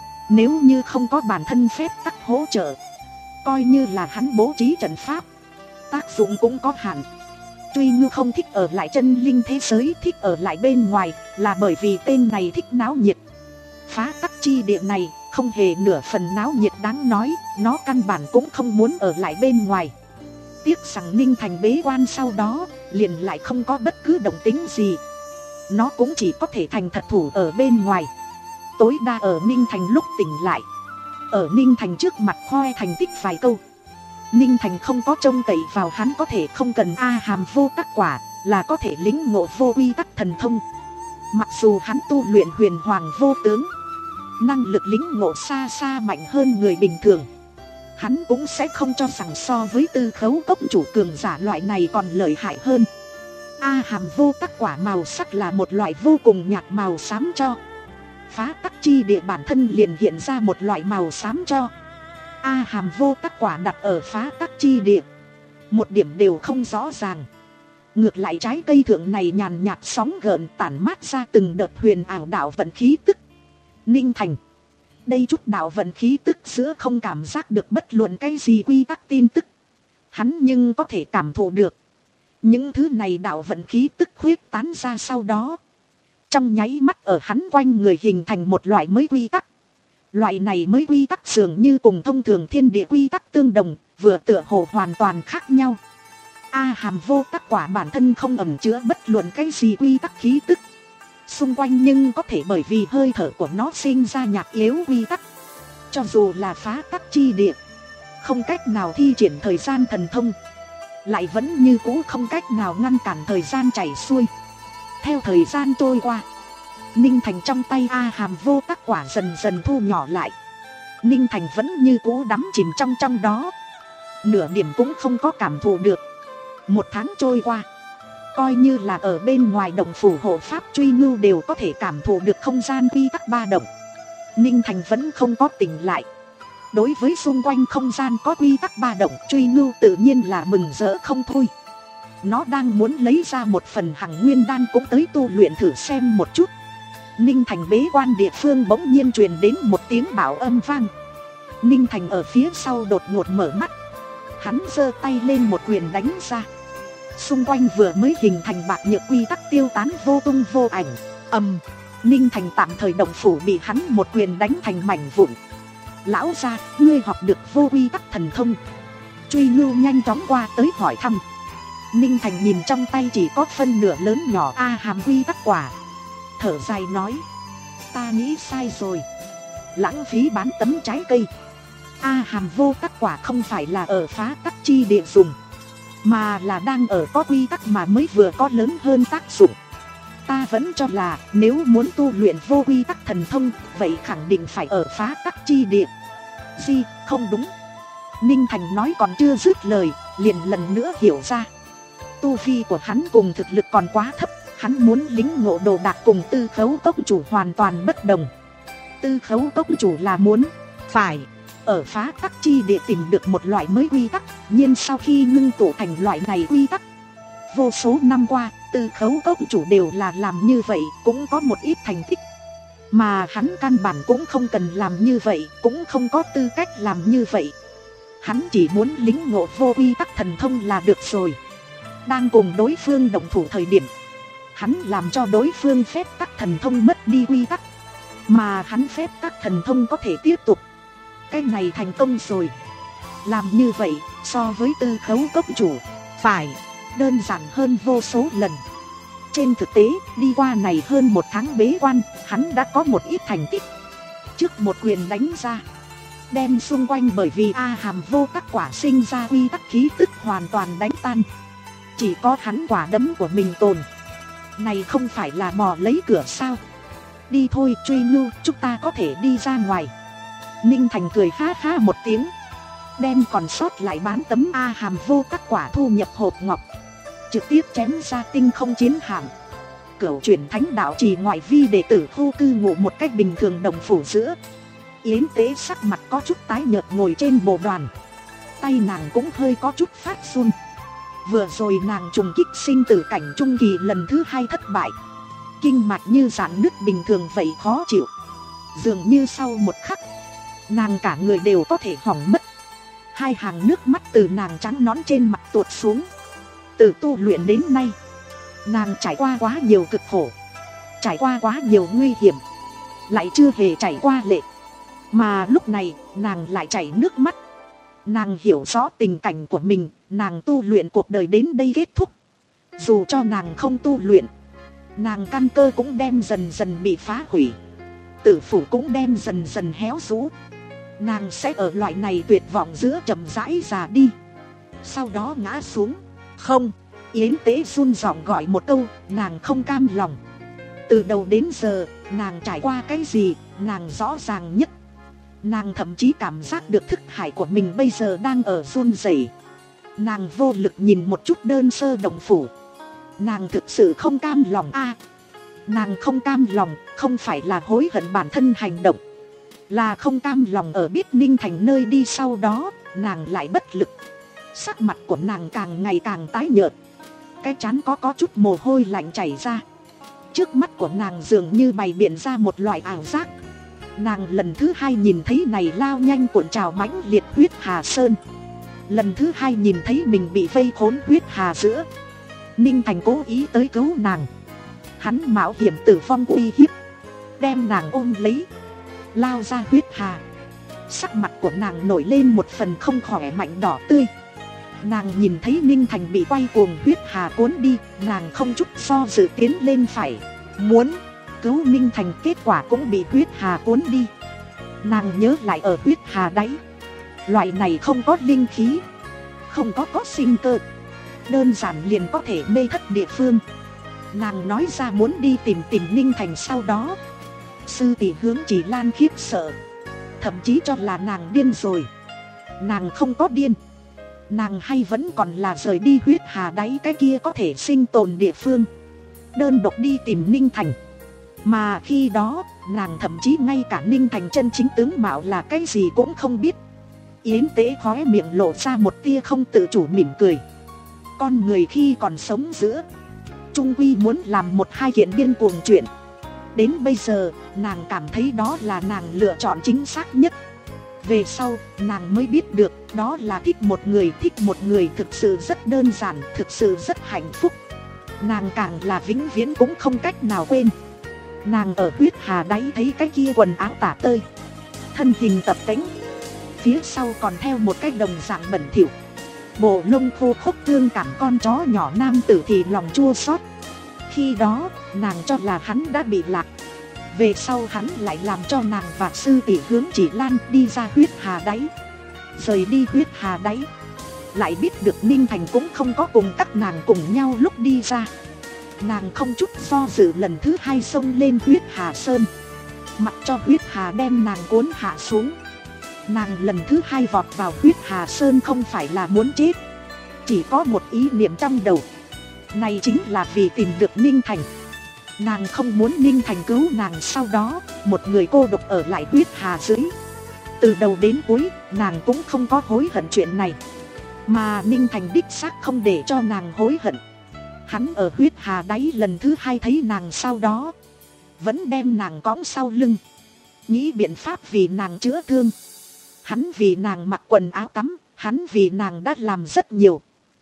nếu như không có bản thân phép tắc hỗ trợ, coi như là hắn bố trí trận pháp, tác dụng cũng có hạn. Truy Ngưu không thích ở lại chân linh thế giới, thích ở lại bên ngoài, là bởi vì tên này thích náo nhiệt. Phá tắc chi địa này không hề nửa phần náo nhiệt đáng nói, nó căn bản cũng không muốn ở lại bên ngoài. Tiếc rằng Ninh Thành bế quan sau đó, liền lại không có bất cứ động tính gì. Nó cũng chỉ có thể thành thật thủ ở bên ngoài. Tối đa ở Ninh Thành lúc tỉnh lại, ở Ninh Thành trước mặt khoe thành tích vài câu. Ninh Thành không có trông cậy vào hắn có thể không cần A Hàm vô tắc quả, là có thể lĩnh ngộ vô quy tắc thần thông. Mặc dù hắn tu luyện huyền hoàng vô tướng, năng lực lĩnh ngộ xa xa mạnh hơn người bình thường, hắn cũng sẽ không cho rằng so với Tư Khấu cốc chủ cường giả loại này còn lợi hại hơn. A Hàm vô tắc quả màu sắc là một loại vô cùng nhạt màu xám cho. Phá tắc chi địa bản thân liền hiện ra một loại màu xám cho. A Hàm vô tắc quả đặt ở phá tắc chi địa, một điểm đều không rõ ràng. Ngược lại trái cây thượng này nhàn nhạt sóng gợn tản mát ra từng đợt huyền ảo đạo vận khí tức. Ninh Thành, đây chút đạo vận khí tức giữa không cảm giác được bất luận cái gì quy tắc tin tức, hắn nhưng có thể cảm thụ được. Những thứ này đạo vận khí tức khuyết tán ra sau đó, trong nháy mắt ở hắn quanh người hình thành một loại mới quy tắc. Loại này mới quy tắc dường như cùng thông thường thiên địa quy tắc tương đồng, vừa tựa hồ hoàn toàn khác nhau. A Hàm vô tắc quả bản thân không ẩn chứa bất luận cái gì quy tắc khí tức xung quanh, nhưng có thể bởi vì hơi thở của nó sinh ra nhạt yếu quy tắc. Cho dù là phá tắc chi địa, không cách nào thi triển thời gian thần thông, lại vẫn như cũ không cách nào ngăn cản thời gian chảy xuôi. Theo thời gian trôi qua, Ninh Thành trong tay A Hàm vô tắc quả dần dần thu nhỏ lại. Ninh Thành vẫn như cũ đắm chìm trong trong đó, nửa điểm cũng không có cảm thụ được. Một tháng trôi qua, coi như là ở bên ngoài động phủ hộ pháp Truy Ngưu đều có thể cảm thụ được không gian quy tắc ba động. Ninh Thành vẫn không có tỉnh lại. Đối với xung quanh không gian có quy tắc ba động, Truy Ngưu tự nhiên là mừng rỡ không thôi. Nó đang muốn lấy ra một phần hằng nguyên đan cũng tới tu luyện thử xem một chút. Ninh Thành bế quan địa phương bỗng nhiên truyền đến một tiếng bảo âm vang. Ninh Thành ở phía sau đột ngột mở mắt. Hắn giơ tay lên một quyền đánh ra. Xung quanh vừa mới hình thành bạc nhược quy tắc tiêu tán vô tung vô ảnh. Ầm, Ninh Thành tạm thời động phủ bị hắn một quyền đánh thành mảnh vụn. Lão gia, ngươi học được vô quy tắc thần thông? Truy Ngưu nhanh chóng qua tới hỏi thăm. Ninh Thành nhìn trong tay chỉ có phân nửa lớn nhỏ A Hàm quy tắc quả, thở dài nói, ta nghĩ sai rồi, lãng phí bán tấm trái cây. A Hàm vô tắc quả không phải là ở phá tắc chi địa dùng, mà là đang ở có quy tắc mà mới vừa có lớn hơn tác dụng. Ta vẫn cho là nếu muốn tu luyện vô quy tắc thần thông, vậy khẳng định phải ở phá tắc chi địa. Gì, không đúng. Ninh Thành nói còn chưa dứt lời, liền lần nữa hiểu ra. Tu vi của hắn cùng thực lực còn quá thấp, hắn muốn lính ngộ đồ đạc cùng Tư Khấu cốc chủ hoàn toàn bất đồng. Tư Khấu cốc chủ là muốn phải ở phá tắc chi địa tìm được một loại mới quy tắc, nhưng sau khi ngưng tụ thành loại này quy tắc, vô số năm qua Tư Khấu cốc chủ đều là làm như vậy, cũng có một ít thành tích. Mà hắn căn bản cũng không cần làm như vậy, cũng không có tư cách làm như vậy. Hắn chỉ muốn lính ngộ vô quy tắc thần thông là được rồi. Đang cùng đối phương động thủ thời điểm, hắn làm cho đối phương phép tắc thần thông mất đi quy tắc, mà hắn phép tắc thần thông có thể tiếp tục. Cái này thành công rồi. Làm như vậy so với Tư Khấu cốc chủ phải đơn giản hơn vô số lần. Trên thực tế, đi qua này hơn một tháng bế quan, hắn đã có một ít thành tích. Trước một quyền đánh ra, đem xung quanh bởi vì A Hàm vô tắc quả sinh ra quy tắc khí tức hoàn toàn đánh tan. Chỉ có hắn quả đấm của mình tồn. Này không phải là mò lấy cửa sao? Đi thôi Truy Ngưu, chúng ta có thể đi ra ngoài. Ninh Thành cười ha ha một tiếng, đem còn sót lại bán tấm A Hàm vô tắc quả thu nhập hộp ngọc, trực tiếp chém ra tinh không chiến hạm. Cửu chuyển thánh đạo chỉ ngoại vi đệ tử khu cư ngụ một cách bình thường đồng phủ giữa. Yến Tế sắc mặt có chút tái nhợt ngồi trên bộ đoàn, tay nàng cũng hơi có chút phát run. Vừa rồi nàng trùng kích sinh tử cảnh trung kỳ lần thứ hai thất bại, kinh mạch như giãn nứt bình thường vậy khó chịu. Dường như sau một khắc, nàng cả người đều có thể hỏng mất. Hai hàng nước mắt từ nàng trắng nón trên mặt tuột xuống. Từ tu luyện đến nay, nàng trải qua quá nhiều cực khổ, trải qua quá nhiều nguy hiểm, lại chưa hề chảy qua lệ. Mà lúc này nàng lại chảy nước mắt. Nàng hiểu rõ tình cảnh của mình, nàng tu luyện cuộc đời đến đây kết thúc. Dù cho nàng không tu luyện, nàng căn cơ cũng đem dần dần bị phá hủy, tử phủ cũng đem dần dần héo rũ. Nàng sẽ ở loại này tuyệt vọng giữa chậm rãi già đi, sau đó ngã xuống. Không, Yến Tế run giọng gọi một câu, nàng không cam lòng. Từ đầu đến giờ, nàng trải qua cái gì, nàng rõ ràng nhất. Nàng thậm chí cảm giác được thức hải của mình bây giờ đang ở run rẩy. Nàng vô lực nhìn một chút đơn sơ động phủ. Nàng thực sự không cam lòng a. Nàng không cam lòng, không phải là hối hận bản thân hành động, là không cam lòng ở biết Ninh Thành nơi đi sau đó, nàng lại bất lực. Sắc mặt của nàng càng ngày càng tái nhợt, cái trán có có chút mồ hôi lạnh chảy ra. Trước mắt của nàng dường như bày biện ra một loại ảo giác. Nàng lần thứ hai nhìn thấy này lao nhanh cuộn trào mãnh liệt huyết hà sơn. Lần thứ hai nhìn thấy mình bị vây khốn huyết hà giữa. Ninh Thành cố ý tới cứu nàng. Hắn mạo hiểm tử vong uy hiếp, đem nàng ôm lấy, lao ra huyết hà. Sắc mặt của nàng nổi lên một phần không khỏe mạnh đỏ tươi. Nàng nhìn thấy Ninh Thành bị quay cuồng huyết hà cuốn đi, nàng không chút do dự tiến lên phải muốn cứu Ninh Thành, kết quả cũng bị huyết hà cuốn đi. Nàng nhớ lại ở huyết hà đáy, loại này không có linh khí, không có có sinh cơ, đơn giản liền có thể mê thất địa phương. Nàng nói ra muốn đi tìm tìm Ninh Thành. Sau đó sư tỷ Hướng Chỉ Lan khiếp sợ, thậm chí cho là nàng điên rồi. Nàng không có điên, nàng hay vẫn còn là rời đi huyết hà đáy cái kia có thể sinh tồn địa phương, đơn độc đi tìm Ninh Thành. Mà khi đó nàng thậm chí ngay cả Ninh Thành chân chính tướng mạo là cái gì cũng không biết. Yến Tế khóe miệng lộ ra một tia không tự chủ mỉm cười. Con người khi còn sống giữa, trung quy muốn làm một hai kiện điên cuồng chuyện. Đến bây giờ nàng cảm thấy đó là nàng lựa chọn chính xác nhất. Về sau nàng mới biết được đó là thích một người. Thích một người thực sự rất đơn giản, thực sự rất hạnh phúc. Nàng càng là vĩnh viễn cũng không cách nào quên. Nàng ở huyết hà đáy thấy cái kia quần áo tả tơi, thân hình tập tễnh, phía sau còn theo một cái đồng dạng bẩn thỉu, bộ lông khô khốc thương cảm con chó nhỏ nam tử thì lòng chua xót. Khi đó nàng cho là hắn đã bị lạc. Về sau hắn lại làm cho nàng và sư tỷ Hướng Chỉ Lan đi ra huyết hà đáy. Rời đi huyết hà đáy, lại biết được Ninh Thành cũng không có cùng các nàng cùng nhau lúc đi ra. Nàng không chút do dự lần thứ hai xông lên huyết hà sơn, mặc cho huyết hà đem nàng cuốn hạ xuống. Nàng lần thứ hai vọt vào huyết hà sơn không phải là muốn chết, chỉ có một ý niệm trong đầu, này chính là vì tìm được Ninh Thành. Nàng không muốn Ninh Thành cứu nàng, sau đó một người cô độc ở lại huyết hà dưới. Từ đầu đến cuối nàng cũng không có hối hận chuyện này, mà Ninh Thành đích xác không để cho nàng hối hận. Hắn ở huyết hà đáy lần thứ hai thấy nàng, sau đó vẫn đem nàng cõng sau lưng, nghĩ biện pháp vì nàng chữa thương. Hắn vì nàng mặc quần áo tắm, hắn vì nàng đã làm rất nhiều.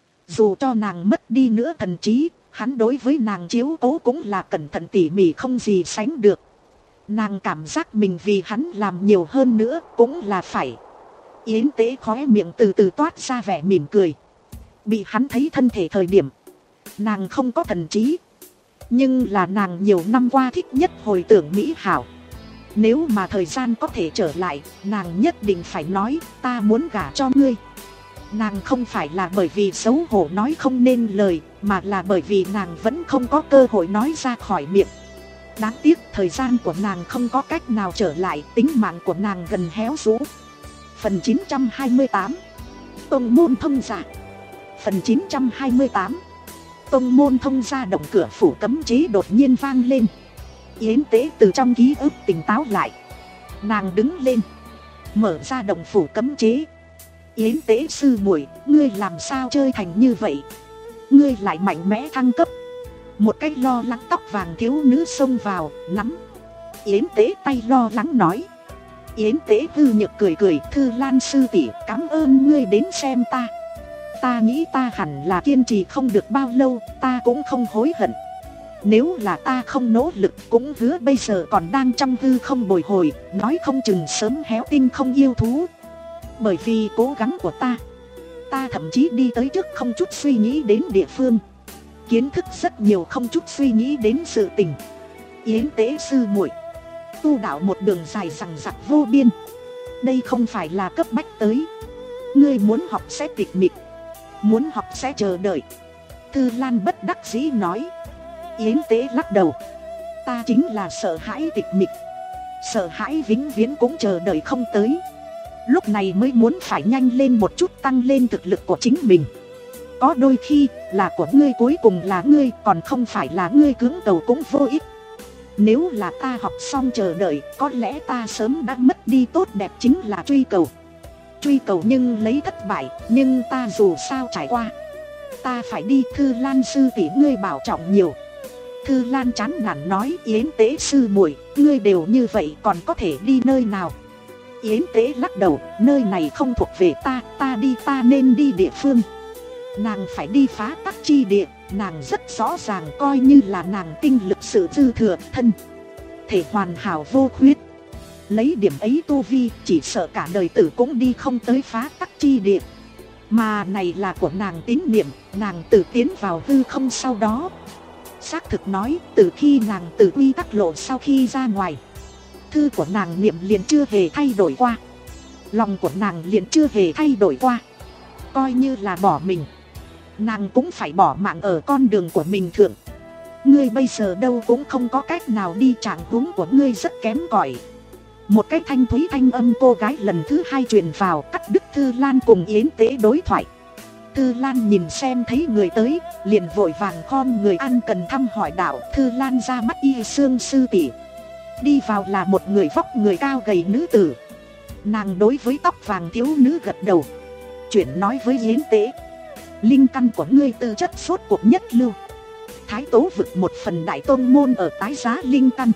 Dù cho nàng mất đi nữa thần trí, hắn đối với nàng chiếu cố cũng là cẩn thận tỉ mỉ không gì sánh được. Nàng cảm giác mình vì hắn làm nhiều hơn nữa cũng là phải. Yến Tế khóe miệng từ từ toát ra vẻ mỉm cười. Bị hắn thấy thân thể thời điểm, nàng không có thần trí, nhưng là nàng nhiều năm qua thích nhất hồi tưởng mỹ hảo. Nếu mà thời gian có thể trở lại, nàng nhất định phải nói ta muốn gả cho ngươi. Nàng không phải là bởi vì xấu hổ nói không nên lời, mà là bởi vì nàng vẫn không có cơ hội nói ra khỏi miệng. Đáng tiếc thời gian của nàng không có cách nào trở lại, tính mạng của nàng gần héo rũ. Phần chín trăm hai mươi tám, Tông môn thông giả. Phần chín trăm hai mươi tám, Tông môn thông gia. Động cửa phủ cấm chế đột nhiên vang lên. Yến Tế từ trong ký ức tỉnh táo lại. Nàng đứng lên, mở ra động phủ cấm chế. Yến Tế sư muội, ngươi làm sao chơi thành như vậy? Ngươi lại mạnh mẽ thăng cấp. Một cái lo lắng tóc vàng thiếu nữ xông vào, nắm Yến Tế tay lo lắng nói. Yến Tế hư nhược cười cười, Thư Lan sư tỷ, cảm ơn ngươi đến xem ta. Ta nghĩ ta hẳn là kiên trì không được bao lâu, ta cũng không hối hận. Nếu là ta không nỗ lực cũng hứa bây giờ còn đang trong hư không bồi hồi, nói không chừng sớm héo tinh không yêu thú. Bởi vì cố gắng của ta, ta thậm chí đi tới trước không chút suy nghĩ đến địa phương, kiến thức rất nhiều không chút suy nghĩ đến sự tình. Yến Tế sư muội, tu đạo một đường dài rằng rặc vô biên, đây không phải là cấp bách tới. Ngươi muốn học sẽ tịch mịch, muốn học sẽ chờ đợi. Thư Lan bất đắc dĩ nói. Yến Tế lắc đầu. Ta chính là sợ hãi tịch mịch, sợ hãi vĩnh viễn cũng chờ đợi không tới. Lúc này mới muốn phải nhanh lên một chút, tăng lên thực lực của chính mình. Có đôi khi là của ngươi cuối cùng là ngươi, còn không phải là ngươi cưỡng cầu cũng vô ích. Nếu là ta học xong chờ đợi, có lẽ ta sớm đã mất đi tốt đẹp chính là truy cầu. Truy cầu nhưng lấy thất bại, nhưng ta dù sao trải qua. Ta phải đi. Thư Lan sư tỷ ngươi bảo trọng nhiều. Thư Lan chán nản nói. Yến Tế sư muội, ngươi đều như vậy còn có thể đi nơi nào? Yến Tế lắc đầu. Nơi này không thuộc về ta, ta đi ta nên đi địa phương. Nàng phải đi phá tắc chi địa. Nàng rất rõ ràng, coi như là nàng tinh lực sự dư thừa, thân thể hoàn hảo vô khuyết, lấy điểm ấy tu vi chỉ sợ cả đời tử cũng đi không tới phá tắc chi địa. Mà này là của nàng tín niệm, nàng tự tiến vào hư không sau đó. Xác thực nói, từ khi nàng từ quy tắc lộ sau khi ra ngoài, thư của nàng niệm liền chưa hề thay đổi qua, lòng của nàng liền chưa hề thay đổi qua. Coi như là bỏ mình, nàng cũng phải bỏ mạng ở con đường của mình thượng. Ngươi bây giờ đâu cũng không có cách nào đi, trạng huống của ngươi rất kém cỏi. Một cái thanh thúy thanh âm cô gái lần thứ hai truyền vào, cắt đứt Thư Lan cùng Yến Tế đối thoại. Thư Lan nhìn xem thấy người tới, liền vội vàng khom người ăn cần thăm hỏi đạo. Thư Lan ra mắt Y Sương sư tỷ. Đi vào là một người vóc người cao gầy nữ tử. Nàng đối với tóc vàng thiếu nữ gật đầu, chuyển nói với Yến Tế. Linh căn của ngươi tư chất sốt cuộc nhất lưu. Thái Tố vực một phần đại tôn môn ở tái giá linh căn.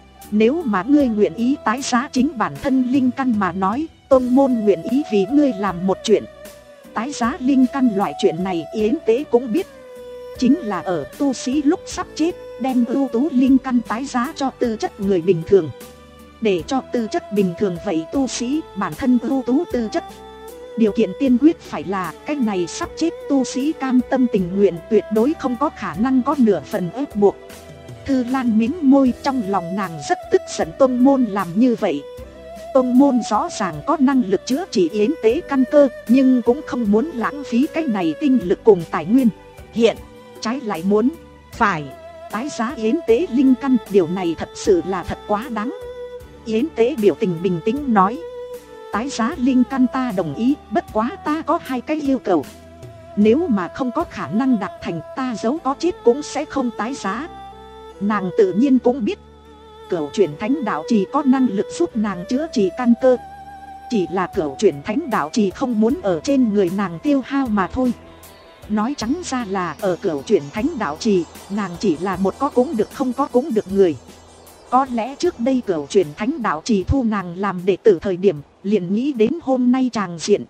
Nếu mà ngươi nguyện ý tái giá chính bản thân linh căn mà nói, tôn môn nguyện ý vì ngươi làm một chuyện. Tái giá linh căn loại chuyện này Yến Tế cũng biết, chính là ở tu sĩ lúc sắp chết, đem ưu tú linh căn tái giá cho tư chất người bình thường. Để cho tư chất bình thường vậy tu sĩ bản thân ưu tú tư chất. Điều kiện tiên quyết phải là cái này sắp chết tu sĩ cam tâm tình nguyện, tuyệt đối không có khả năng có nửa phần ép buộc. Thư Lan mím môi, trong lòng nàng rất tức giận tôn môn làm như vậy. Tôn môn rõ ràng có năng lực chữa trị Yến Tế căn cơ, nhưng cũng không muốn lãng phí cái này tinh lực cùng tài nguyên. Hiện trái lại muốn phải tái giá Yến Tế linh căn, điều này thật sự là thật quá đáng. Yến Tế biểu tình bình tĩnh nói. Tái giá linh căn ta đồng ý, bất quá ta có hai cái yêu cầu. Nếu mà không có khả năng đạt thành, ta dẫu có chết cũng sẽ không tái giá. Nàng tự nhiên cũng biết Cửu Chuyển Thánh Đạo Trì có năng lực giúp nàng chữa trị căn cơ. Chỉ là Cửu Chuyển Thánh Đạo Trì không muốn ở trên người nàng tiêu hao mà thôi. Nói trắng ra là ở Cửu Chuyển Thánh Đạo Trì, nàng chỉ là một có cũng được không có cũng được người. Có lẽ trước đây Cửu Chuyển Thánh Đạo Trì thu nàng làm đệ tử thời điểm, liền nghĩ đến hôm nay tràng diện.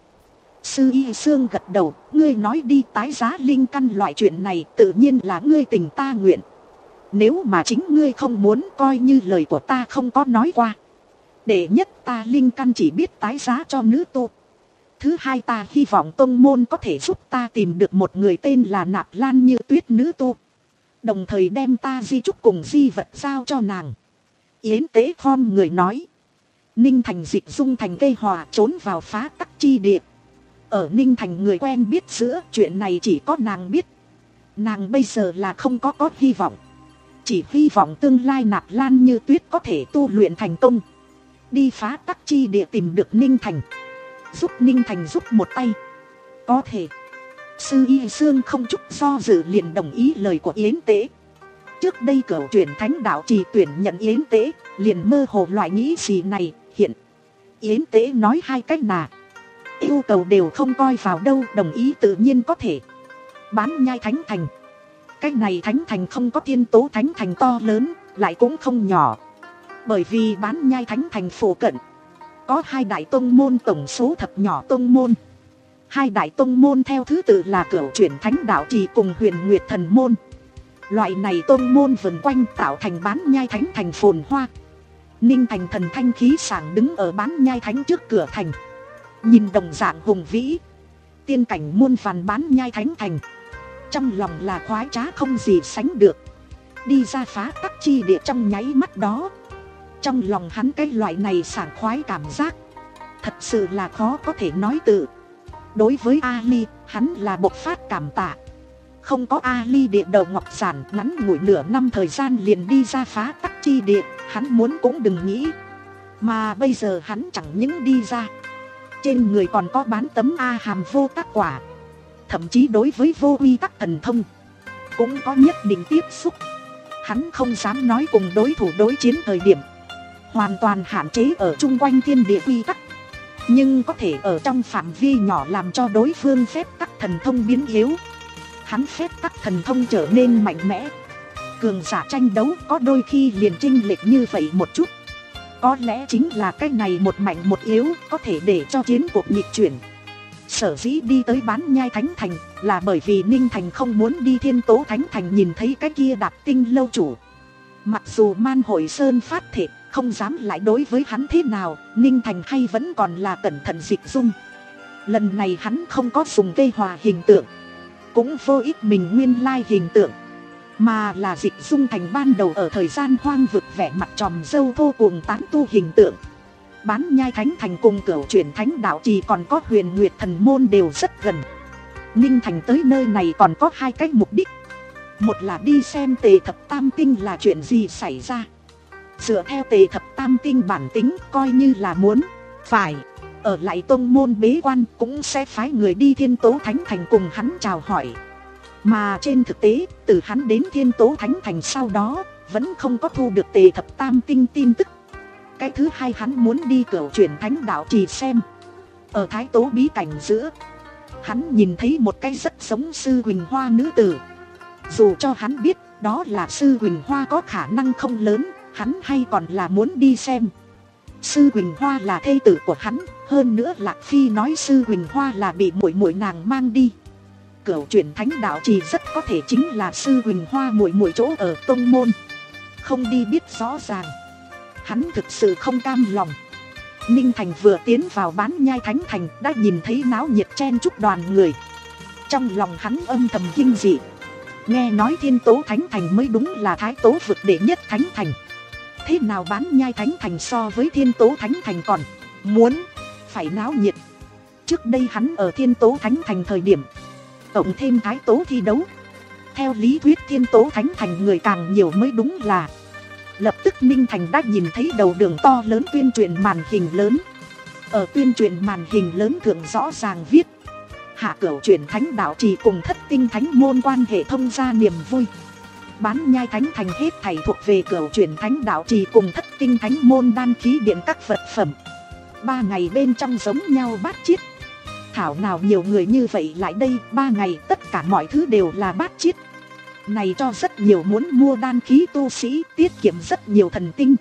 Sư Y Sương gật đầu, ngươi nói đi, tái giá linh căn loại chuyện này tự nhiên là ngươi tình ta nguyện. Nếu mà chính ngươi không muốn, coi như lời của ta không có nói qua. Đệ nhất, ta linh căn chỉ biết tái giá cho nữ tu. Thứ hai, ta hy vọng tông môn có thể giúp ta tìm được một người tên là Nạp Lan Như Tuyết nữ tu, đồng thời đem ta di trúc cùng di vật giao cho nàng. Yến Tế khom người nói. Ninh Thành dịch dung thành cây hòa, trốn vào phá tắc chi địa. Ở Ninh Thành người quen biết giữa, chuyện này chỉ có nàng biết. Nàng bây giờ là không có có hy vọng, chỉ hy vọng tương lai Nạp Lan Như Tuyết có thể tu luyện thành công, đi phá tắc chi địa tìm được Ninh Thành, giúp Ninh Thành giúp một tay. Có thể. Sư Y Sương không chút do dự liền đồng ý lời của Yến Tế. Trước đây Cửu Chuyển Thánh Đạo Trì tuyển nhận Yến Tế, liền mơ hồ loại nghĩ gì này. Hiện Yến Tế nói hai cách là yêu cầu đều không coi vào đâu, đồng ý tự nhiên có thể. Bán Nhai Thánh Thành, cái này Thánh Thành không có Thiên Tố Thánh Thành to lớn, lại cũng không nhỏ. Bởi vì Bán Nhai Thánh Thành phổ cận có hai đại tông môn, tổng số thập nhỏ tông môn. Hai đại tông môn theo thứ tự là Cửu Chuyển Thánh Đạo Trì cùng Huyền Nguyệt Thần Môn. Loại này tông môn vần quanh tạo thành Bán Nhai Thánh thành phồn hoa. Ninh Thành thần thanh khí sảng đứng ở Bán Nhai Thánh trước cửa thành, nhìn đồng dạng hùng vĩ, tiên cảnh muôn vàn Bán Nhai Thánh thành, trong lòng là khoái trá không gì sánh được. Đi ra phá tắc chi địa trong nháy mắt đó, trong lòng hắn cái loại này sảng khoái cảm giác thật sự là khó có thể nói tự. Đối với Ali, hắn là bộc phát cảm tạ. Không có Ali địa đầu ngọc giản, ngắn ngủi nửa năm thời gian liền đi ra phá tắc chi địa, hắn muốn cũng đừng nghĩ. Mà bây giờ hắn chẳng những đi ra, trên người còn có bán tấm A Hàm vô tác quả. Thậm chí đối với vô uy tắc thần thông cũng có nhất định tiếp xúc. Hắn không dám nói cùng đối thủ đối chiến thời điểm hoàn toàn hạn chế ở chung quanh thiên địa quy tắc, nhưng có thể ở trong phạm vi nhỏ làm cho đối phương phép tắc thần thông biến yếu. Hắn phép tắc thần thông trở nên mạnh mẽ, cường giả tranh đấu có đôi khi liền chênh lệch như vậy một chút. Có lẽ chính là cái này một mạnh một yếu có thể để cho chiến cuộc nghịch chuyển. Sở dĩ đi tới Bán Nhai Thánh thành là bởi vì Ninh Thành không muốn đi Thiên Tố Thánh thành nhìn thấy cái kia Đạp Tinh lâu chủ. Mặc dù Man Hội Sơn phát thể không dám lại đối với hắn thế nào, Ninh Thành hay vẫn còn là cẩn thận dịch dung. Lần này hắn không có dùng cây hòa hình tượng, cũng vô ích mình nguyên lai hình tượng, mà là dịch dung thành ban đầu ở thời gian hoang vực vẻ mặt tròm dâu thô cùng tán tu hình tượng. Bán Nhai Thánh thành cùng Cửu Chuyển Thánh Đạo Trì còn có Huyền Nguyệt Thần Môn đều rất gần. Ninh Thành tới nơi này còn có hai cái mục đích. Một là đi xem Tề Thập Tam Tinh là chuyện gì xảy ra. Dựa theo Tề Thập Tam Tinh bản tính, coi như là muốn phải ở lại tông môn bế quan cũng sẽ phái người đi Thiên Tố Thánh thành cùng hắn chào hỏi. Mà trên thực tế, từ hắn đến Thiên Tố Thánh thành sau đó vẫn không có thu được Tề Thập Tam Tinh tin tức. Cái thứ hai, hắn muốn đi Cửu Chuyển Thánh Đạo Trì xem. Ở Thái Tố bí cảnh giữa, hắn nhìn thấy một cái rất giống Sư Huỳnh Hoa nữ tử. Dù cho hắn biết đó là Sư Huỳnh Hoa có khả năng không lớn, hắn hay còn là muốn đi xem. Sư Huỳnh Hoa là thê tử của hắn, hơn nữa Lạc Phi nói Sư Huỳnh Hoa là bị muội muội nàng mang đi. Cửu Chuyển Thánh Đạo Trì rất có thể chính là Sư Huỳnh Hoa muội muội chỗ ở tông môn. Không đi biết rõ ràng, hắn thực sự không cam lòng. Ninh Thành vừa tiến vào Bán Nhai Thánh thành đã nhìn thấy náo nhiệt chen chúc đoàn người. Trong lòng hắn âm thầm kinh dị. Nghe nói Thiên Tố Thánh thành mới đúng là Thái Tố vực đệ nhất Thánh thành. Thế nào Bán Nhai Thánh thành so với Thiên Tố Thánh thành còn muốn phải náo nhiệt. Trước đây hắn ở Thiên Tố Thánh thành thời điểm, cộng thêm Thái Tố thi đấu, theo lý thuyết Thiên Tố Thánh thành người càng nhiều mới đúng là. Lập tức Ninh Thành đã nhìn thấy đầu đường to lớn tuyên truyền màn hình lớn. Ở tuyên truyền màn hình lớn thượng rõ ràng viết: hạ Cửu Chuyển Thánh Đạo Trì cùng Thất Tinh Thánh Môn quan hệ thông gia niềm vui. Bán Nhai Thánh thành hết thảy thuộc về Cửu Chuyển Thánh Đạo Trì cùng Thất Tinh Thánh Môn đan khí điện các vật phẩm. Ba ngày bên trong giống nhau bát chiết. Thảo nào nhiều người như vậy lại đây, ba ngày tất cả mọi thứ đều là bát chiết. Này cho rất nhiều muốn mua đan khí tu sĩ tiết kiệm rất nhiều thần tinh.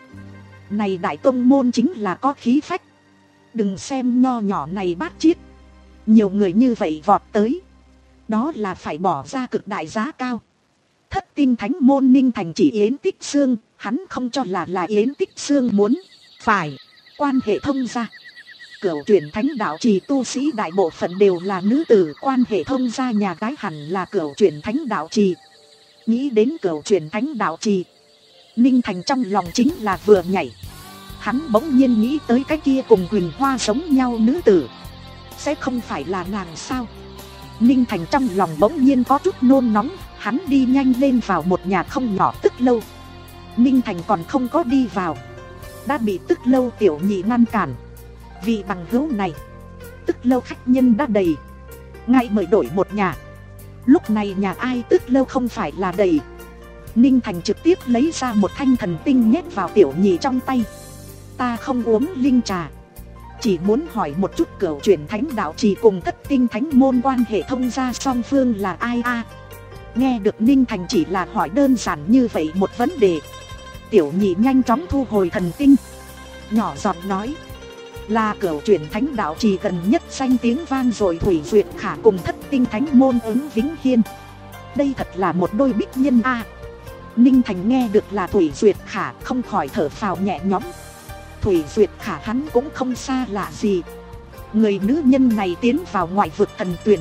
Này đại tông môn chính là có khí phách. Đừng xem nho nhỏ này bát chiết, nhiều người như vậy vọt tới, đó là phải bỏ ra cực đại giá cao. Thất Tinh Thánh Môn Ninh Thành chỉ Yến Tích Xương, hắn không cho là là Yến Tích Xương muốn phải quan hệ thông gia. Cửu Chuyển Thánh Đạo Trì tu sĩ đại bộ phận đều là nữ tử, quan hệ thông gia nhà gái hẳn là Cửu Chuyển Thánh Đạo Trì. Nghĩ đến Cửu Chuyển Thánh Đạo Trì, Ninh Thành trong lòng chính là vừa nhảy. Hắn bỗng nhiên nghĩ tới cái kia cùng Huỳnh Hoa giống nhau nữ tử, sẽ không phải là nàng sao? Ninh Thành trong lòng bỗng nhiên có chút nôn nóng. Hắn đi nhanh lên vào một nhà không nhỏ Tức Lâu. Ninh Thành còn không có đi vào, đã bị Tức Lâu tiểu nhị ngăn cản. Vì bằng hữu này, Tức Lâu khách nhân đã đầy, ngay mời đổi một nhà. Lúc này nhà ai Tức Lâu không phải là đầy. Ninh Thành trực tiếp lấy ra một thanh thần tinh nhét vào tiểu nhị trong tay. Ta không uống linh trà, chỉ muốn hỏi một chút Cửu Chuyển Thánh Đạo Trì cùng Thất Tinh Thánh Môn quan hệ thông gia song phương là ai a? À, nghe được Ninh Thành chỉ là hỏi đơn giản như vậy một vấn đề, tiểu nhị nhanh chóng thu hồi thần tinh, nhỏ giọng nói: là cửu chuyển thánh đạo trì gần nhất danh tiếng vang rồi Thủy Duyệt Khả cùng thất tinh thánh môn ứng Vĩnh Hiên. Đây thật là một đôi bích nhân a. Ninh Thành nghe được là Thủy Duyệt Khả không khỏi thở phào nhẹ nhõm. Thủy Duyệt Khả hắn cũng không xa lạ gì. Người nữ nhân này tiến vào ngoại vực thần tuyển,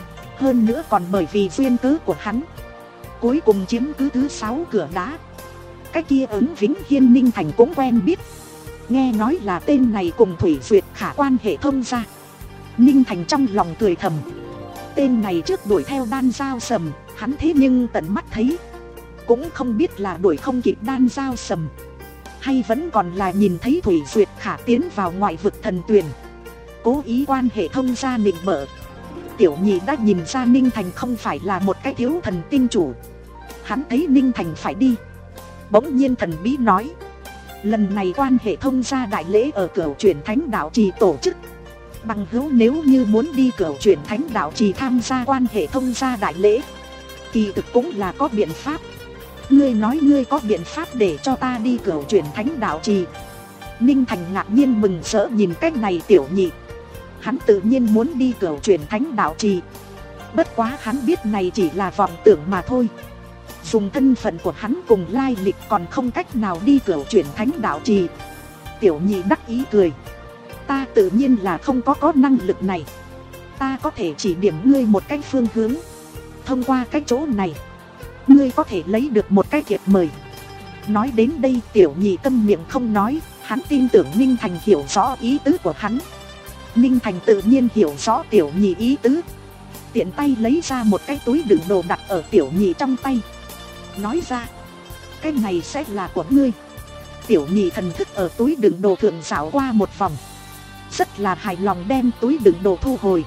hơn nữa còn bởi vì duyên cớ của hắn cuối cùng chiếm cứ thứ sáu cửa đá. Cái kia ứng Vĩnh Hiên Ninh Thành cũng quen biết, nghe nói là tên này cùng Thủy Duyệt Khả quan hệ thông gia. Ninh Thành trong lòng cười thầm, tên này trước đuổi theo Đan Dao Sầm, hắn thế nhưng tận mắt thấy, cũng không biết là đuổi không kịp Đan Dao Sầm, hay vẫn còn là nhìn thấy Thủy Duyệt Khả tiến vào ngoại vực thần tuyển, cố ý quan hệ thông gia nịnh bợ. Tiểu nhị đã nhìn ra Ninh Thành không phải là một cái thiếu thần tinh chủ. Hắn thấy Ninh Thành phải đi, bỗng nhiên thần bí nói, lần này quan hệ thông gia đại lễ ở cửu chuyển thánh đạo trì tổ chức. Bằng hữu nếu như muốn đi cửu chuyển thánh đạo trì tham gia quan hệ thông gia đại lễ, kỳ thực cũng là có biện pháp. Ngươi nói ngươi có biện pháp để cho ta đi cửu chuyển thánh đạo trì. Ninh Thành ngạc nhiên mừng rỡ nhìn cách này tiểu nhị. Hắn tự nhiên muốn đi cửu chuyển thánh đạo trì, bất quá hắn biết này chỉ là vọng tưởng mà thôi. Dùng thân phận của hắn cùng lai lịch còn không cách nào đi cửu chuyển thánh đạo trì. Tiểu nhị đắc ý cười, ta tự nhiên là không có có năng lực này. Ta có thể chỉ điểm ngươi một cách phương hướng. Thông qua cái chỗ này, ngươi có thể lấy được một cái thiệp mời. Nói đến đây tiểu nhị câm miệng không nói. Hắn tin tưởng Ninh Thành hiểu rõ ý tứ của hắn. Ninh Thành tự nhiên hiểu rõ tiểu nhị ý tứ, tiện tay lấy ra một cái túi đựng đồ đặt ở tiểu nhị trong tay, nói ra, cái này sẽ là của ngươi. Tiểu nhị thần thức ở túi đựng đồ thượng dạo qua một vòng, rất là hài lòng đem túi đựng đồ thu hồi,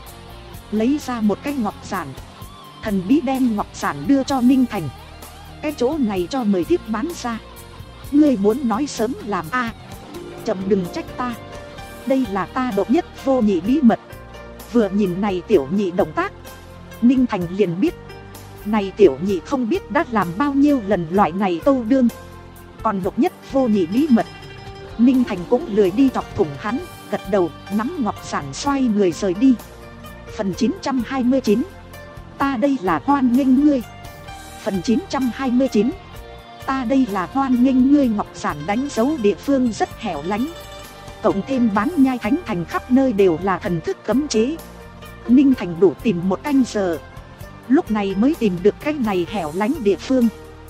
lấy ra một cái ngọc giản. Thần bí đem ngọc giản đưa cho Ninh Thành, cái chỗ này cho mời tiếp bán ra. Ngươi muốn nói sớm làm a à, chậm đừng trách ta, đây là ta độc nhất vô nhị bí mật. Vừa nhìn này tiểu nhị động tác, Ninh Thành liền biết, này tiểu nhị không biết đã làm bao nhiêu lần loại này câu đương. Còn độc nhất vô nhị bí mật, Ninh Thành cũng lười đi chọc thủng hắn, gật đầu nắm ngọc giản xoay người rời đi. Phần chín trăm hai mươi chín, ta đây là hoan nghênh ngươi. Phần chín trăm hai mươi chín, ta đây là hoan nghênh ngươi. Ngọc giản đánh dấu địa phương rất hẻo lánh, cộng thêm bán nhai thánh thành khắp nơi đều là thần thức cấm chế. Ninh Thành đủ tìm một canh giờ, lúc này mới tìm được cái này hẻo lánh địa phương.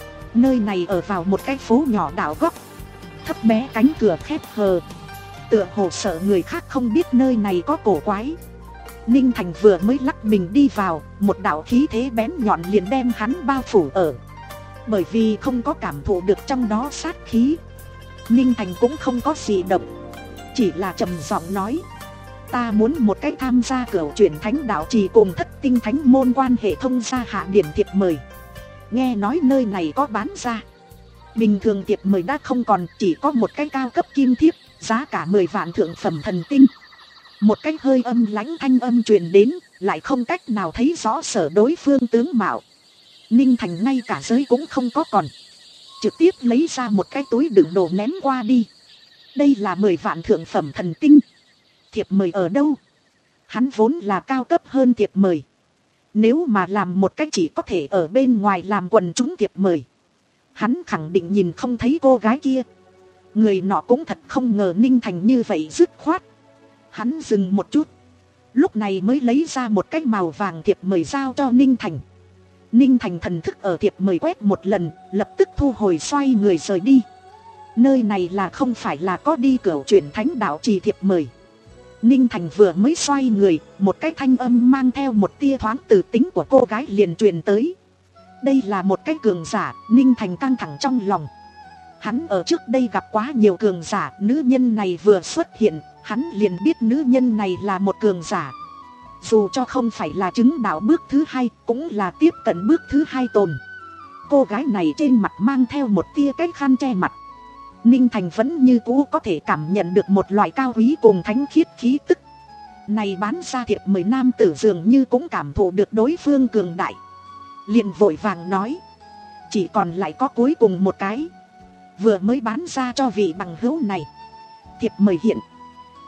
Nơi này ở vào một cái phố nhỏ đảo góc, thấp bé cánh cửa khép hờ, tựa hồ sợ người khác không biết nơi này có cổ quái. Ninh Thành vừa mới lắc mình đi vào, một đạo khí thế bén nhọn liền đem hắn bao phủ ở. Bởi vì không có cảm thụ được trong đó sát khí, Ninh Thành cũng không có gì động, chỉ là trầm giọng nói, ta muốn một cách tham gia cửu chuyển thánh đạo trì cùng thất tinh thánh môn quan hệ thông gia hạ điển thiệp mời. Nghe nói nơi này có bán ra. Bình thường thiệp mời đã không còn, chỉ có một cái cao cấp kim thiếp, giá cả mười vạn thượng phẩm thần tinh. Một cái hơi âm lãnh thanh âm truyền đến, lại không cách nào thấy rõ sở đối phương tướng mạo. Ninh Thành ngay cả giới cũng không có còn, trực tiếp lấy ra một cái túi đựng đồ ném qua đi. Đây là mười vạn thượng phẩm thần tinh. Thiệp mời ở đâu? Hắn vốn là cao cấp hơn thiệp mời, nếu mà làm một cách chỉ có thể ở bên ngoài làm quần chúng thiệp mời, hắn khẳng định nhìn không thấy cô gái kia. Người nọ cũng thật không ngờ Ninh Thành như vậy dứt khoát. Hắn dừng một chút, lúc này mới lấy ra một cái màu vàng thiệp mời giao cho Ninh Thành. Ninh Thành thần thức ở thiệp mời quét một lần, lập tức thu hồi xoay người rời đi. Nơi này là không phải là có đi cửu chuyển thánh đạo trì thiệp mời. Ninh Thành vừa mới xoay người, một cái thanh âm mang theo một tia thoáng từ tính của cô gái liền truyền tới. Đây là một cái cường giả. Ninh Thành căng thẳng trong lòng. Hắn ở trước đây gặp quá nhiều cường giả, nữ nhân này vừa xuất hiện, hắn liền biết nữ nhân này là một cường giả. Dù cho không phải là chứng đạo bước thứ hai, cũng là tiếp cận bước thứ hai tồn. Cô gái này trên mặt mang theo một tia cái khăn che mặt. Ninh Thành vẫn như cũ có thể cảm nhận được một loại cao quý cùng thánh khiết khí tức. Này bán ra thiệp mời nam tử dường như cũng cảm thụ được đối phương cường đại, liền vội vàng nói, chỉ còn lại có cuối cùng một cái, vừa mới bán ra cho vị bằng hữu này. Thiệp mời hiện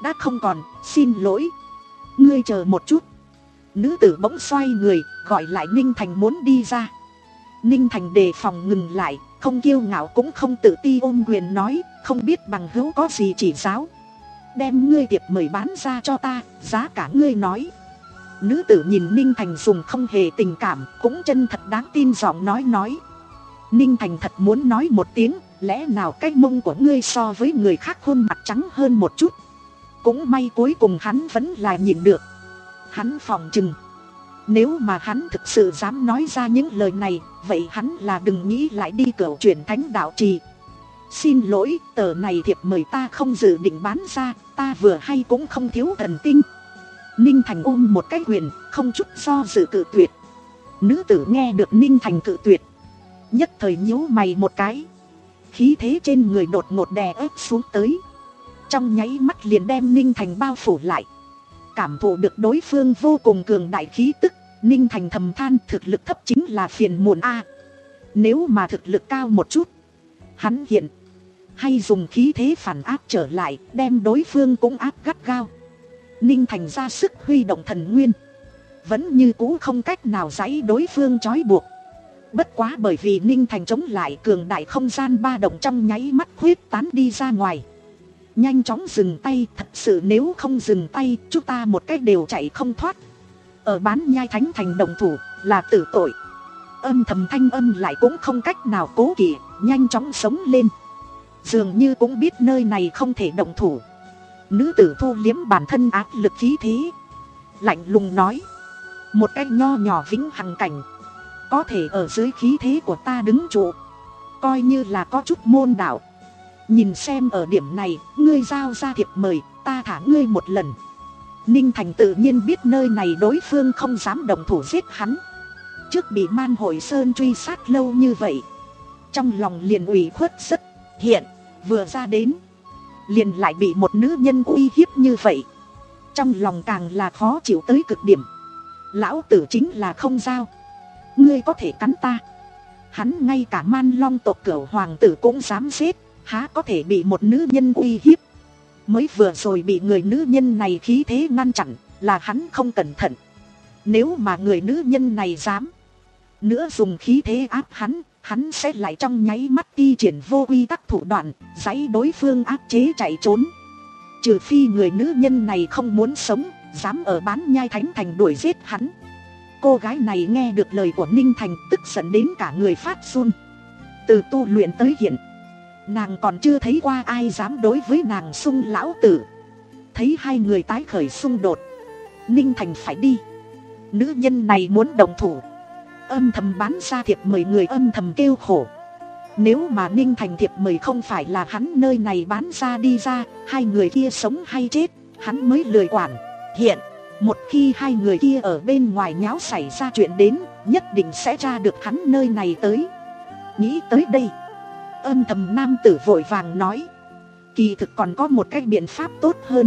đã không còn, xin lỗi. Ngươi chờ một chút. Nữ tử bỗng xoay người, gọi lại Ninh Thành muốn đi ra. Ninh Thành đề phòng ngừng lại, không kiêu ngạo cũng không tự ti ôm quyền nói, không biết bằng hữu có gì chỉ giáo. Đem ngươi tiệp mời bán ra cho ta, giá cả ngươi nói. Nữ tử nhìn Ninh Thành dùng không hề tình cảm, cũng chân thật đáng tin giọng nói nói. Ninh Thành thật muốn nói một tiếng, lẽ nào cái mông của ngươi so với người khác khuôn mặt trắng hơn một chút. Cũng may cuối cùng hắn vẫn là nhìn được. Hắn phòng chừng, nếu mà hắn thực sự dám nói ra những lời này, vậy hắn là đừng nghĩ lại đi cửu chuyển thánh đạo trì. Xin lỗi, tờ này thiệp mời ta không dự định bán ra, ta vừa hay cũng không thiếu thần tinh. Ninh Thành ôm một cái quyền, không chút do dự cự tuyệt. Nữ tử nghe được Ninh Thành cự tuyệt, nhất thời nhíu mày một cái. Khí thế trên người đột ngột đè ép xuống tới, trong nháy mắt liền đem Ninh Thành bao phủ lại. Cảm thụ được đối phương vô cùng cường đại khí tức, Ninh Thành thầm than thực lực thấp chính là phiền muộn a. Nếu mà thực lực cao một chút, hắn hiện hay dùng khí thế phản áp trở lại, đem đối phương cũng áp gắt gao. Ninh Thành ra sức huy động thần nguyên, vẫn như cũ không cách nào giãy đối phương trói buộc. Bất quá bởi vì Ninh Thành chống lại, cường đại không gian ba động trong nháy mắt huyết tán đi ra ngoài. Nhanh chóng dừng tay, thật sự nếu không dừng tay, chúng ta một cách đều chạy không thoát. Ở Bán Nhai Thánh Thành đồng thủ là tử tội. Âm thầm thanh âm lại cũng không cách nào cố kỵ, nhanh chóng sống lên. Dường như cũng biết nơi này không thể động thủ. Nữ tử thu liếm bản thân áp lực khí thế, lạnh lùng nói. Một cái nho nhỏ vĩnh hằng cảnh, có thể ở dưới khí thế của ta đứng trụ, coi như là có chút môn đạo. Nhìn xem ở điểm này, ngươi giao ra thiệp mời, ta thả ngươi một lần. Ninh Thành tự nhiên biết nơi này đối phương không dám đồng thủ giết hắn. Trước bị Man Hội Sơn truy sát lâu như vậy, trong lòng liền ủy khuất rất. Hiện vừa ra đến, liền lại bị một nữ nhân uy hiếp như vậy, trong lòng càng là khó chịu tới cực điểm. Lão tử chính là không giao, ngươi có thể cắn ta. Hắn ngay cả Man Long tộc cửu hoàng tử cũng dám giết, há có thể bị một nữ nhân uy hiếp. Mới vừa rồi bị người nữ nhân này khí thế ngăn chặn, là hắn không cẩn thận. Nếu mà người nữ nhân này dám nữa dùng khí thế áp hắn, hắn sẽ lại trong nháy mắt thi triển vô quy tắc thủ đoạn, giãy đối phương áp chế chạy trốn. Trừ phi người nữ nhân này không muốn sống, dám ở Bán Nhai Thánh Thành đuổi giết hắn. Cô gái này nghe được lời của Ninh Thành, tức giận đến cả người phát run. Từ tu luyện tới hiện, nàng còn chưa thấy qua ai dám đối với nàng xung lão tử. Thấy hai người tái khởi xung đột, Ninh Thành phải đi. Nữ nhân này muốn đồng thủ, âm thầm bán ra thiệp mời, người âm thầm kêu khổ. Nếu mà Ninh Thành thiệp mời không phải là hắn nơi này bán ra đi ra, hai người kia sống hay chết, hắn mới lười quản. Hiện, một khi hai người kia ở bên ngoài nháo xảy ra chuyện đến, nhất định sẽ ra được hắn nơi này tới. Nghĩ tới đây, âm thầm nam tử vội vàng nói. Kỳ thực còn có một cái biện pháp tốt hơn.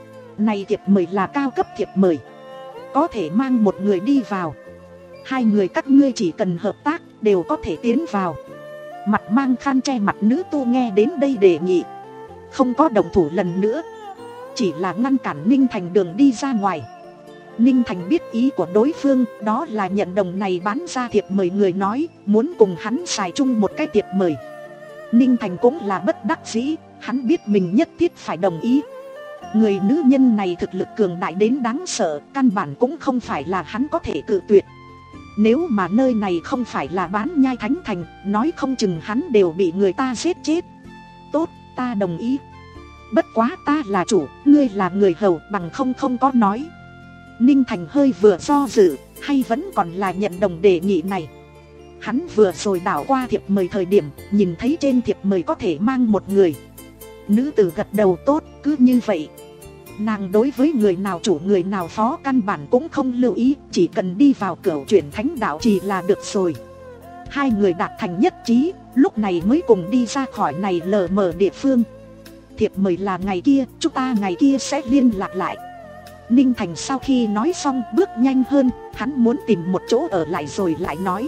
Này thiệp mời là cao cấp thiệp mời, có thể mang một người đi vào. Hai người các ngươi chỉ cần hợp tác đều có thể tiến vào. Mặt mang khăn che mặt nữ tu nghe đến đây đề nghị, không có đồng thủ lần nữa, chỉ là ngăn cản Ninh Thành đường đi ra ngoài. Ninh Thành biết ý của đối phương, đó là nhận đồng này bán ra thiệp mời người nói, muốn cùng hắn xài chung một cái thiệp mời. Ninh Thành cũng là bất đắc dĩ, hắn biết mình nhất thiết phải đồng ý. Người nữ nhân này thực lực cường đại đến đáng sợ, căn bản cũng không phải là hắn có thể cự tuyệt. Nếu mà nơi này không phải là Bán Nhai Thánh Thành, nói không chừng hắn đều bị người ta giết chết. Tốt, ta đồng ý. Bất quá ta là chủ, ngươi là người hầu, bằng không không có nói. Ninh Thành hơi vừa do dự, hay vẫn còn là nhận đồng đề nghị này. Hắn vừa rồi đảo qua thiệp mời thời điểm, nhìn thấy trên thiệp mời có thể mang một người. Nữ tử gật đầu tốt, cứ như vậy. Nàng đối với người nào chủ người nào phó căn bản cũng không lưu ý, chỉ cần đi vào cửu chuyển thánh đạo trì là được rồi. Hai người đạt thành nhất trí, lúc này mới cùng đi ra khỏi này lờ mờ địa phương. Thiệp mời là ngày kia, chúng ta ngày kia sẽ liên lạc lại. Ninh Thành sau khi nói xong bước nhanh hơn, hắn muốn tìm một chỗ ở lại rồi lại nói.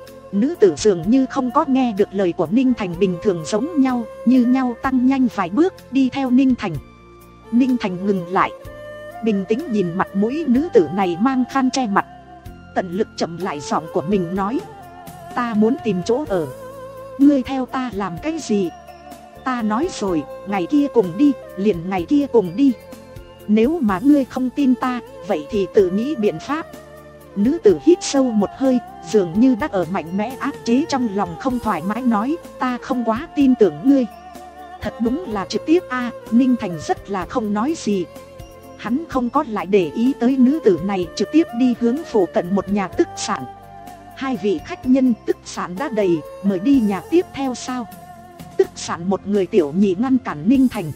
Nữ tử dường như không có nghe được lời của Ninh Thành, bình thường giống nhau, như nhau tăng nhanh vài bước đi theo Ninh Thành. Ninh Thành ngừng lại, bình tĩnh nhìn mặt mũi nữ tử này mang khăn che mặt, tận lực chậm lại giọng của mình nói: ta muốn tìm chỗ ở, ngươi theo ta làm cái gì? Ta nói rồi, ngày kia cùng đi, liền ngày kia cùng đi. Nếu mà ngươi không tin ta, vậy thì tự nghĩ biện pháp. Nữ tử hít sâu một hơi, dường như đã ở mạnh mẽ áp chế trong lòng không thoải mái nói: ta không quá tin tưởng ngươi. Thật đúng là trực tiếp a. Ninh Thành rất là không nói gì. Hắn không có lại để ý tới nữ tử này, trực tiếp đi hướng phụ cận một nhà tức sản. Hai vị khách nhân tức sản đã đầy, mời đi nhà tiếp theo sao? Tức sản một người tiểu nhị ngăn cản Ninh Thành.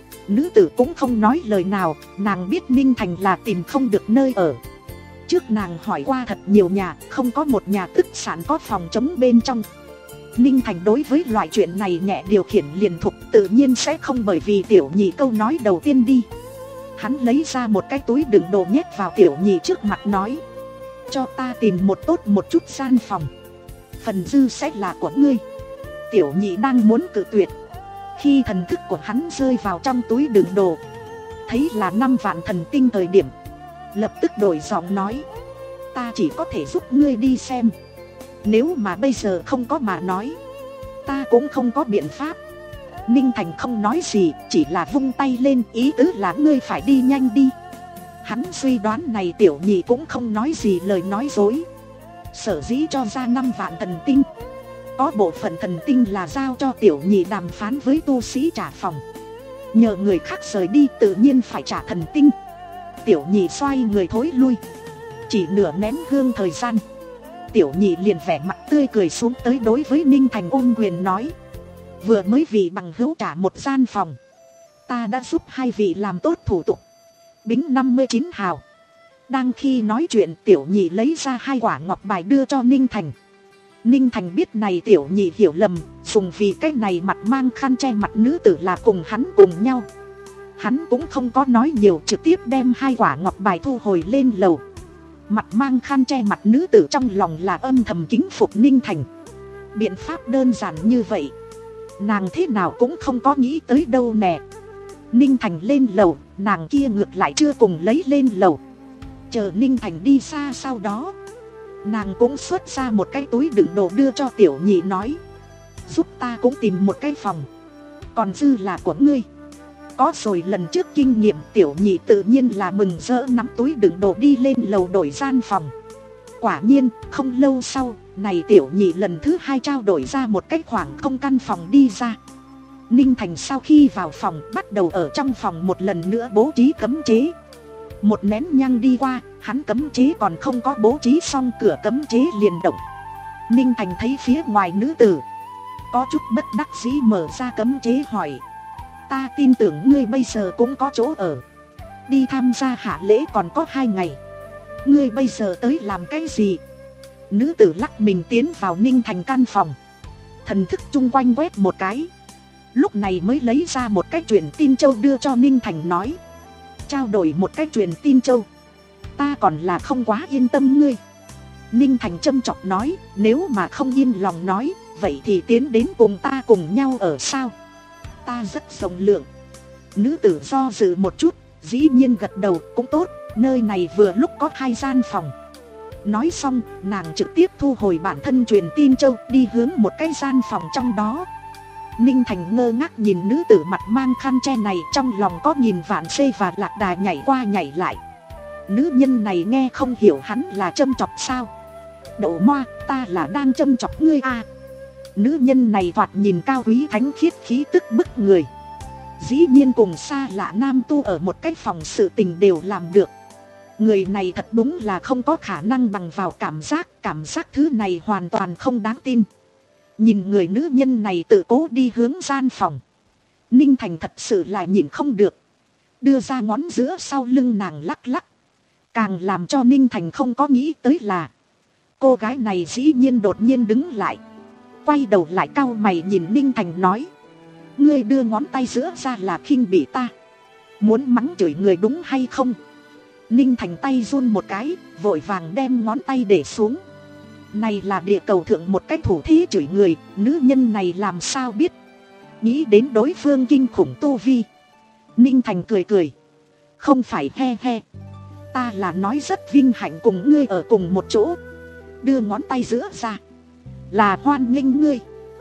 Nữ tử cũng không nói lời nào, nàng biết Ninh Thành là tìm không được nơi ở. Trước nàng hỏi qua thật nhiều nhà, không có một nhà tức sản có phòng trống bên trong. Ninh Thành đối với loại chuyện này nhẹ điều khiển liền thục, tự nhiên sẽ không bởi vì tiểu nhị câu nói đầu tiên đi. Hắn lấy ra một cái túi đựng đồ nhét vào tiểu nhị trước mặt nói: cho ta tìm một tốt một chút gian phòng, phần dư sẽ là của ngươi. Tiểu nhị đang muốn cự tuyệt, khi thần thức của hắn rơi vào trong túi đựng đồ, thấy là năm vạn thần tinh thời điểm, lập tức đổi giọng nói: ta chỉ có thể giúp ngươi đi xem, nếu mà bây giờ không có mà nói, ta cũng không có biện pháp. Ninh Thành không nói gì, chỉ là vung tay lên, ý tứ là ngươi phải đi nhanh đi. Hắn suy đoán này tiểu nhị cũng không nói gì lời nói dối. Sở dĩ cho ra năm vạn thần tinh, có bộ phận thần tinh là giao cho tiểu nhị đàm phán với tu sĩ trả phòng. Nhờ người khác rời đi tự nhiên phải trả thần tinh. Tiểu nhị xoay người thối lui. Chỉ nửa nén hương thời gian, tiểu nhị liền vẻ mặt tươi cười xuống tới đối với Ninh Thành ôm quyền nói: vừa mới vì bằng hữu trả một gian phòng, ta đã giúp hai vị làm tốt thủ tục, bính năm mươi chín hào. Đang khi nói chuyện, tiểu nhị lấy ra hai quả ngọc bài đưa cho Ninh Thành. Ninh Thành biết này tiểu nhị hiểu lầm, dùng vì cái này mặt mang khăn che mặt nữ tử là cùng hắn cùng nhau. Hắn cũng không có nói nhiều, trực tiếp đem hai quả ngọc bài thu hồi lên lầu. Mặt mang khăn che mặt nữ tử trong lòng là âm thầm kính phục Ninh Thành. Biện pháp đơn giản như vậy, nàng thế nào cũng không có nghĩ tới đâu nè. Ninh Thành lên lầu, nàng kia ngược lại chưa cùng lấy lên lầu. Chờ Ninh Thành đi xa sau đó, nàng cũng xuất ra một cái túi đựng đồ đưa cho tiểu nhị nói: giúp ta cũng tìm một cái phòng, còn dư là của ngươi. Có rồi lần trước kinh nghiệm, tiểu nhị tự nhiên là mừng rỡ nắm túi đựng đồ đi lên lầu đổi gian phòng. Quả nhiên, không lâu sau, này tiểu nhị lần thứ hai trao đổi ra một cái khoảng không căn phòng đi ra. Ninh Thành sau khi vào phòng, bắt đầu ở trong phòng một lần nữa bố trí cấm chế. Một nén nhang đi qua, hắn cấm chế còn không có bố trí xong, cửa cấm chế liền động. Ninh Thành thấy phía ngoài nữ tử, có chút bất đắc dĩ mở ra cấm chế hỏi: ta tin tưởng ngươi bây giờ cũng có chỗ ở, đi tham gia hạ lễ còn có hai ngày, ngươi bây giờ tới làm cái gì? Nữ tử lắc mình tiến vào Ninh Thành căn phòng, thần thức chung quanh quét một cái, lúc này mới lấy ra một cái truyền tin châu đưa cho Ninh Thành nói: trao đổi một cái truyền tin châu, ta còn là không quá yên tâm ngươi. Ninh Thành châm chọc nói: nếu mà không yên lòng nói, vậy thì tiến đến cùng ta cùng nhau ở sao? Ta rất rộng lượng. Nữ tử do dự một chút, dĩ nhiên gật đầu: cũng tốt, nơi này vừa lúc có hai gian phòng. Nói xong, nàng trực tiếp thu hồi bản thân truyền tin châu, đi hướng một cái gian phòng trong đó. Ninh Thành ngơ ngác nhìn nữ tử mặt mang khăn che này, trong lòng có nghìn vạn xê và lạc đà nhảy qua nhảy lại. Nữ nhân này nghe không hiểu hắn là châm chọc sao? Đậu moa, ta là đang châm chọc ngươi à? Nữ nhân này thoạt nhìn cao quý thánh khiết, khí tức bức người. Dĩ nhiên cùng xa lạ nam tu ở một cái phòng sự tình đều làm được. Người này thật đúng là không có khả năng bằng vào cảm giác. Cảm giác thứ này hoàn toàn không đáng tin. Nhìn người nữ nhân này tự cố đi hướng gian phòng, Ninh Thành thật sự là nhịn không được, đưa ra ngón giữa sau lưng nàng lắc lắc. Càng làm cho Ninh Thành không có nghĩ tới là, cô gái này dĩ nhiên đột nhiên đứng lại, quay đầu lại cau mày nhìn Ninh Thành nói: ngươi đưa ngón tay giữa ra là khinh bỉ ta, muốn mắng chửi người đúng hay không? Ninh Thành tay run một cái, vội vàng đem ngón tay để xuống. Này là địa cầu thượng một cái thủ thí chửi người, nữ nhân này làm sao biết? Nghĩ đến đối phương kinh khủng tu vi, Ninh Thành cười cười. Không phải he he. Ta là nói rất vinh hạnh cùng ngươi ở cùng một chỗ. Đưa ngón tay giữa ra. Là hoan nghênh ngươi.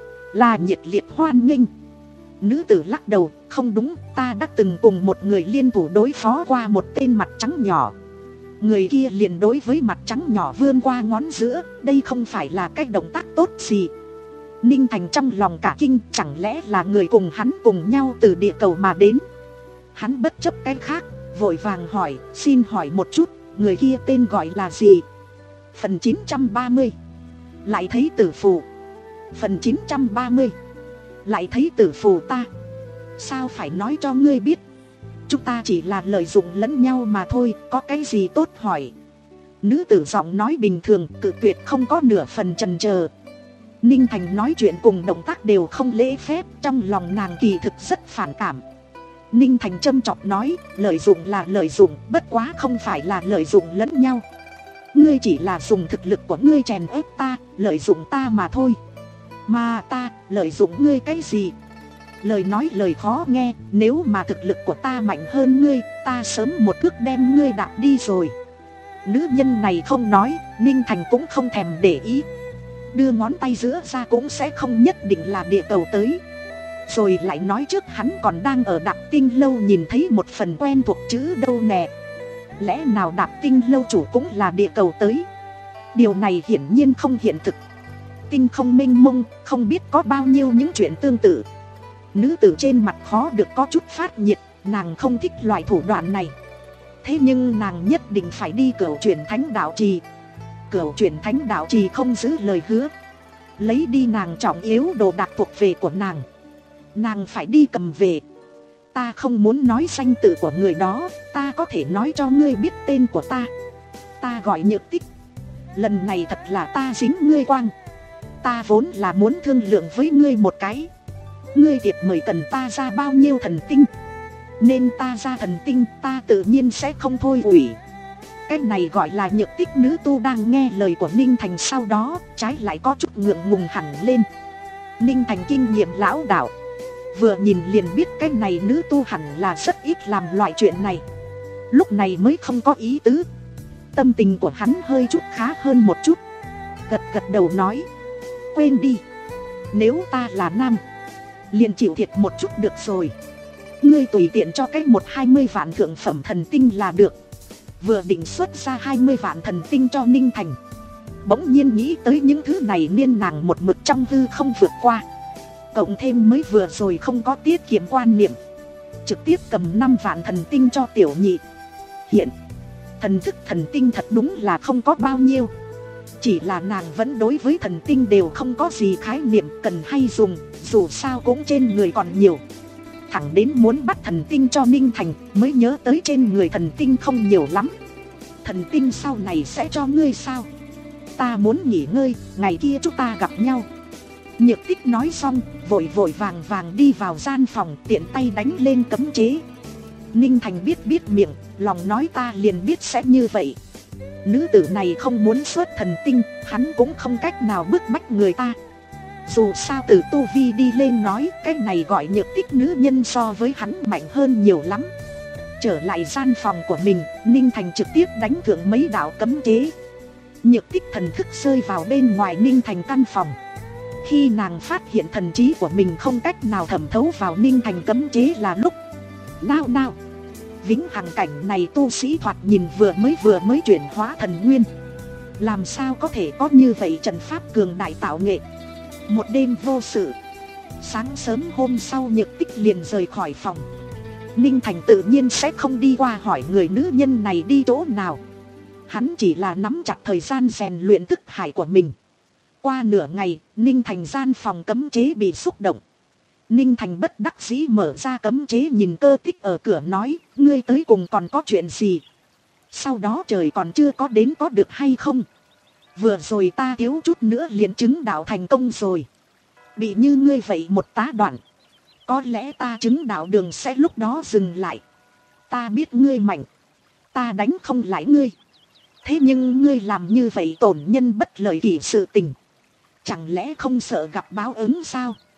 Là nhiệt liệt hoan nghênh. Nữ tử lắc đầu. Không đúng, ta đã từng cùng một người liên thủ đối phó qua một tên mặt trắng nhỏ. Người kia liền đối với mặt trắng nhỏ vươn qua ngón giữa. Đây không phải là cái động tác tốt gì. Ninh Thành trong lòng cả kinh. Chẳng lẽ là người cùng hắn cùng nhau từ địa cầu mà đến. Hắn bất chấp cái khác, vội vàng hỏi. Xin hỏi một chút, người kia tên gọi là gì? Phần chín trăm ba mươi. Lại thấy tử phù. Phần chín trăm ba mươi. Lại thấy tử phù ta. Sao phải nói cho ngươi biết. Chúng ta chỉ là lợi dụng lẫn nhau mà thôi. Có cái gì tốt hỏi. Nữ tử giọng nói bình thường, cự tuyệt không có nửa phần chần chờ. Ninh Thành nói chuyện cùng động tác đều không lễ phép. Trong lòng nàng kỳ thực rất phản cảm. Ninh Thành châm chọc nói. Lợi dụng là lợi dụng, bất quá không phải là lợi dụng lẫn nhau. Ngươi chỉ là dùng thực lực của ngươi chèn ép ta, lợi dụng ta mà thôi. Mà ta, lợi dụng ngươi cái gì? Lời nói lời khó nghe. Nếu mà thực lực của ta mạnh hơn ngươi, ta sớm một cước đem ngươi đạp đi rồi. Nữ nhân này không nói, Ninh Thành cũng không thèm để ý. Đưa ngón tay giữa ra cũng sẽ không nhất định là địa cầu tới. Rồi lại nói trước hắn còn đang ở Đạp Tinh Lâu nhìn thấy một phần quen thuộc chữ đâu nè. Lẽ nào Đạp Tinh Lâu chủ cũng là địa cầu tới? Điều này hiển nhiên không hiện thực. Tinh không mênh mông, không biết có bao nhiêu những chuyện tương tự. Nữ tử trên mặt khó được có chút phát nhiệt. Nàng không thích loại thủ đoạn này. Thế nhưng nàng nhất định phải đi Cửu Chuyển Thánh Đạo Trì. Cửu Chuyển Thánh Đạo Trì không giữ lời hứa. Lấy đi nàng trọng yếu đồ đạc thuộc về của nàng. Nàng phải đi cầm về. Ta không muốn nói danh tự của người đó. Ta có thể nói cho ngươi biết tên của ta. Ta gọi Nhược Tích. Lần này thật là ta dính ngươi quang. Ta vốn là muốn thương lượng với ngươi một cái. Ngươi thiệp mời cần ta ra bao nhiêu thần tinh. Nên ta ra thần tinh, ta tự nhiên sẽ không thôi ủy. Cái này gọi là Nhược Tích. Nữ tu đang nghe lời của Ninh Thành sau đó, trái lại có chút ngượng ngùng hẳn lên. Ninh Thành kinh nghiệm lão đạo, vừa nhìn liền biết cái này nữ tu hẳn là rất ít làm loại chuyện này. Lúc này mới không có ý tứ. Tâm tình của hắn hơi chút khá hơn một chút. Gật gật đầu nói. Quên đi. Nếu ta là nam, liền chịu thiệt một chút được rồi. Ngươi tùy tiện cho cái một hai mươi vạn thượng phẩm thần tinh là được. Vừa định xuất ra hai mươi vạn thần tinh cho Ninh Thành, bỗng nhiên nghĩ tới những thứ này nên nàng một mực trong hư không vượt qua. Cộng thêm mới vừa rồi không có tiết kiệm quan niệm, trực tiếp cầm năm vạn thần tinh cho tiểu nhị. Hiện thần thức thần tinh thật đúng là không có bao nhiêu. Chỉ là nàng vẫn đối với thần tinh đều không có gì khái niệm cần hay dùng. Dù sao cũng trên người còn nhiều. Thẳng đến muốn bắt thần tinh cho Ninh Thành mới nhớ tới trên người thần tinh không nhiều lắm. Thần tinh sau này sẽ cho ngươi sao? Ta muốn nghỉ ngơi, ngày kia chúng ta gặp nhau. Nhược Tích nói xong, vội vội vàng vàng đi vào gian phòng, tiện tay đánh lên cấm chế. Ninh Thành biết biết miệng, lòng nói ta liền biết sẽ như vậy. Nữ tử này không muốn xuất thần tinh, hắn cũng không cách nào bức bách người ta. Dù sao từ tu vi đi lên nói, cái này gọi Nhược Tích nữ nhân so với hắn mạnh hơn nhiều lắm. Trở lại gian phòng của mình, Ninh Thành trực tiếp đánh thượng mấy đạo cấm chế. Nhược Tích thần thức rơi vào bên ngoài Ninh Thành căn phòng. Khi nàng phát hiện thần trí của mình không cách nào thẩm thấu vào Ninh Thành cấm chế là lúc nao nao. Vĩnh hằng cảnh này tu sĩ thoạt nhìn vừa mới vừa mới chuyển hóa thần nguyên. Làm sao có thể có như vậy trận pháp cường đại tạo nghệ. Một đêm vô sự. Sáng sớm hôm sau Nhược Tích liền rời khỏi phòng. Ninh Thành tự nhiên sẽ không đi qua hỏi người nữ nhân này đi chỗ nào. Hắn chỉ là nắm chặt thời gian rèn luyện thức hải của mình. Qua nửa ngày, Ninh Thành gian phòng cấm chế bị xúc động. Ninh Thành bất đắc dĩ mở ra cấm chế nhìn Cơ Tích ở cửa nói, ngươi tới cùng còn có chuyện gì? Sau đó trời còn chưa có đến có được hay không? Vừa rồi ta thiếu chút nữa liền chứng đạo thành công rồi. Bị như ngươi vậy một tá đoạn. Có lẽ ta chứng đạo đường sẽ lúc đó dừng lại. Ta biết ngươi mạnh. Ta đánh không lại ngươi. Thế nhưng ngươi làm như vậy tổn nhân bất lợi kỷ sự tình. Chẳng lẽ không sợ gặp báo ứng sao?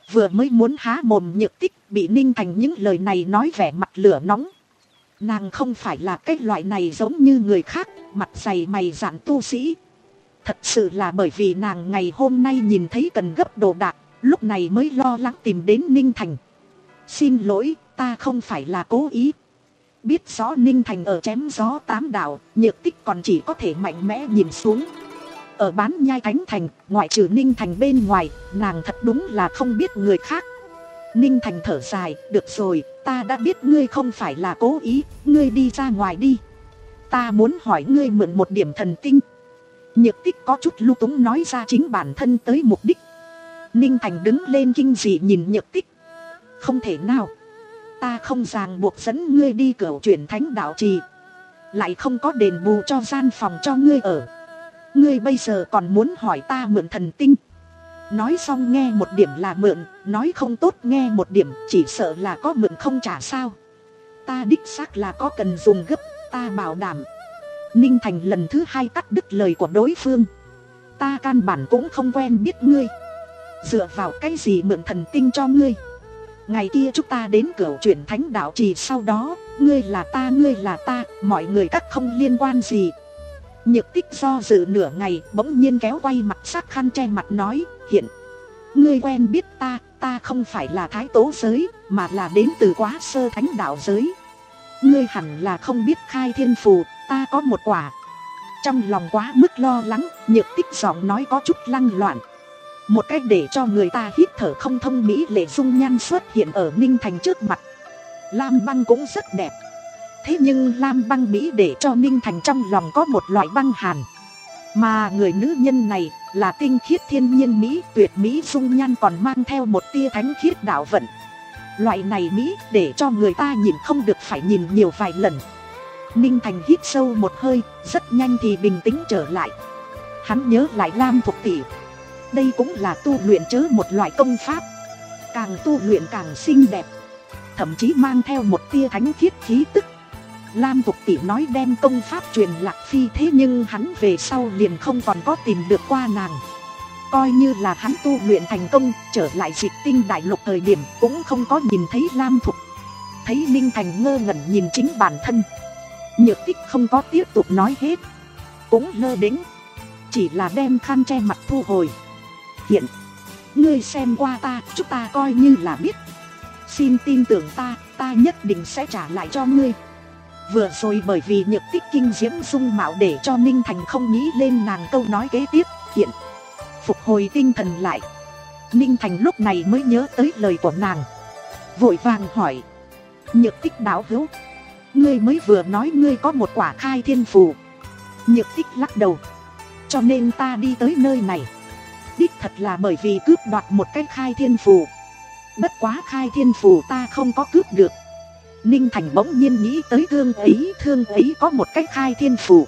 Vừa mới muốn há mồm Nhược Tích bị Ninh Thành những lời này nói vẻ mặt lửa nóng. Nàng không phải là cái loại này giống như người khác, mặt dày mày dạn tu sĩ. Thật sự là bởi vì nàng ngày hôm nay nhìn thấy cần gấp đồ đạc, lúc này mới lo lắng tìm đến Ninh Thành. Xin lỗi, ta không phải là cố ý. Biết rõ Ninh Thành ở chém gió tám đạo, Nhược Tích còn chỉ có thể mạnh mẽ nhìn xuống. Ở Bán Nhai Thánh Thành, ngoại trừ Ninh Thành bên ngoài, nàng thật đúng là không biết người khác. Ninh Thành thở dài, được rồi, ta đã biết ngươi không phải là cố ý, ngươi đi ra ngoài đi. Ta muốn hỏi ngươi mượn một điểm thần tinh. Nhược Tích có chút lung túng nói ra chính bản thân tới mục đích. Ninh Thành đứng lên kinh dị nhìn Nhược Tích. Không thể nào. Ta không ràng buộc dẫn ngươi đi cửu chuyển thánh đạo trì, lại không có đền bù cho gian phòng cho ngươi ở. Ngươi bây giờ còn muốn hỏi ta mượn thần tinh. Nói xong nghe một điểm là mượn, nói không tốt nghe một điểm chỉ sợ là có mượn không trả sao. Ta đích xác là có cần dùng gấp, ta bảo đảm. Ninh Thành lần thứ hai cắt đứt lời của đối phương. Ta căn bản cũng không quen biết ngươi, dựa vào cái gì mượn thần tinh cho ngươi. Ngày kia chúng ta đến cửu chuyển thánh đạo trì, sau đó ngươi là ta ngươi là ta, mọi người các không liên quan gì. Nhược Tích do dự nửa ngày, bỗng nhiên kéo quay mặt sắc khăn che mặt nói, hiện ngươi quen biết ta, ta không phải là thái tố giới, mà là đến từ Quá Sơ thánh đạo giới. Ngươi hẳn là không biết khai thiên phù, ta có một quả. Trong lòng quá mức lo lắng, Nhược Tích giọng nói có chút lăng loạn. Một cách để cho người ta hít thở không thông mỹ lệ dung nhan xuất hiện ở Ninh Thành trước mặt. Lam băng cũng rất đẹp. Thế nhưng lam băng mỹ để cho Ninh Thành trong lòng có một loại băng hàn. Mà người nữ nhân này là tinh khiết thiên nhiên mỹ, tuyệt mỹ dung nhan còn mang theo một tia thánh khiết đạo vận. Loại này mỹ để cho người ta nhìn không được phải nhìn nhiều vài lần. Ninh Thành hít sâu một hơi, rất nhanh thì bình tĩnh trở lại. Hắn nhớ lại Lam Thục tỷ. Đây cũng là tu luyện chớ một loại công pháp, càng tu luyện càng xinh đẹp, thậm chí mang theo một tia thánh khiết khí tức. Lam Thục tỷ nói đem công pháp truyền Lạc Phi, thế nhưng hắn về sau liền không còn có tìm được qua nàng. Coi như là hắn tu luyện thành công, trở lại Dịch Tinh đại lục thời điểm cũng không có nhìn thấy Lam Thục. Thấy Ninh Thành ngơ ngẩn nhìn chính bản thân, Nhược Tích không có tiếp tục nói hết, cũng lơ đễnh, chỉ là đem khăn che mặt thu hồi. Hiện ngươi xem qua ta, chúng ta coi như là biết. Xin tin tưởng ta, ta nhất định sẽ trả lại cho ngươi. Vừa rồi bởi vì Nhược Tích kinh diễm dung mạo để cho Ninh Thành không nghĩ lên nàng câu nói kế tiếp. Hiện phục hồi tinh thần lại, Ninh Thành lúc này mới nhớ tới lời của nàng, vội vàng hỏi, Nhược Tích đạo hữu, ngươi mới vừa nói ngươi có một quả khai thiên phù. Nhược Tích lắc đầu, cho nên ta đi tới nơi này đích thật là bởi vì cướp đoạt một cái khai thiên phù. Bất quá khai thiên phù ta không có cướp được. Ninh Thành bỗng nhiên nghĩ tới Thương ấy, Thương ấy có một cái khai thiên phù.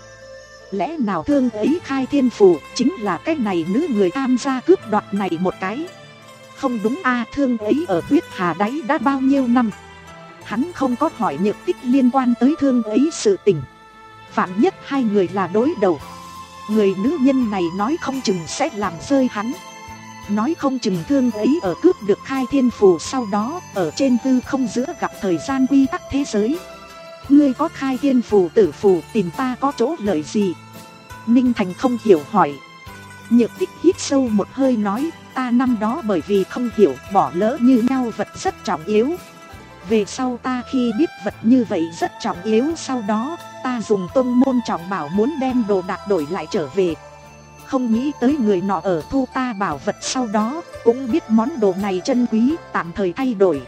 Lẽ nào Thương ấy khai thiên phù chính là cái này nữ người tham gia cướp đoạt này một cái? Không đúng a, Thương ấy ở huyết hà đáy đã bao nhiêu năm. Hắn không có hỏi Nhược Tích liên quan tới Thương ấy sự tình. Vạn nhất hai người là đối đầu, người nữ nhân này nói không chừng sẽ làm rơi hắn. Nói không chừng Thương ấy ở cướp được khai thiên phù sau đó ở trên hư không giữa gặp thời gian quy tắc thế giới. Ngươi có khai thiên phù tử phù, tìm ta có chỗ lợi gì? Ninh Thành không hiểu hỏi. Nhược Tích hít sâu một hơi nói, ta năm đó bởi vì không hiểu bỏ lỡ như nhau vật rất trọng yếu. Về sau ta khi biết vật như vậy rất trọng yếu, sau đó ta dùng tông môn trọng bảo muốn đem đồ đạc đổi lại trở về. Không nghĩ tới người nọ ở thu ta bảo vật sau đó cũng biết món đồ này chân quý, tạm thời thay đổi.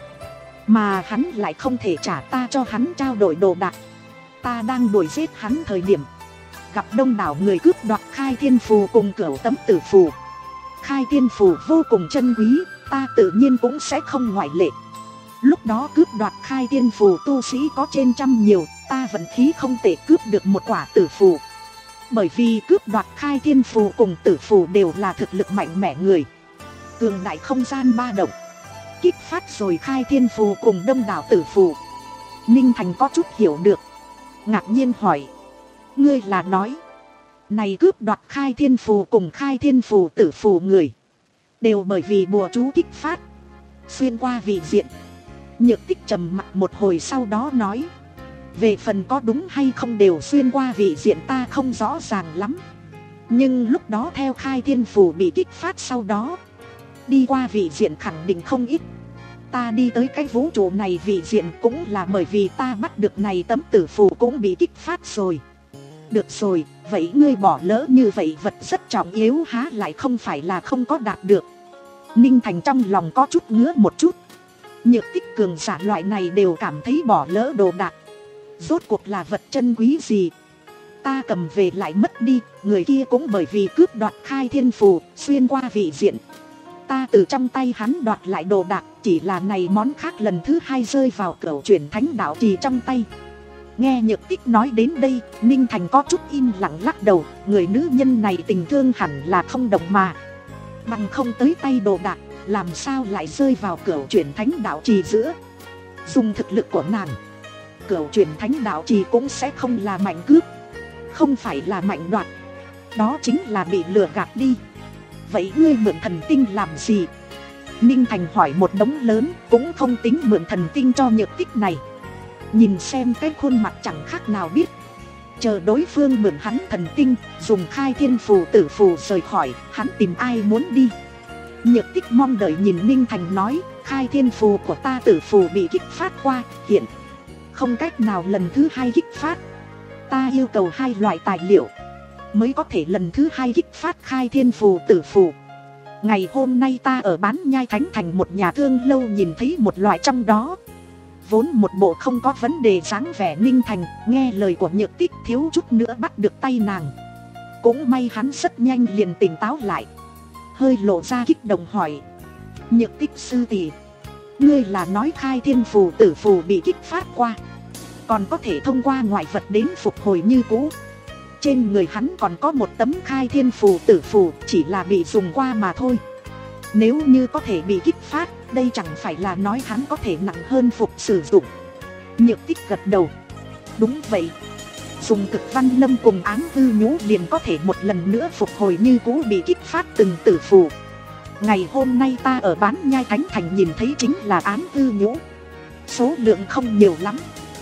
Mà hắn lại không thể trả ta cho hắn trao đổi đồ đạc. Ta đang đuổi giết hắn thời điểm gặp đông đảo người cướp đoạt khai thiên phù cùng cửu tấm tử phù. Khai thiên phù vô cùng chân quý, ta tự nhiên cũng sẽ không ngoại lệ. Lúc đó cướp đoạt khai thiên phù tu sĩ có trên trăm nhiều, ta vận khí không thể cướp được một quả tử phù. Bởi vì cướp đoạt khai thiên phù cùng tử phù đều là thực lực mạnh mẽ người, cường đại không gian ba động, kích phát rồi khai thiên phù cùng đông đảo tử phù. Ninh Thành có chút hiểu được, ngạc nhiên hỏi, ngươi là nói này cướp đoạt khai thiên phù cùng khai thiên phù tử phù người đều bởi vì bùa chú kích phát? xuyên qua vị diện. Nhược Tích trầm mặc một hồi sau đó nói, về phần có đúng hay không đều xuyên qua vị diện ta không rõ ràng lắm. Nhưng lúc đó theo khai thiên phù bị kích phát sau đó, đi qua vị diện khẳng định không ít. Ta đi tới cái vũ trụ này vị diện cũng là bởi vì ta bắt được này tấm tử phù cũng bị kích phát rồi. Được rồi, vậy ngươi bỏ lỡ như vậy vật rất trọng yếu há lại không phải là không có đạt được. Ninh Thành trong lòng có chút ngứa một chút. Nhược Tích cường giả loại này đều cảm thấy bỏ lỡ đồ đạc. Rốt cuộc là vật chân quý gì? Ta cầm về lại mất đi, người kia cũng bởi vì cướp đoạt khai thiên phù, xuyên qua vị diện. Ta từ trong tay hắn đoạt lại đồ đạc, chỉ là này món khác lần thứ hai rơi vào cửu chuyển thánh đạo trì trong tay. Nghe Nhược Tích nói đến đây, Ninh Thành có chút im lặng lắc đầu, người nữ nhân này tình thương hẳn là không đồng mà. Bằng không tới tay đồ đạc, làm sao lại rơi vào cửu chuyển thánh đạo trì giữa. Dùng thực lực của nàng, cửu chuyển thánh đạo trì cũng sẽ không là mạnh cướp, không phải là mạnh đoạt, đó chính là bị lừa gạt đi. Vậy ngươi mượn thần tinh làm gì? Ninh Thành hỏi một đống lớn, cũng không tính mượn thần tinh cho Nhược Tích này. Nhìn xem cái khuôn mặt chẳng khác nào biết. Chờ đối phương mượn hắn thần tinh, dùng khai thiên phù tử phù rời khỏi, hắn tìm ai muốn đi. Nhược Tích mong đợi nhìn Ninh Thành nói, khai thiên phù của ta tử phù bị kích phát qua, hiện không cách nào lần thứ hai kích phát. Ta yêu cầu hai loại tài liệu mới có thể lần thứ hai kích phát khai thiên phù tử phù. Ngày hôm nay ta ở Bán Nhai Thánh Thành một nhà thương lâu nhìn thấy một loại trong đó. Vốn một bộ không có vấn đề dáng vẻ Ninh Thành, nghe lời của Nhược Tích thiếu chút nữa bắt được tay nàng. Cũng may hắn rất nhanh liền tỉnh táo lại, hơi lộ ra kích động hỏi, Nhược Tích sư tỷ, ngươi là nói khai thiên phù tử phù bị kích phát qua, còn có thể thông qua ngoại vật đến phục hồi như cũ. Trên người hắn còn có một tấm khai thiên phù tử phù, chỉ là bị dùng qua mà thôi. Nếu như có thể bị kích phát, đây chẳng phải là nói hắn có thể nặng hơn phục sử dụng. Nhược Tích gật đầu, đúng vậy, dùng Cực Văn Lâm cùng Ám Hư Nhũ liền có thể một lần nữa phục hồi như cũ bị kích phát từng tử phù. Ngày hôm nay ta ở Bán Nhai Thánh Thành nhìn thấy chính là Ám Hư Nhũ, số lượng không nhiều lắm,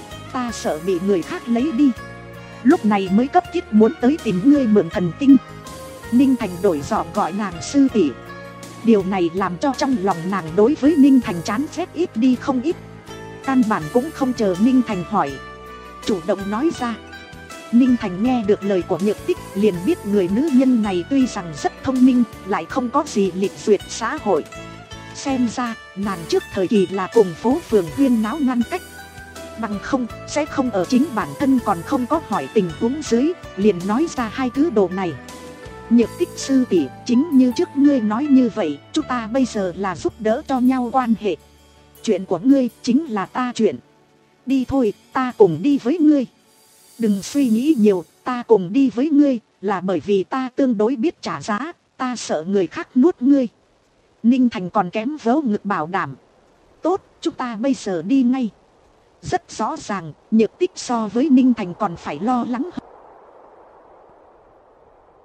ta sợ bị người khác lấy đi, lúc này mới cấp thiết muốn tới tìm ngươi mượn thần tinh. Ninh Thành đổi giọng gọi nàng sư tỷ. Điều này làm cho trong lòng nàng đối với Ninh Thành chán ghét ít đi không ít. Căn bản cũng không chờ Ninh Thành hỏi, chủ động nói ra. Ninh Thành nghe được lời của Nhược Tích liền biết người nữ nhân này tuy rằng rất thông minh, lại không có gì lịch duyệt xã hội. Xem ra nàng trước thời kỳ là cùng phố phường huyên náo ngăn cách, bằng không sẽ không ở chính bản thân còn không có hỏi tình huống dưới liền nói ra hai thứ đồ này. Nhược Tích sư tỷ, chính như trước ngươi nói như vậy, chúng ta bây giờ là giúp đỡ cho nhau quan hệ. Chuyện của ngươi chính là ta chuyện. Đi thôi, ta cùng đi với ngươi. Đừng suy nghĩ nhiều, ta cùng đi với ngươi là bởi vì ta tương đối biết trả giá, ta sợ người khác nuốt ngươi. Ninh Thành còn kém vớ ngực bảo đảm. Tốt, chúng ta bây giờ đi ngay. Rất rõ ràng, Nhược Tích so với Ninh Thành còn phải lo lắng hơn.